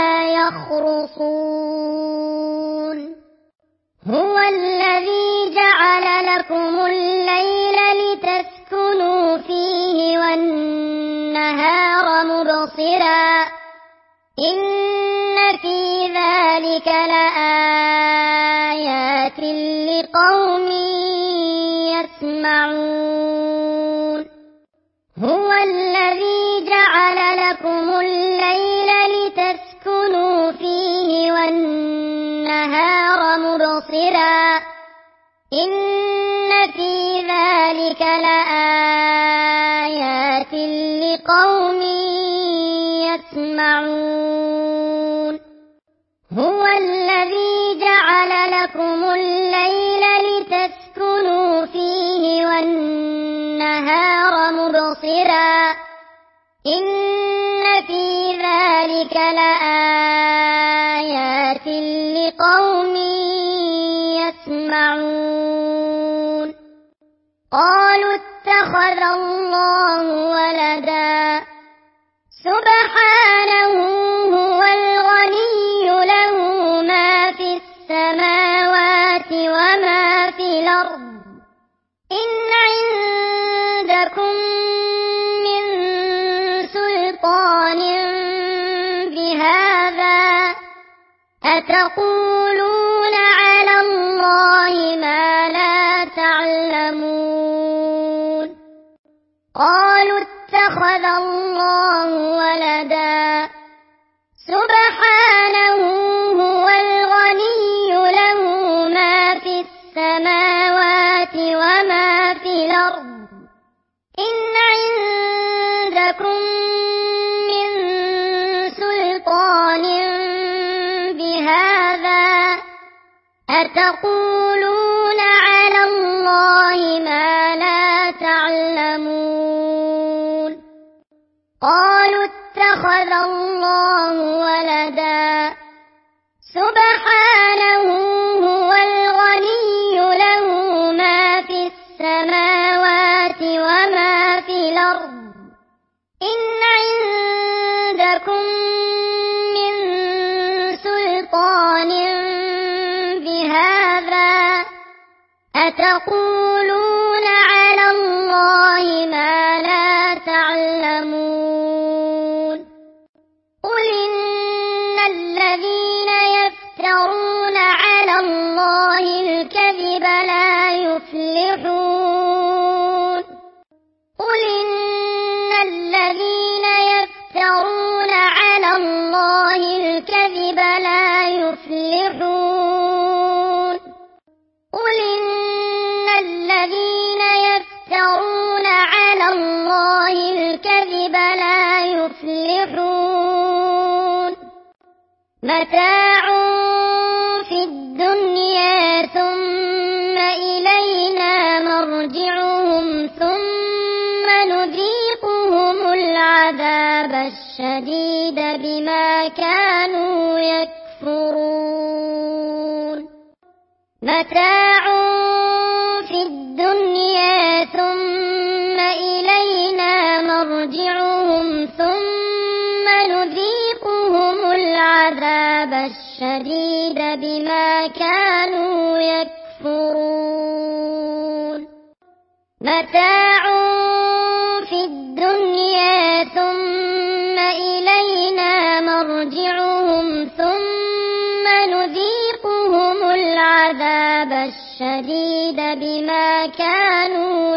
A: يخرصون هو الذي جعل لكم الليل لتسكنوا فيه والنهار مبصرا إن في ذلك لآيات لقوم يسمعون هو الذي جعل لكم الليل لتسكنوا فيه والنهار مبصرا إن في ذلك لآيات لقوم يسمعون هو الذي جعل لكم الليل لتسكنوا فيه والنهار مبصرا إن يسمعون قالوا اتخذ الله ولدا سبحانه هو الغني له ما في السماوات وما في الأرض إن عندكم من سلطان بهذا أتقولون على الله ما لا تعلمون قالوا اتخذ الله ولدا سبحانه هو الغني له ما في السماوات وما في الأرض إن عندكم من سلطان بهذا أتقولون على الله ما لا تعلمون قالوا اتخذ الله ولدا سبحانه هو الغني له ما في السماوات وما في الأرض إن عندكم من سلطان بهذا أتقولون على الله ما لا تعلمون قل إن الذين يفترون على الله الكذب لا يفلحون قل إن الذين يفترون على الله الكذب لا يفلحون قل إن الذين يفترون على الله الكذب لا يفلحون متاع في الدنيا ثم إلينا مرجعهم ثم نذيقهم العذاب الشديد بما كانوا يكفرون متاع في الدنيا ثم إلينا مرجعهم ثم نذيقهم العذاب الشديد بما كانوا يكفرون متاع في الدنيا ثم إلينا مرجعهم ثم نذيقهم العذاب الشديد بما كانوا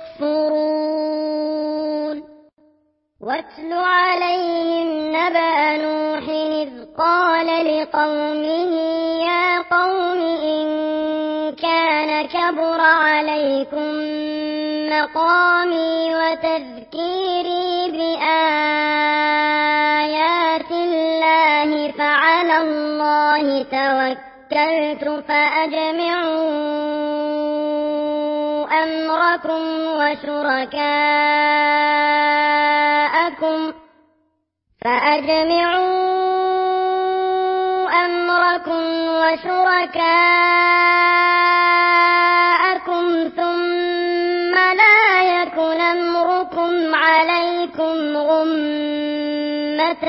A: يكفرون واتل عليهم نبأ نوح إذ قال لقومه يا قوم إن كان كبر عليكم مقامي وتذكيري بآيات الله فعلى الله توكلت فأجمعوا أمركم وشركاءكم ثم لا يكن أمركم عليكم غمة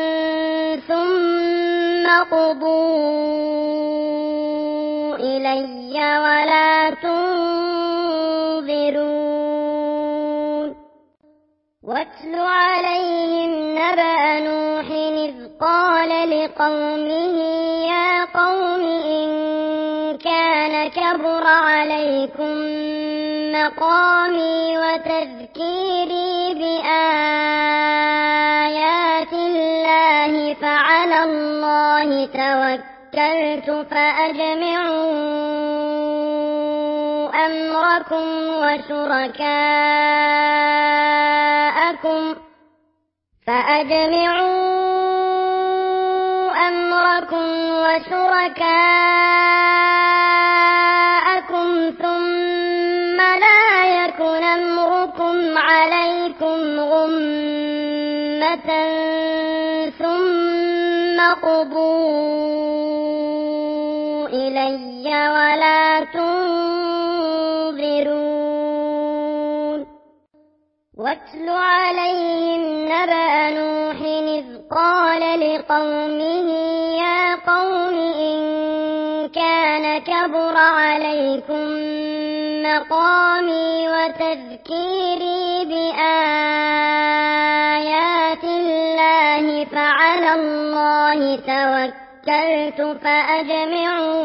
A: ثم قضوا إلي ولا تنظرون واتل عليهم نبأ نوح إذ قال لقومه يا قوم إن كان كبر عليكم مقامي وتذكيري بآيات الله فعلى الله توكلت فأجمعوا أمركم وشركاءكم ثم لا يكن أمركم عليكم غمة ثم قضوا إلي ولا تنظرون واتل عليهم نبأ نوح إذ قال لقومه يا قوم إن كان كبر عليكم مقامي وتذكيري بآيات الله فعلى الله توكلت فأجمعوا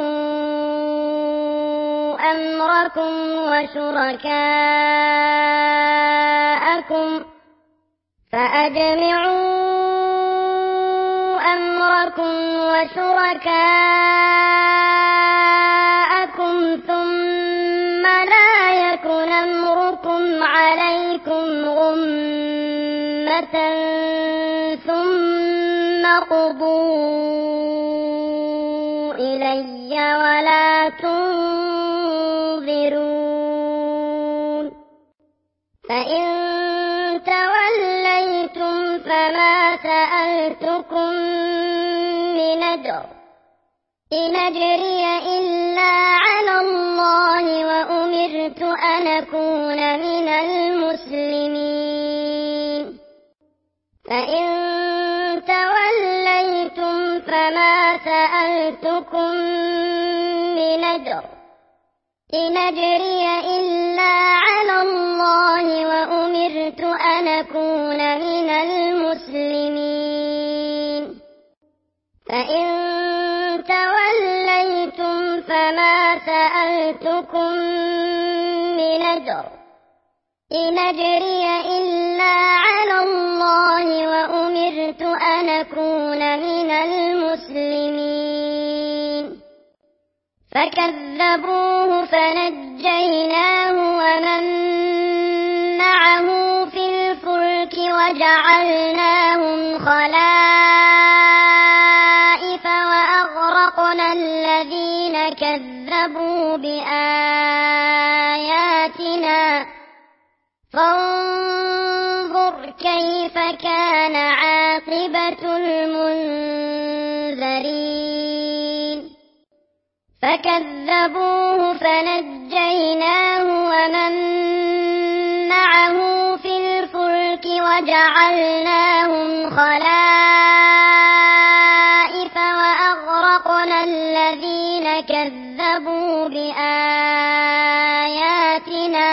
A: أمركم وشركاءكم ثم لا يكن أمركم عليكم غمة ثم قضوا إلي ولا تنظرون فإن توليتم فما سألتكم من أجر إن أجري إلا على الله وأمرت أن أكون من المسلمين فإن توليتم فما سألتكم من أجر إن أجري إلا على الله وأمرت أن أكون من المسلمين فإن توليتم فما سألتكم من أجر إن أجري إلا على الله وأمرت أن أكون من المسلمين فكذبوه فنجيناه ومن معه في الفلك وجعلناهم خلائف وأغرقنا الذين كذبوا بآياتنا فانظر كيف كان عاقبة المنذرين فكذبوه فنجيناه ومن معه في الفلك وجعلناهم خلائف وأغرقنا الذين كذبوا بآياتنا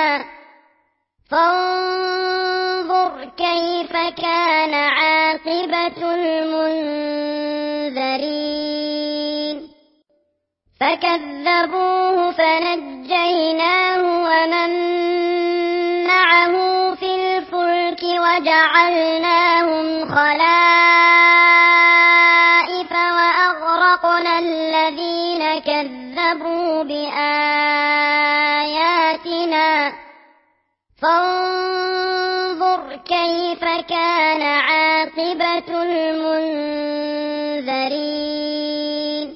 A: فانظر كيف كان عاقبة المنذرين فكذبوه فنجيناه ومن معه في الفلك وجعلناهم خلائف وأغرقنا الذين كذبوا بآياتنا فانظر كيف كان عاقبة المنذرين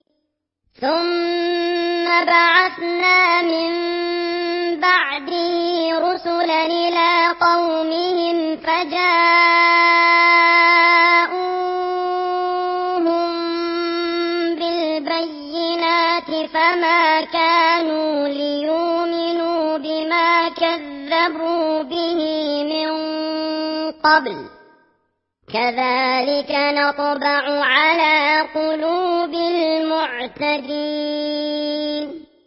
A: ثم بعثنا من بعده رسلا إلى قومهم فجاءوهم بالبينات فما كانوا ليؤمنوا بما كذبوا به من قبل كذلك نطبع على قلوب المعتدين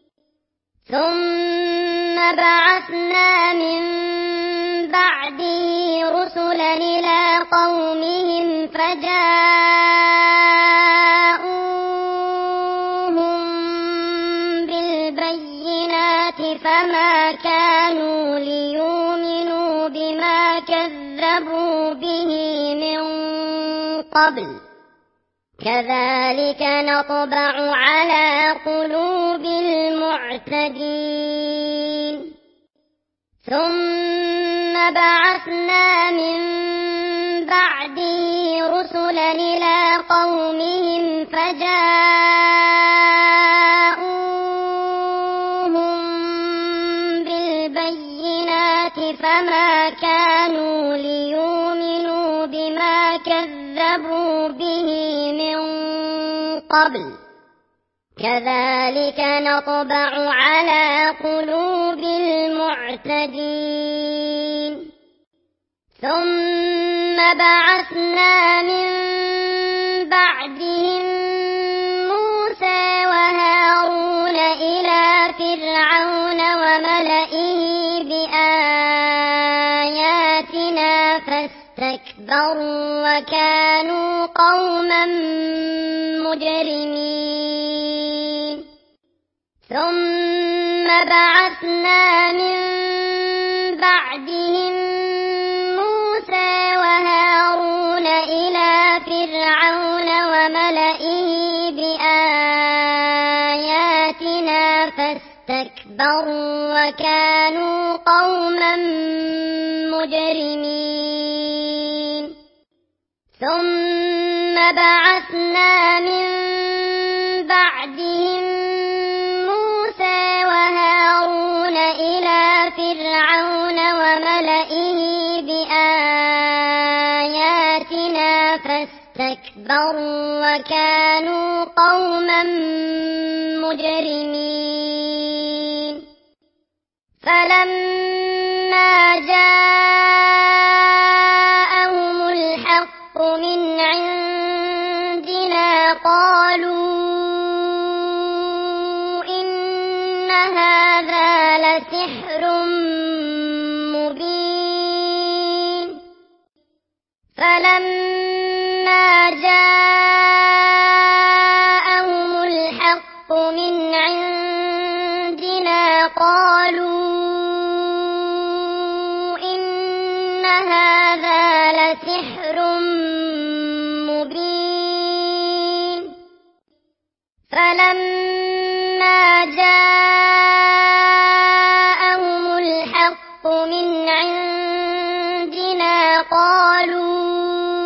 A: ثم بعثنا من بعده رسلا إلى قومهم فجاءوهم بالبينات فما كانوا ليؤمنوا بما كذبوا به من قبل كذلك نطبع على قلوب المعتدين ثم بعثنا من بعده رسلا إلى قومهم فجاءوهم بالبينات فما كانوا ليؤمنوا بما كذبوا به من قبل كذلك نطبع على قلوب المعتدين ثم بعثنا من بعدهم موسى وهارون إلى فرعون وملئه بآياتنا فاستكبروا وكانوا قوما مجرمين ثم بعثنا من بعدهم موسى وهارون إلى فرعون وملئه بآياتنا فاستكبروا وكانوا قوما مجرمين ثم بعثنا من بعدهم موسى وهارون إلى فرعون وملئه بآياتنا فاستكبروا وكانوا قوما مجرمين فلما جاءهم الحق من عندنا قالوا إن هذا لسحر مبين فلما جاءهم الحق من عندنا قالوا إن هذا لسحر مبين فلما جاءهم الحق من عندنا قالوا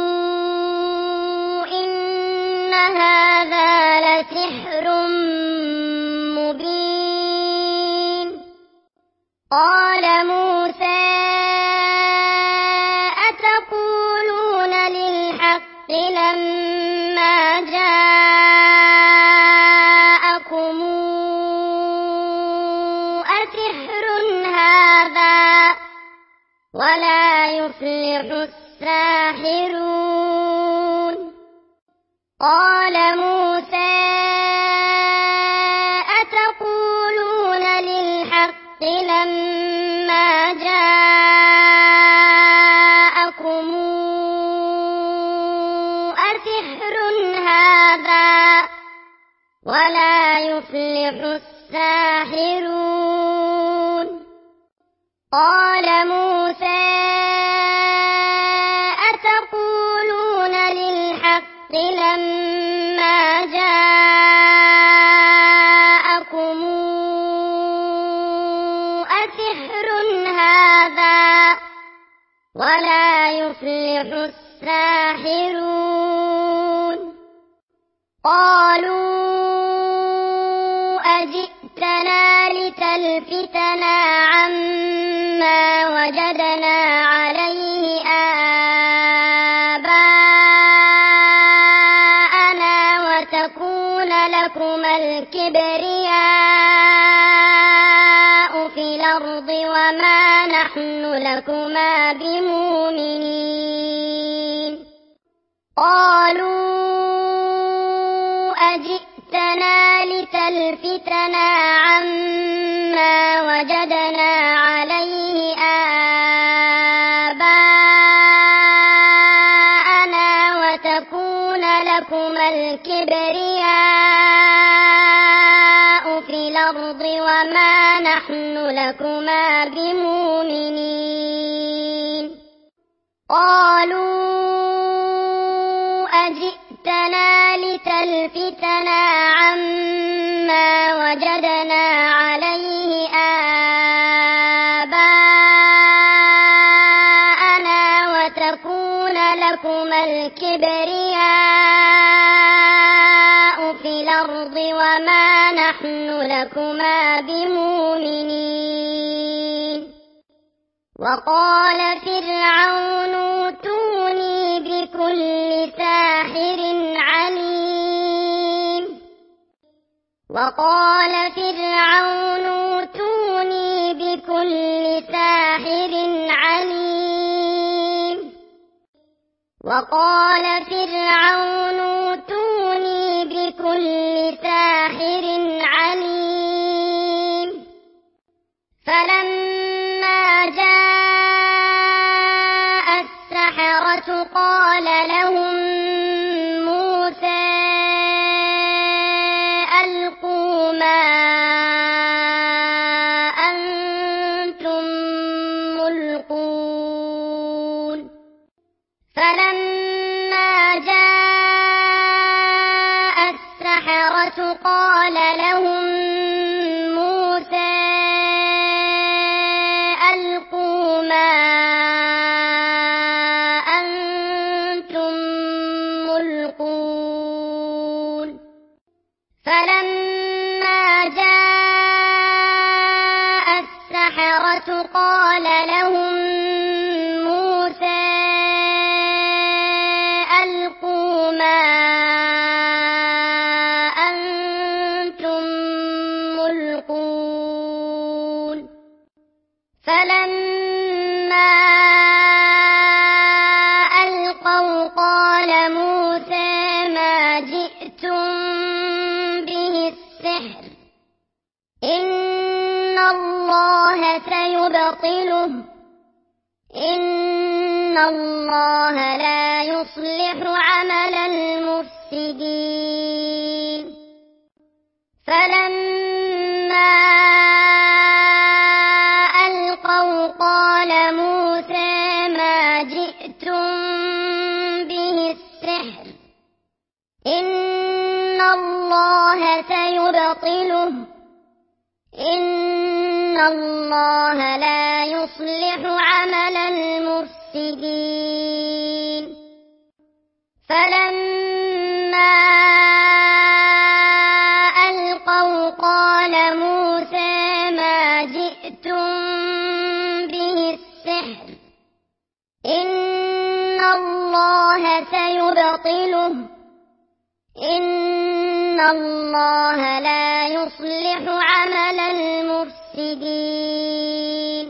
A: إن هذا لسحر مبين قال موسى أتقولون للحق لما جاءكم أسحر هذا ولا يفلح الساحرون قال موسى أتقولون للحق لما جاءكم أسحر هذا ولا يفلح الساحرون قال موسى أتقولون للحق لما جاءكم أسحر هذا ولا يفلح الساحرون قالوا أجئتنا لتلفتنا عما وجدنا عليه آباءنا وتكون لكما الكبرياء في الأرض وما نحن لكما بمؤمنين قالوا أجئتنا لتلفتنا عما وجدنا عليه آباءنا وتكون لكما الكبرياء في الأرض وما نحن لكما بمؤمنين قالوا أجئتنا لتلفتنا عما وجدنا عليه آباءنا وتكون لكما الكبرياء في الأرض وما نحن لكما بمؤمنين وقال فرعون ائتوني بكل ساحر عليم وقال فرعون ائتوني بكل ساحر عليم وقال فرعون ائتوني بكل ساحر عليم فلما جاء السحرة قال لهم موسى ألقوا ما أنتم ملقون فلما جاء السحرة قال لهم موسى ألقوا ما أنتم ملقون فلما جاء السحرة قال لهم موسى ألقوا ما أنتم ملقون فلما ألقوا قال موسى ما جئتم به السحر إن الله سيبطله إن الله لا يصلح عمل المفسدين فلما ألقوا قال موسى ما جئتم به السحر إن الله سيبطله إن الله لا يصلح عمل المفسدين فلما ألقوا قال موسى ما جئتم به السحر إن الله سيبطله إن الله لا يصلح عمل المفسدين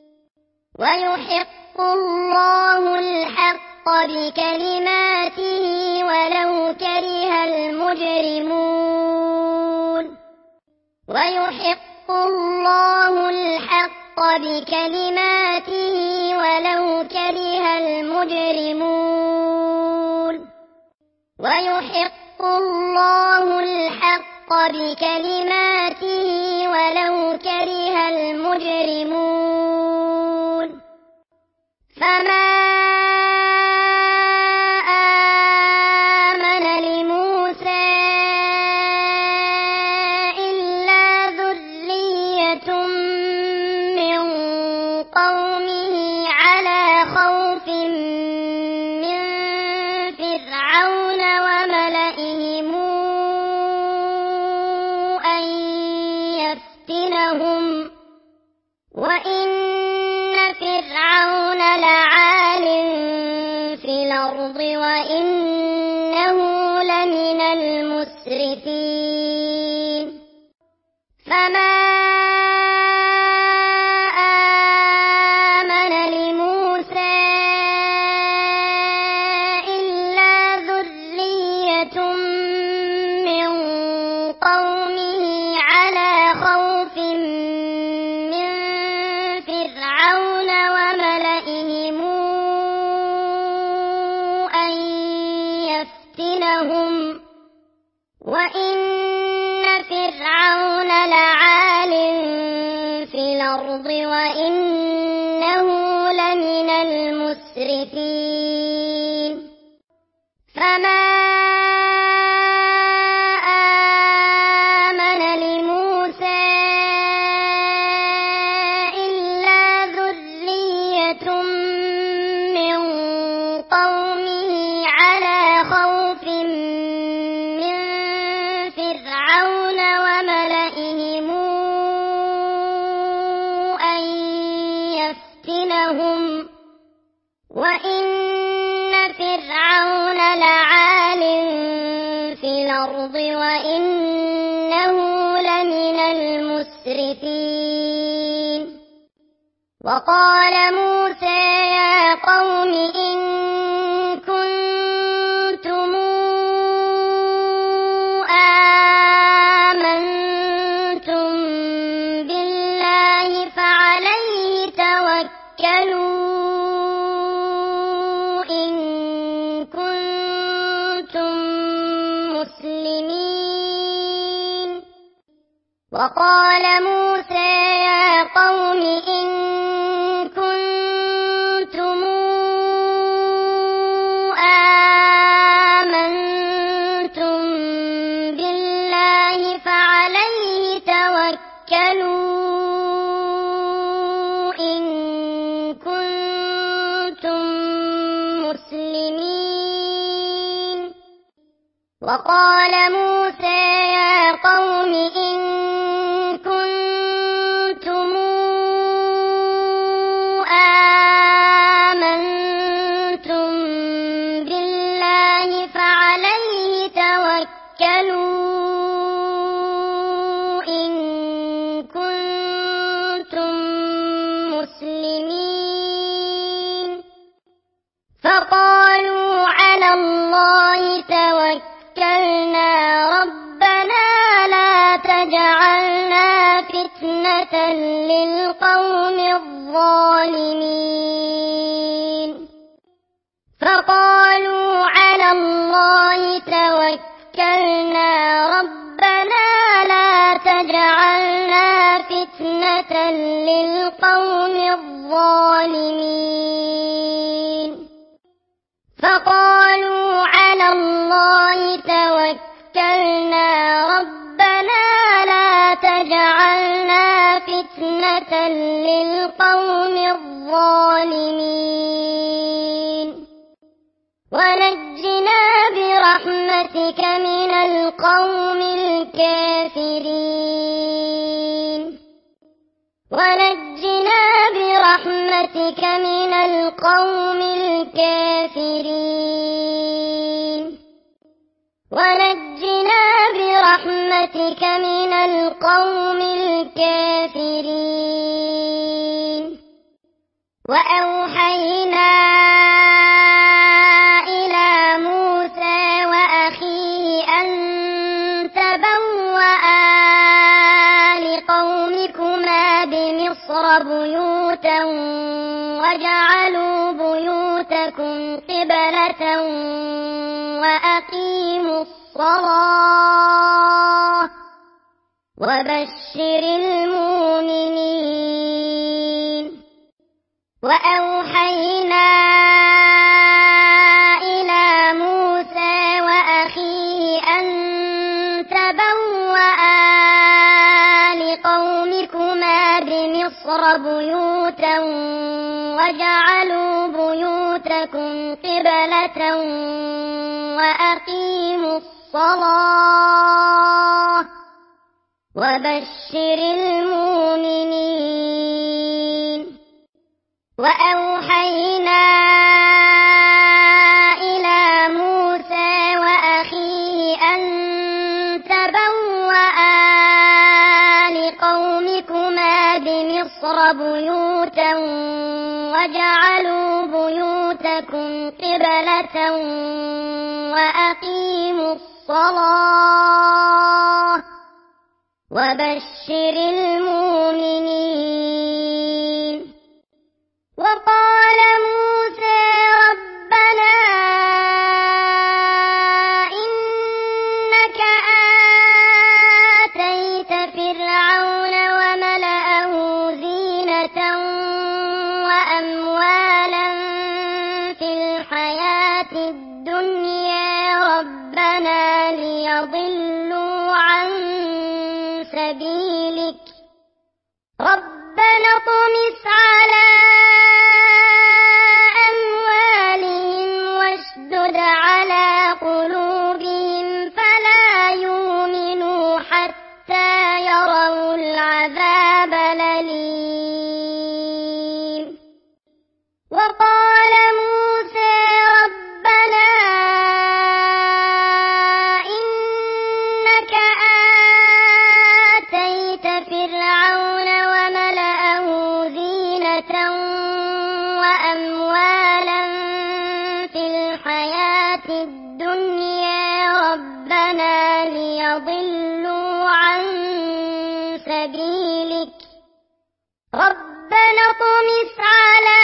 A: ويحق الله الحق بكلماته ولو كره المجرمون ويحق الله الحق بكلماته ولو كره المجرمون ويحق الله الحق بكلماته ولو كره المجرمون فما آمن لموسى إلا ذرية من قومه على خوف من فرعون وملئهم أن يفتنهم وإن فرعون لعال في الأرض وإنه لمن المسرفين فما آمن لموسى إلا ذرية من قومه على خوف من فرعون وملئهم المسرفين وقال موسى يا قوم إن كنتم آمنتم بالله فعليه توكلوا إن كنتم مسلمين وقال موسى يا قوم إن كنتم آمنتم بالله فعليه توكلوا إن كنتم مسلمين وقال موسى يا قوم إن كنتم آمنتم بالله فعليه توكلوا إن كنتم مسلمين فقالوا على الله توكلنا ربنا لا تجعلنا فتنة للقوم الظالمين فقالوا على الله توكلنا ربنا لا تجعلنا فتنة للقوم الظالمين فقالوا على الله توكلنا ربنا لا تجعلنا فتنة للقوم الظالمين ونجنا برحمتك من القوم الكافرين ونجنا برحمتك من القوم الكافرين ونجنا برحمتك من القوم الكافرين وأوحينا إلى موسى وأخيه أن تبوأ لقومكما بمصر بيوتا وجعلوا بيوتكم قبلة وأقيموا الصلاة وبشر المؤمنين وأوحينا إلى موسى وأخيه أن تبوأ لقومكما بمصر بيوتا وجعلوا بيوتكم قبلة وأقيموا الصلاة وبشر المؤمنين وأوحينا إلى موسى وأخيه أن تبوأ لقومكما بمصر بيوتا وجعلوا بيوتكم قبلة وأقيموا الصلاة وبشر المؤمنين وقال موسى ربنا إنك آتيت فرعون وملأه زينة وأموالا في الحياة الدنيا ربنا ليضلوا عن سبيلك ربنا اطمس على أموالهم واشدد على قلوبهم فلا يؤمنوا حتى يروا العذاب الأليم وقال موسى ربنا إنك آتيت فرعون سبيلك ربنا اطمس على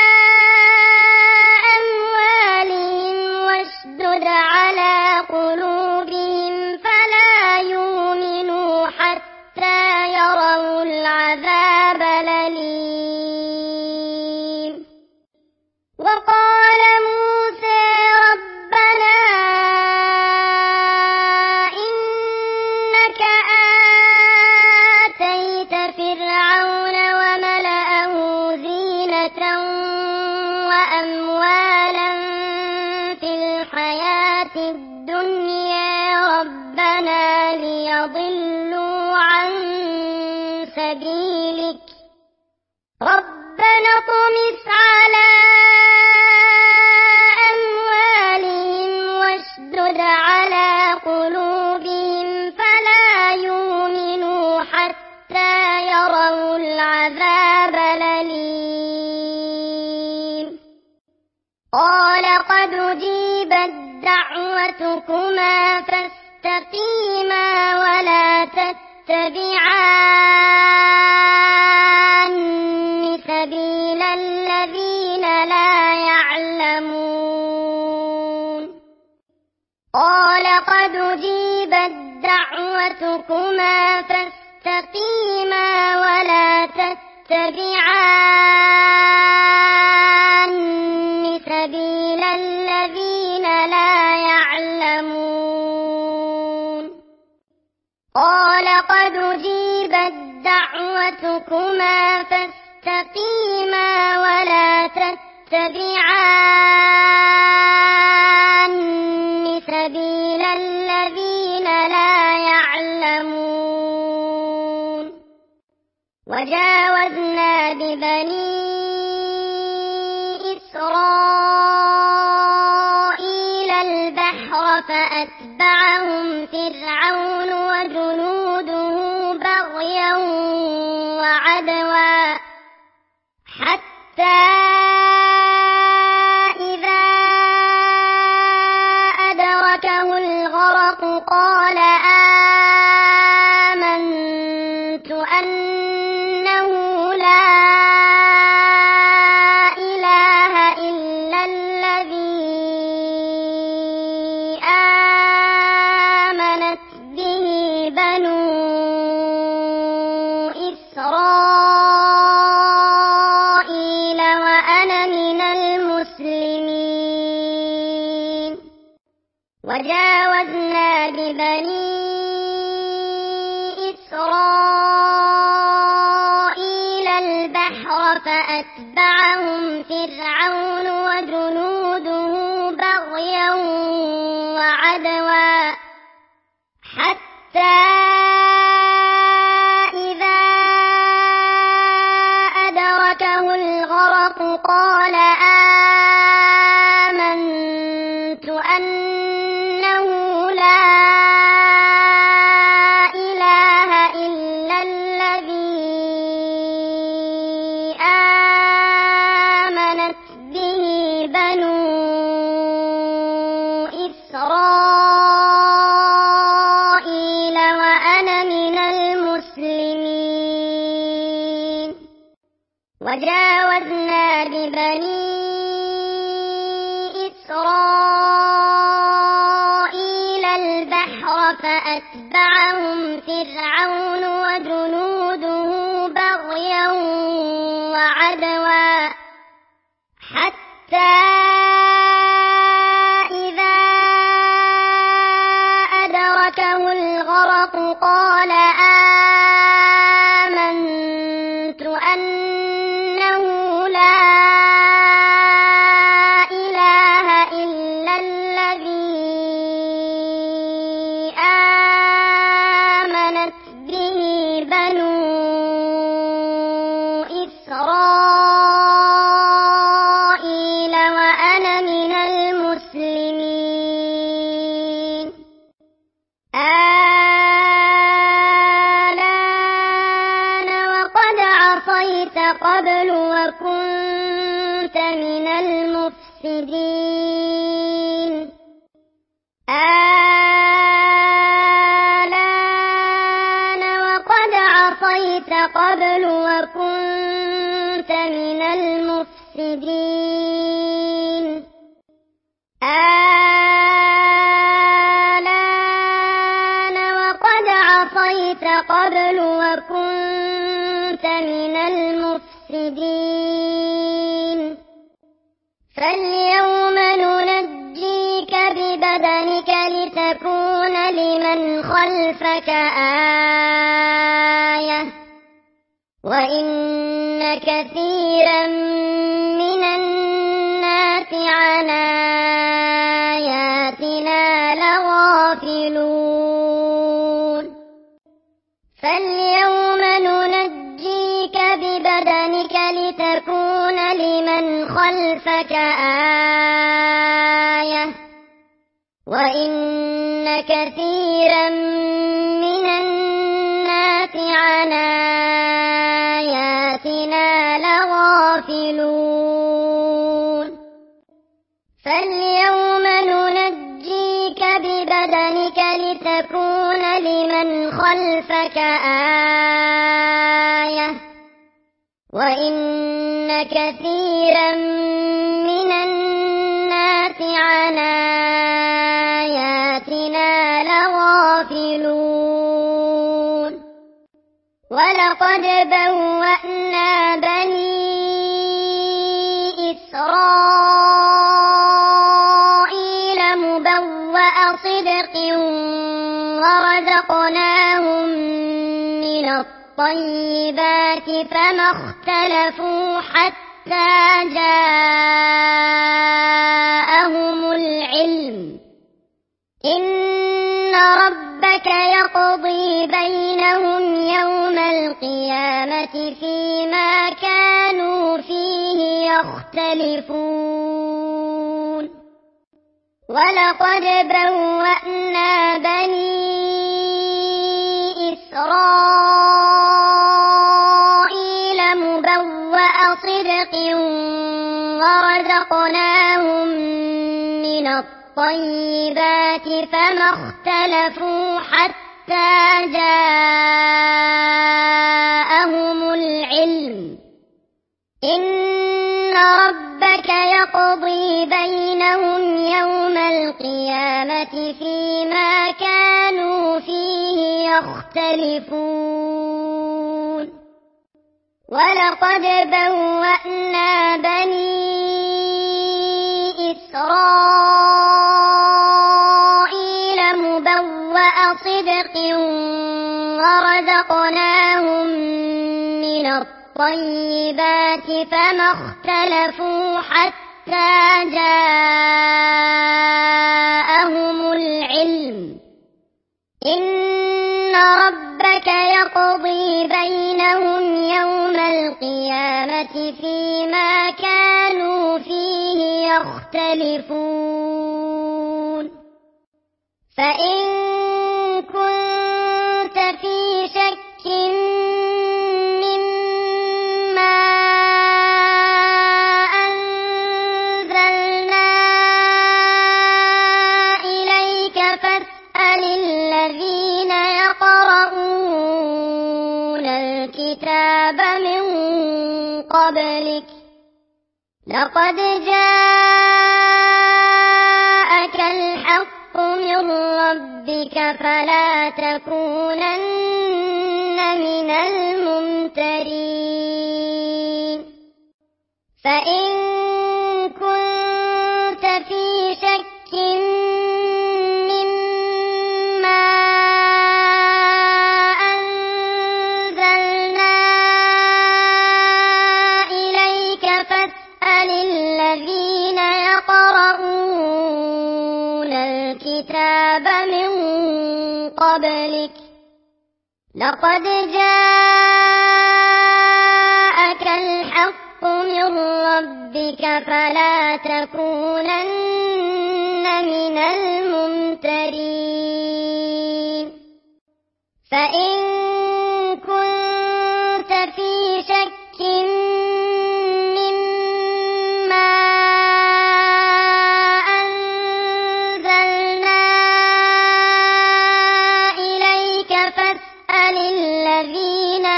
A: أموالهم واشدد على قلوبهم فلا يؤمنوا حتى يروا العذاب الأليم وقال موسى ربنا إنك آتيت فرعون وملأه زينة وأموالا في الحياة الدنيا ربنا ليضلوا عن سبيلك ربنا اطمس على أموالهم واشدد على قلوبهم فلا يؤمنوا حتى يروا العذاب الأليم قال قد أجيبت دعوتكما فاستقيما ولا تتبعان سبيل الذين لا يعلمون قال قد أجيبت دعوتكما فاستقيما ولا تتبعان سبيل الذين لا يعلمون قال قد أجيبت دعوتكما فاستقيما ولا تتبعان سبيل الذين لا يعلمون وجاوزنا ببني إسرائيل البحر فأتبعهم فرعون وجنوده بغيا وعدوا حتى إذا أدركه الغرق قال آمنت أنه لا إله إلا الذي آمنت به بنو إسرائيل وأنا من المسلمين وجاوزنا ببني إسرائيل البحر فأتبعهم فرعون وجنوده بغيا وعدوا حتى إذا أدركه الغرق قال آمنت أنه لا إله إلا الذي آمنت به بنو إسرائيل وأنا من المسلمين وجاوزنا ببني إسرائيل البحر فأتبعهم فرعون وجنوده بغيا وعدوا حتى إذا أدركه الغرق قال آمنت أنه لا إله إلا الذي آمنت به بنو إسرائيل وأنا من المسلمين آلان وقد عصيت قبل وكنت من المفسدين آلان وقد عصيت عصيت قبل وكنت من المفسدين الآن وقد عصيت قبل وكنت من المفسدين فاليوم ننجيك ببدنك لتكون لمن خلفك آية وإن كثيرا من الناس عن آياتنا لغافلون فاليوم ننجيك ببدنك لتكون لمن خلفك آية وإن كثيرا من الناس عن آياتنا لغافلون فاليوم ننجيك ببدنك لتكون لمن خلفك آية وإن كثيرا من الناس عن آياتنا لغافلون ولقد بوأنا بني إسرائيل مبوأ صدق ورزقناهم من الطيبات فما اختلفوا حتى جاءهم العلم إن ربك يقضي بينهم يوم القيامة فيما كانوا فيه يختلفون ولقد بوأنا بني إسرائيل مبوأ صدق ورزقناهم من الطيبات فما اختلفوا حتى جاءهم العلم إن ربك يقضي بينهم يوم القيامة فيما كانوا فيه يختلفون ولقد بوأنا بني إسرائيل مبوأ صدق ورزقناهم من الطيبات فما اختلفوا حتى جاءهم العلم إن ربك يقضي بينهم يوم القيامة فيما كانوا فيه يختلفون فإن كنت في شك مما أنزلنا إليك فاسأل الذين يقرؤون الكتاب من قبلك لقد جاءك الحق من ربك فلا تكونن من الممترين فإن كنت في شك مما أنزلنا إليك فاسأل الذين يقرؤون الكتاب من قبلك لقد جاءك الحق من ربك فلا تكونن من الممترين فإن كنت في شك مما أنزلنا إليك فاسأل الذين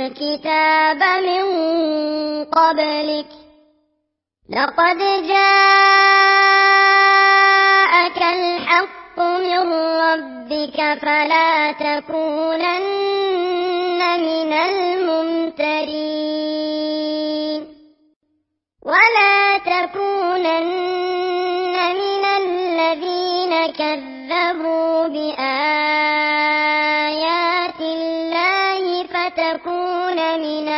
A: الكتاب من قبلك لقد جاءك الحق من ربك فلا تكونن من الممترين ولا تكونن من الذين كذبوا بآيات الله فتكون من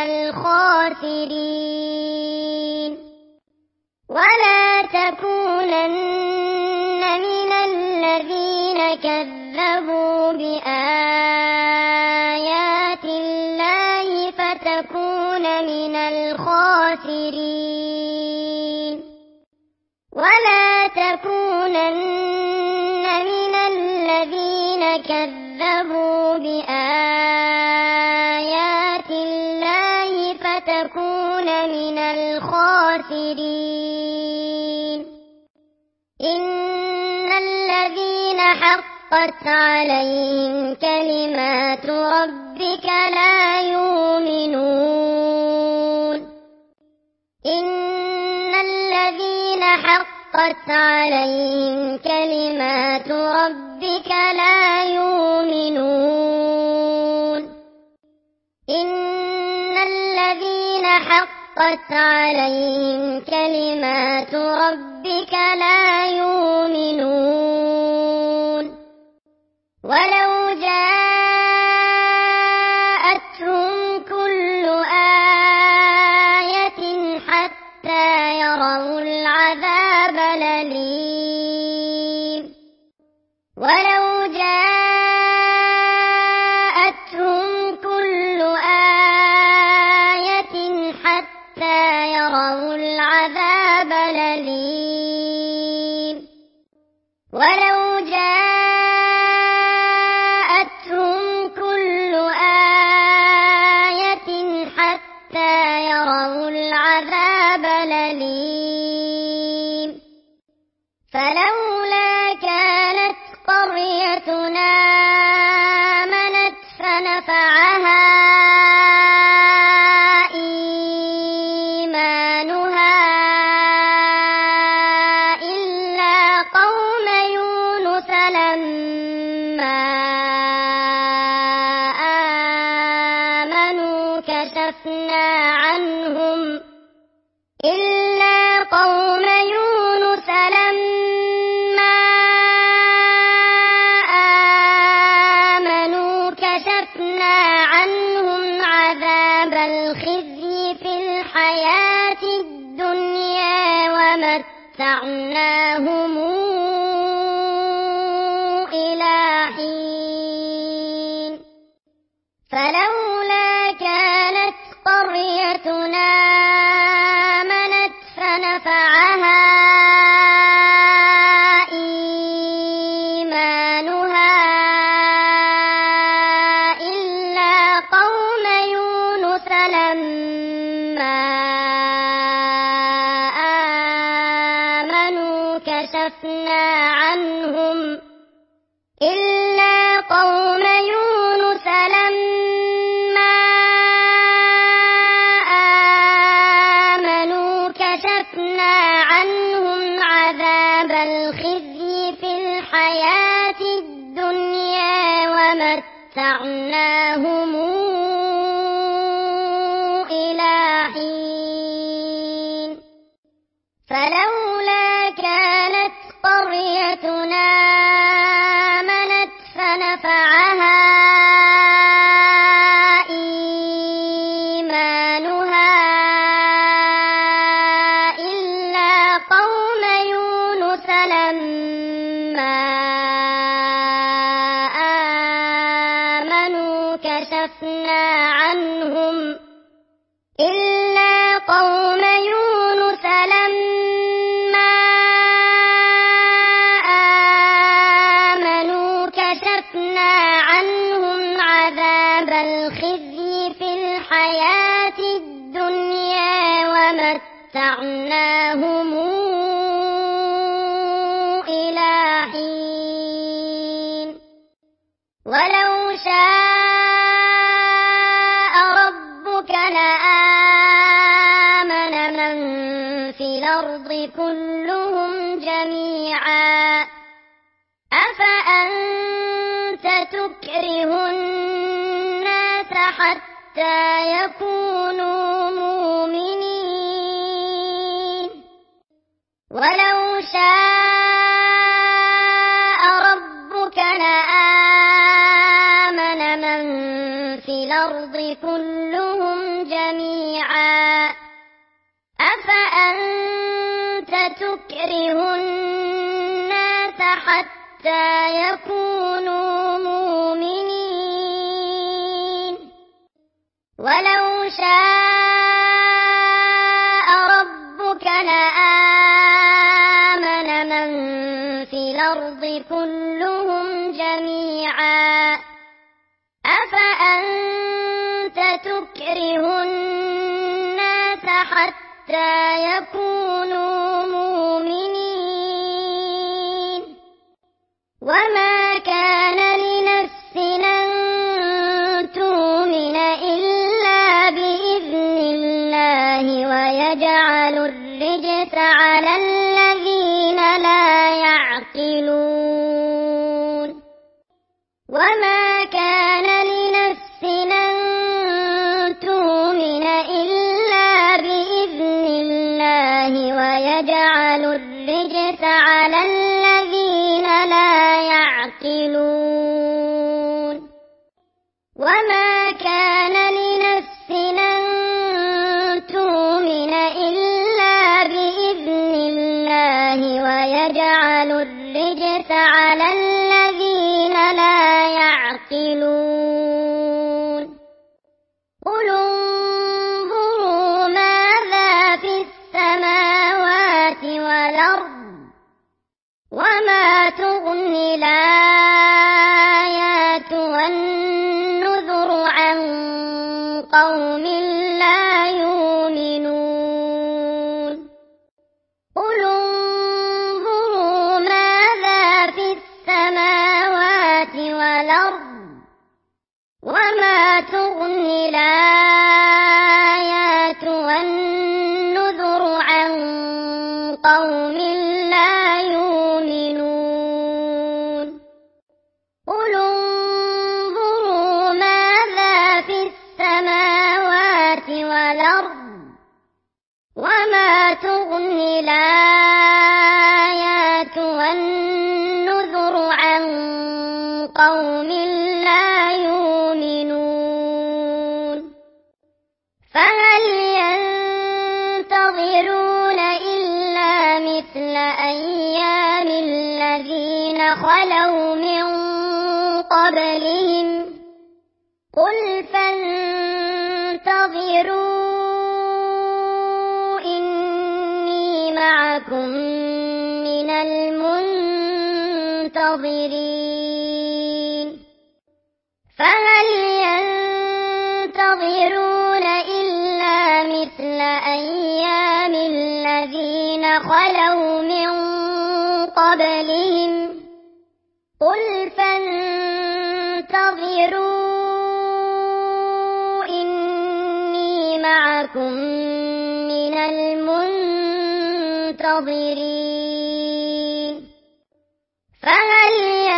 A: الخاسرين ولا تكونن من الذين كذبوا بآيات الله فتكون من الخاسرين ولا تكونن من الذين كذبوا بآيات الله فتكون من الخاسرين إن الذين حقت عليهم كلمات ربك لا يؤمنون إن الذين حقت عليهم كلمات ربك لا يؤمنون إن الذين حقت عليهم كلمات ربك لا يؤمنون ولو جاءتهم كل آية حتى يروا العذاب الأليم ولو جاءتهم كل آية حتى يروا العذاب الأليم ولو جاءتهم كل آية حتى يروا العذاب الأليم فلولا كانت قريتنا آمنت فنفعها إيمانها إلا قوم يونس لما آمنوا كشفنا عنهم إلا قوم يونس لما آمنوا كشفنا عنهم عذاب الخزي في الحياة الدنيا ومتعناهم إلى حين فلولا كانت قريتنا آمنت فنفعها إيمانها إلا قوم يونس لما آمنوا كشفنا عنهم إلا قوم يونس لما آمنوا كشفنا عنهم عذاب الخزي في الحياة الدنيا ومتعناهم إلى حين فلولا كانت قريتنا آمنت فنفعها إيمانها إلا قوم يونس لما آمنوا كشفنا عنهم إلا قوم يونس لما آمنوا كشفنا عنهم عذاب الخزي في الحياة الدنيا ومتعناهم إلى حين ولو شاء ربك حتى يكونوا مؤمنين ولو شاء ربك لآمن من في الأرض كلهم جميعا أفأنت تكره الناس حتى يكونوا مؤمنين ولو شاء ربك لآمن من في الأرض كلهم جميعا أفأنت تكره الناس حتى يكونوا مؤمنين وما كان لنفس أن تؤمن إلا بإذن الله ويجعل الرجس على الذين لا يعقلون وما كان لنفس أن تؤمن إلا بإذن الله ويجعل الرجس على الذين لا يعقلون وما كان لنفس أن تؤمن إلا بإذن الله ويجعل الرجس على الذين لا يعقلون قل انظروا ماذا في السماوات والأرض وما تغني الآيات والنذر عن قوم لا يؤمنون قل انظروا ماذا في السماوات والأرض وما تغني الآيات والنذر عن قوم لا يؤمنون قل انظروا ماذا في السماوات والأرض وما تغني الآيات والنذر عن قوم لا يؤمنون فهل ينتظرون إلا مثل أيام الذين خلوا من قبلهم قل فانتظروا إني معكم من المنتظرين فهل ينتظرون إلا مثل أيام الذين خلوا من قبلهم قل فانتظروا إني معكم من المنتظرين فهل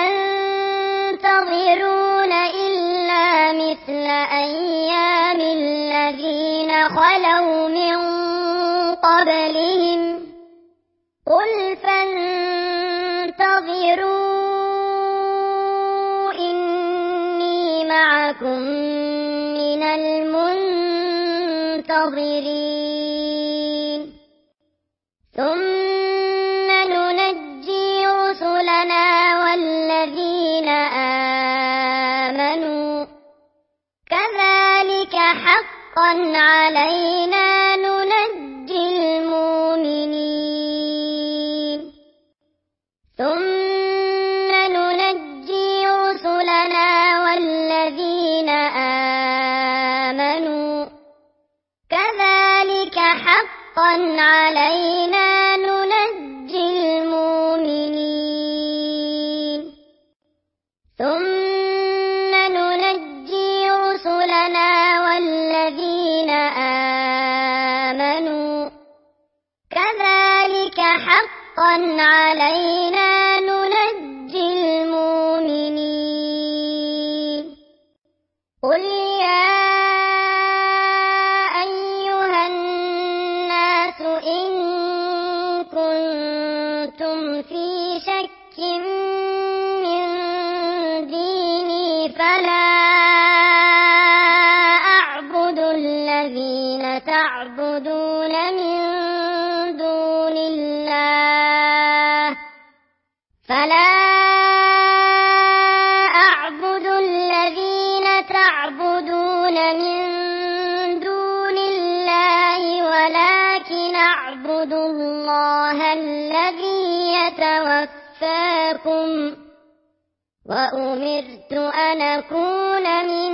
A: ينتظرون إلا مثل أيام الذين خلوا من قبلهم قل فانتظروا إني معكم من المنتظرين ثم ننجي رسلنا والذين آمنوا كذلك حقا علينا ننجي المؤمنين ثم ننجي رسلنا والذين آمنوا كذلك حقا علينا ننجي المؤمنين ثم ننجي رسلنا والذين آمنوا كذلك حقا علينا ننجي المؤمنين قل يا تعبدون من دون الله فلا أعبد الذين تعبدون من دون الله ولكن أعبد الله الذي يتوفاكم وأمرت أن أكون من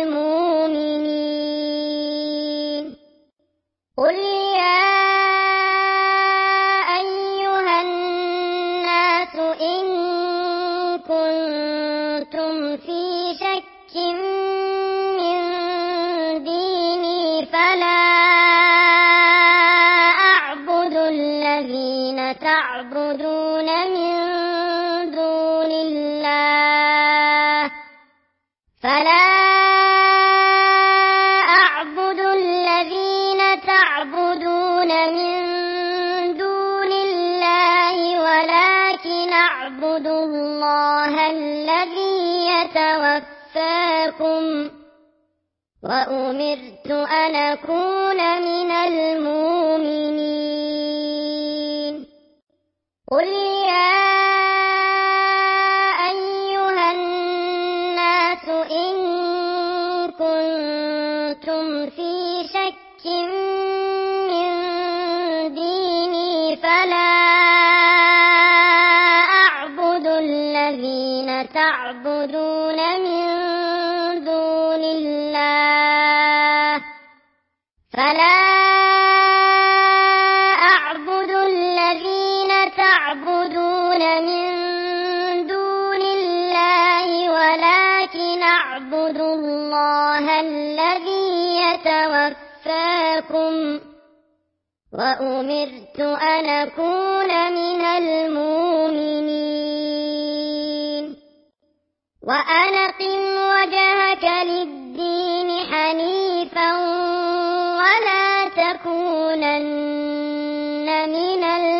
A: المؤمنين قل يا أيها الناس إن كنتم في شك من ديني فلا أعبد الذين تعبدون من دون الله فلا أعبد الذين تعبدون من دون الله ولكن أعبد الله الذي يتوفاكم وأمرت أن أكون من المؤمنين قل يا أيها الناس إن كنتم في شك من ديني فلا أعبد الذين تعبدون من دون الله فلا أعبد الذين تعبدون من دون الله ولكن أعبد الله الذي يتوفاكم وأمرت أن أكون من المؤمنين وأن أقم وجهك للدين حنيفا ولا تكونن من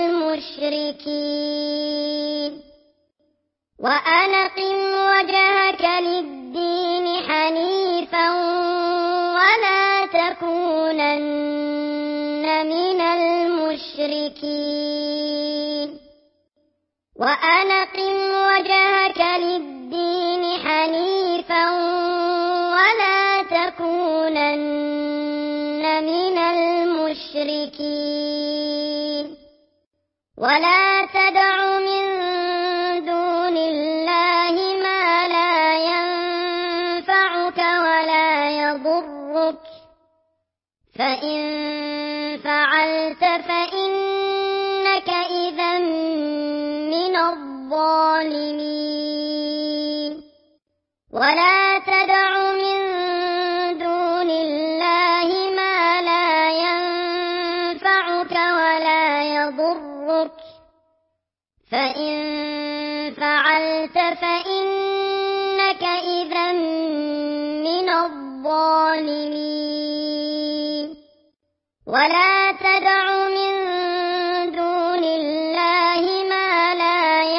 A: المشركين وأن أقم وجهك للدين حنيفا ولا تكونن من المشركين وأن أقم وجهك للدين حنيفا ولا تكونن من المشركين ولا تدع من دون الله ما لا ينفعك ولا يضرك فإن فعلت فإنك إذا من الظالمين ولا تدع من دون الله ما لا ينفعك ولا يضرك فإن فعلت فإنك إذا من الظالمين ولا تدع من دون الله ما لا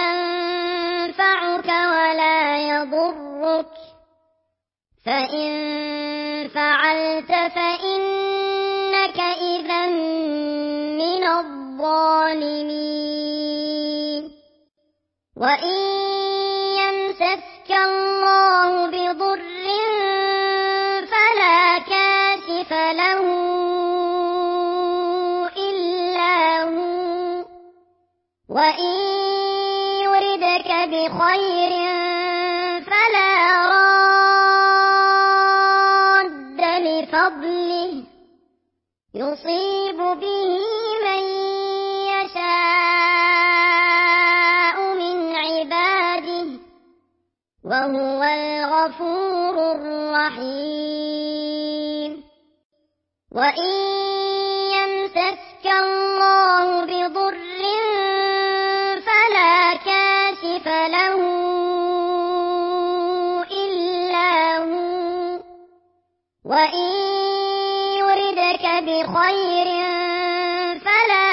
A: ينفعك ولا يضرك فإن فعلت فإنك إذا من الظالمين وإن يمسسك الله بضر فلا كاشف له إلا هو وإن يردك بخير فلا راد لفضله يصيب به من يشاء من عباده وهو الغفور الرحيم وإن يمسسك الله بضر فلا كاشف له إلا هو وإن يردك بخير فلا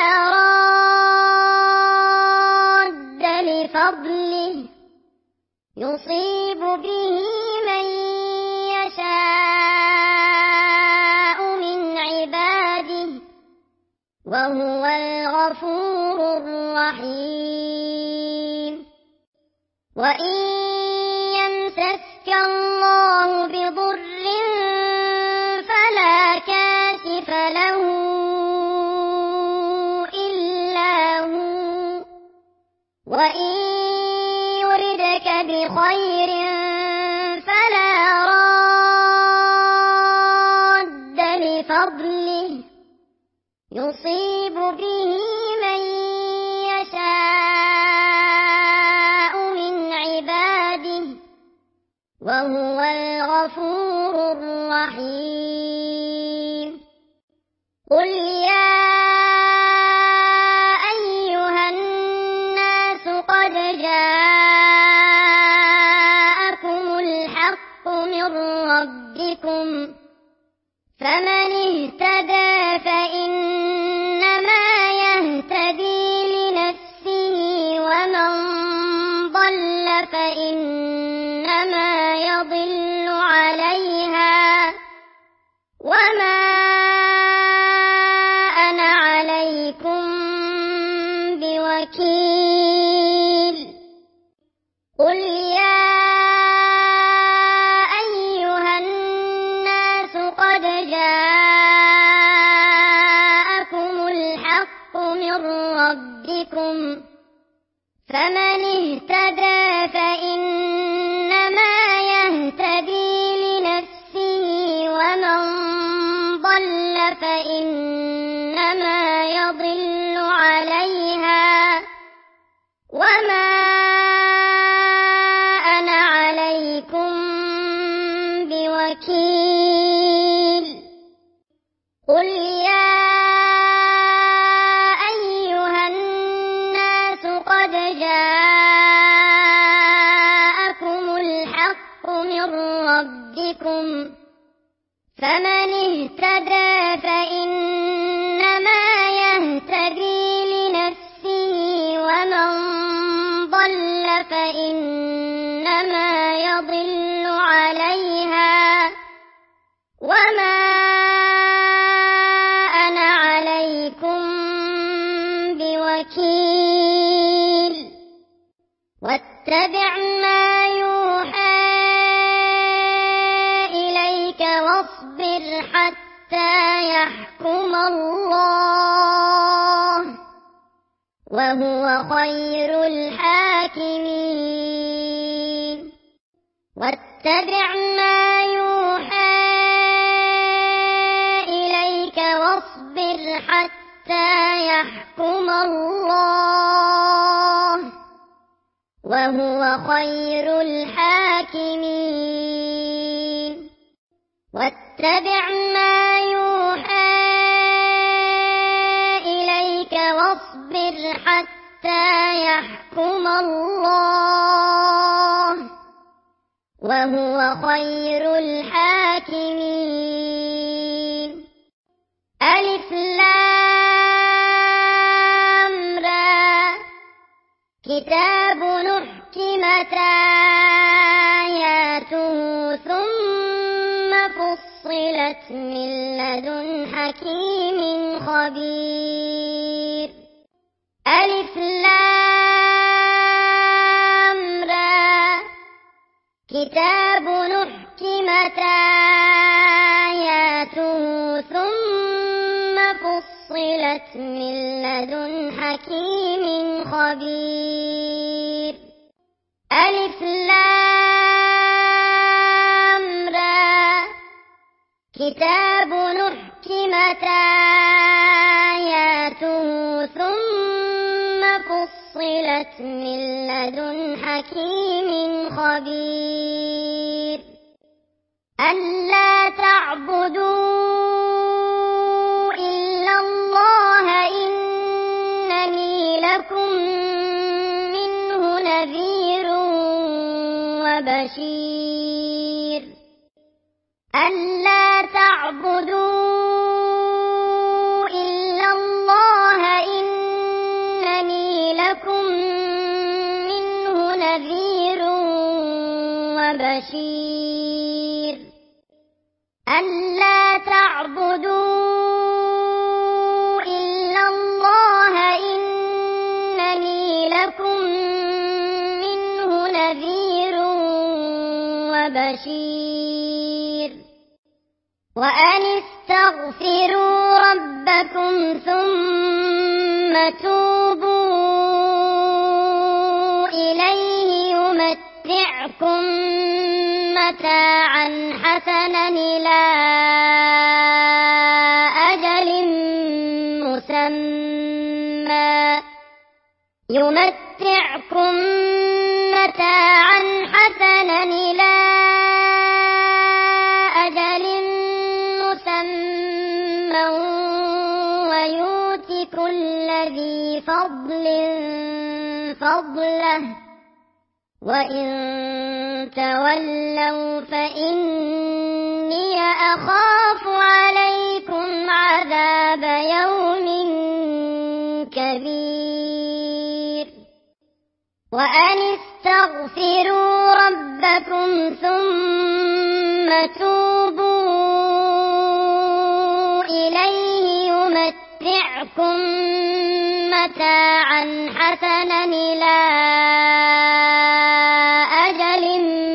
A: راد لفضله يصيب به من يشاء من عباده وهو الغفور الرحيم وإن يمسسك الله بضر فلا كاشف له إلا هو وإن يردك بخير فلا راد لفضله يصيب به من يشاء من عباده وهو الغفور الرحيم قل يا أيها الناس قد جاءكم الحق من ربكم فمن اهتدى فإنما يهتدي لنفسه ومن ضل فإنما يضل عليها وما أنا عليكم بوكيل قل يا أيها الناس قد جاءكم الحق من ربكم فمن اهتدى فإنما يهتدي لنفسه ومن ضل فإنما يضل عليها وما أنا عليكم بوكيل قل يا أيها الناس قد جاءكم الحق من ربكم فمن اهتدى فإنما يهتدي لنفسه ومن ضل فإنما يضل عليها وما أنا عليكم بوكيل واتبع ما يوحى إليك واصبر حتى يحكم الله وهو خير الحاكمين واتبع ما يوحى إليك واصبر حتى يحكم الله وهو خير الحاكمين واتبع ما يوحى إليك واصبر حتى يحكم الله وهو خير الحاكمين ألف لام را كتاب أحكمت آياته ثم فصلت من لدن حكيم خبير ألف لام را كتاب أحكمت آياته ثم فصلت من لدن حكيم خبير ألف لام را كتاب أحكمت آياته ثم فصلت من لدن حكيم خبير ألا تعبدوا إلا الله إنني لكم منه نذير وبشير ألا تعبدوا إلا الله إنني لكم منه نذير وبشير ألا تعبدوا إلا الله بشير وأن استغفروا ربكم ثم توبوا إليه يمتعكم متاعا حسنا إلى أجل مسمى يمتعكم متاعا حسنا إلى أجل مسمى ويؤت كل ذي فضل فضله وإن تولوا فإني أخاف عليكم عذاب يوم كبير وأن استغفروا ربكم ثم توبوا إليه يمتعكم متاعا حسنا إلى أجل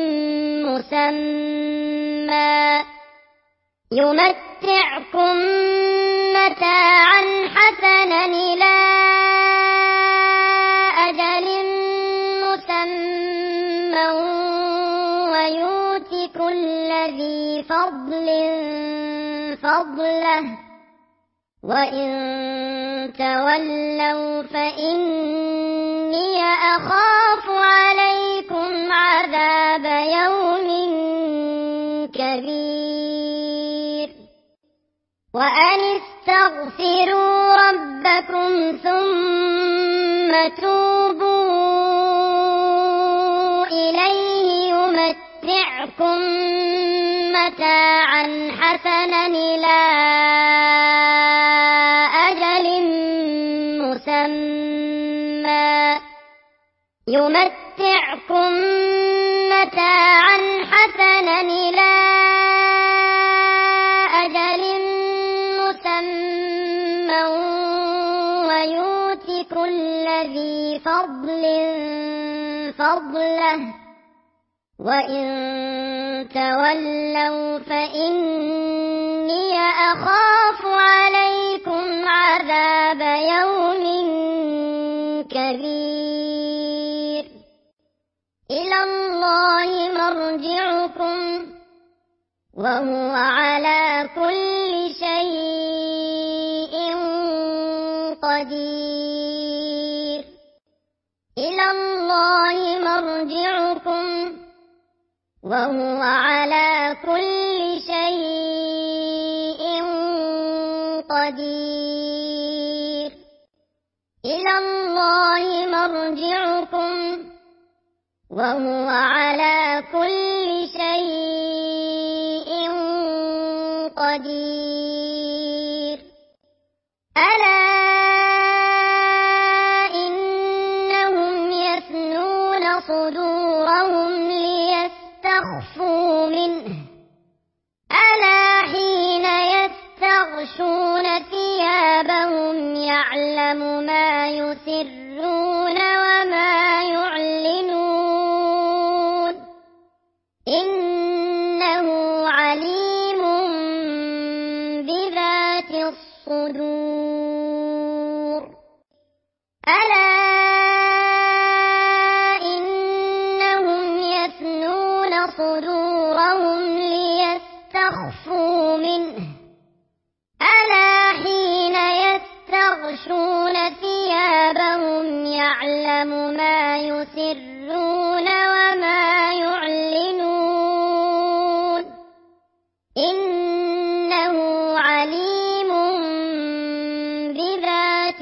A: مسمى يمتعكم متاعا حسنا إلى أجل مسمى ويؤت كل ذي فضل فضله وإن تولوا فإني أخاف عليكم عذاب يوم كبير وأن استغفروا ربكم ثم توبوا إليه يمتعكم متاعا حسنا إلى أجل مسمى يمتعكم متاعا حسنا إلى أجل مسمى ويؤت كل ذي فضل فضله وإن تولوا فإني أخاف عليكم عذاب يوم كبير إلى الله مرجعكم وهو على كل شيء قدير إلى الله مرجعكم وهو على كل شيء قدير إلى الله مرجعكم وهو على كل شيء قدير ألا إنهم يثنون صدورهم ليستخفوا منه ألا حين يستغشون ثيابهم يعلم ما يسرون وما يعلنون إنه عليم بذات الصدور ألا إنهم يثنون صدورهم ليستخفوا منه ألا حين يستغشون ثيابهم يعلم ما يسرون وما يعلنون إنه عليم بذات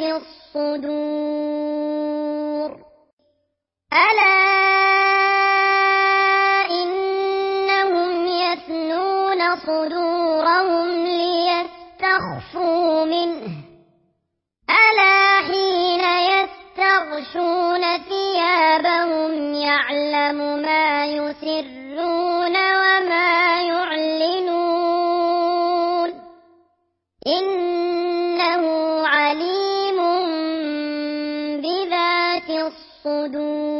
A: الصدور ألا إنهم يثنون صدورهم ليستخفوا منه ألا حين يستغشون ثيابهم يعلم ما يسرون وما يعلنون إنه عليم بذات الصدور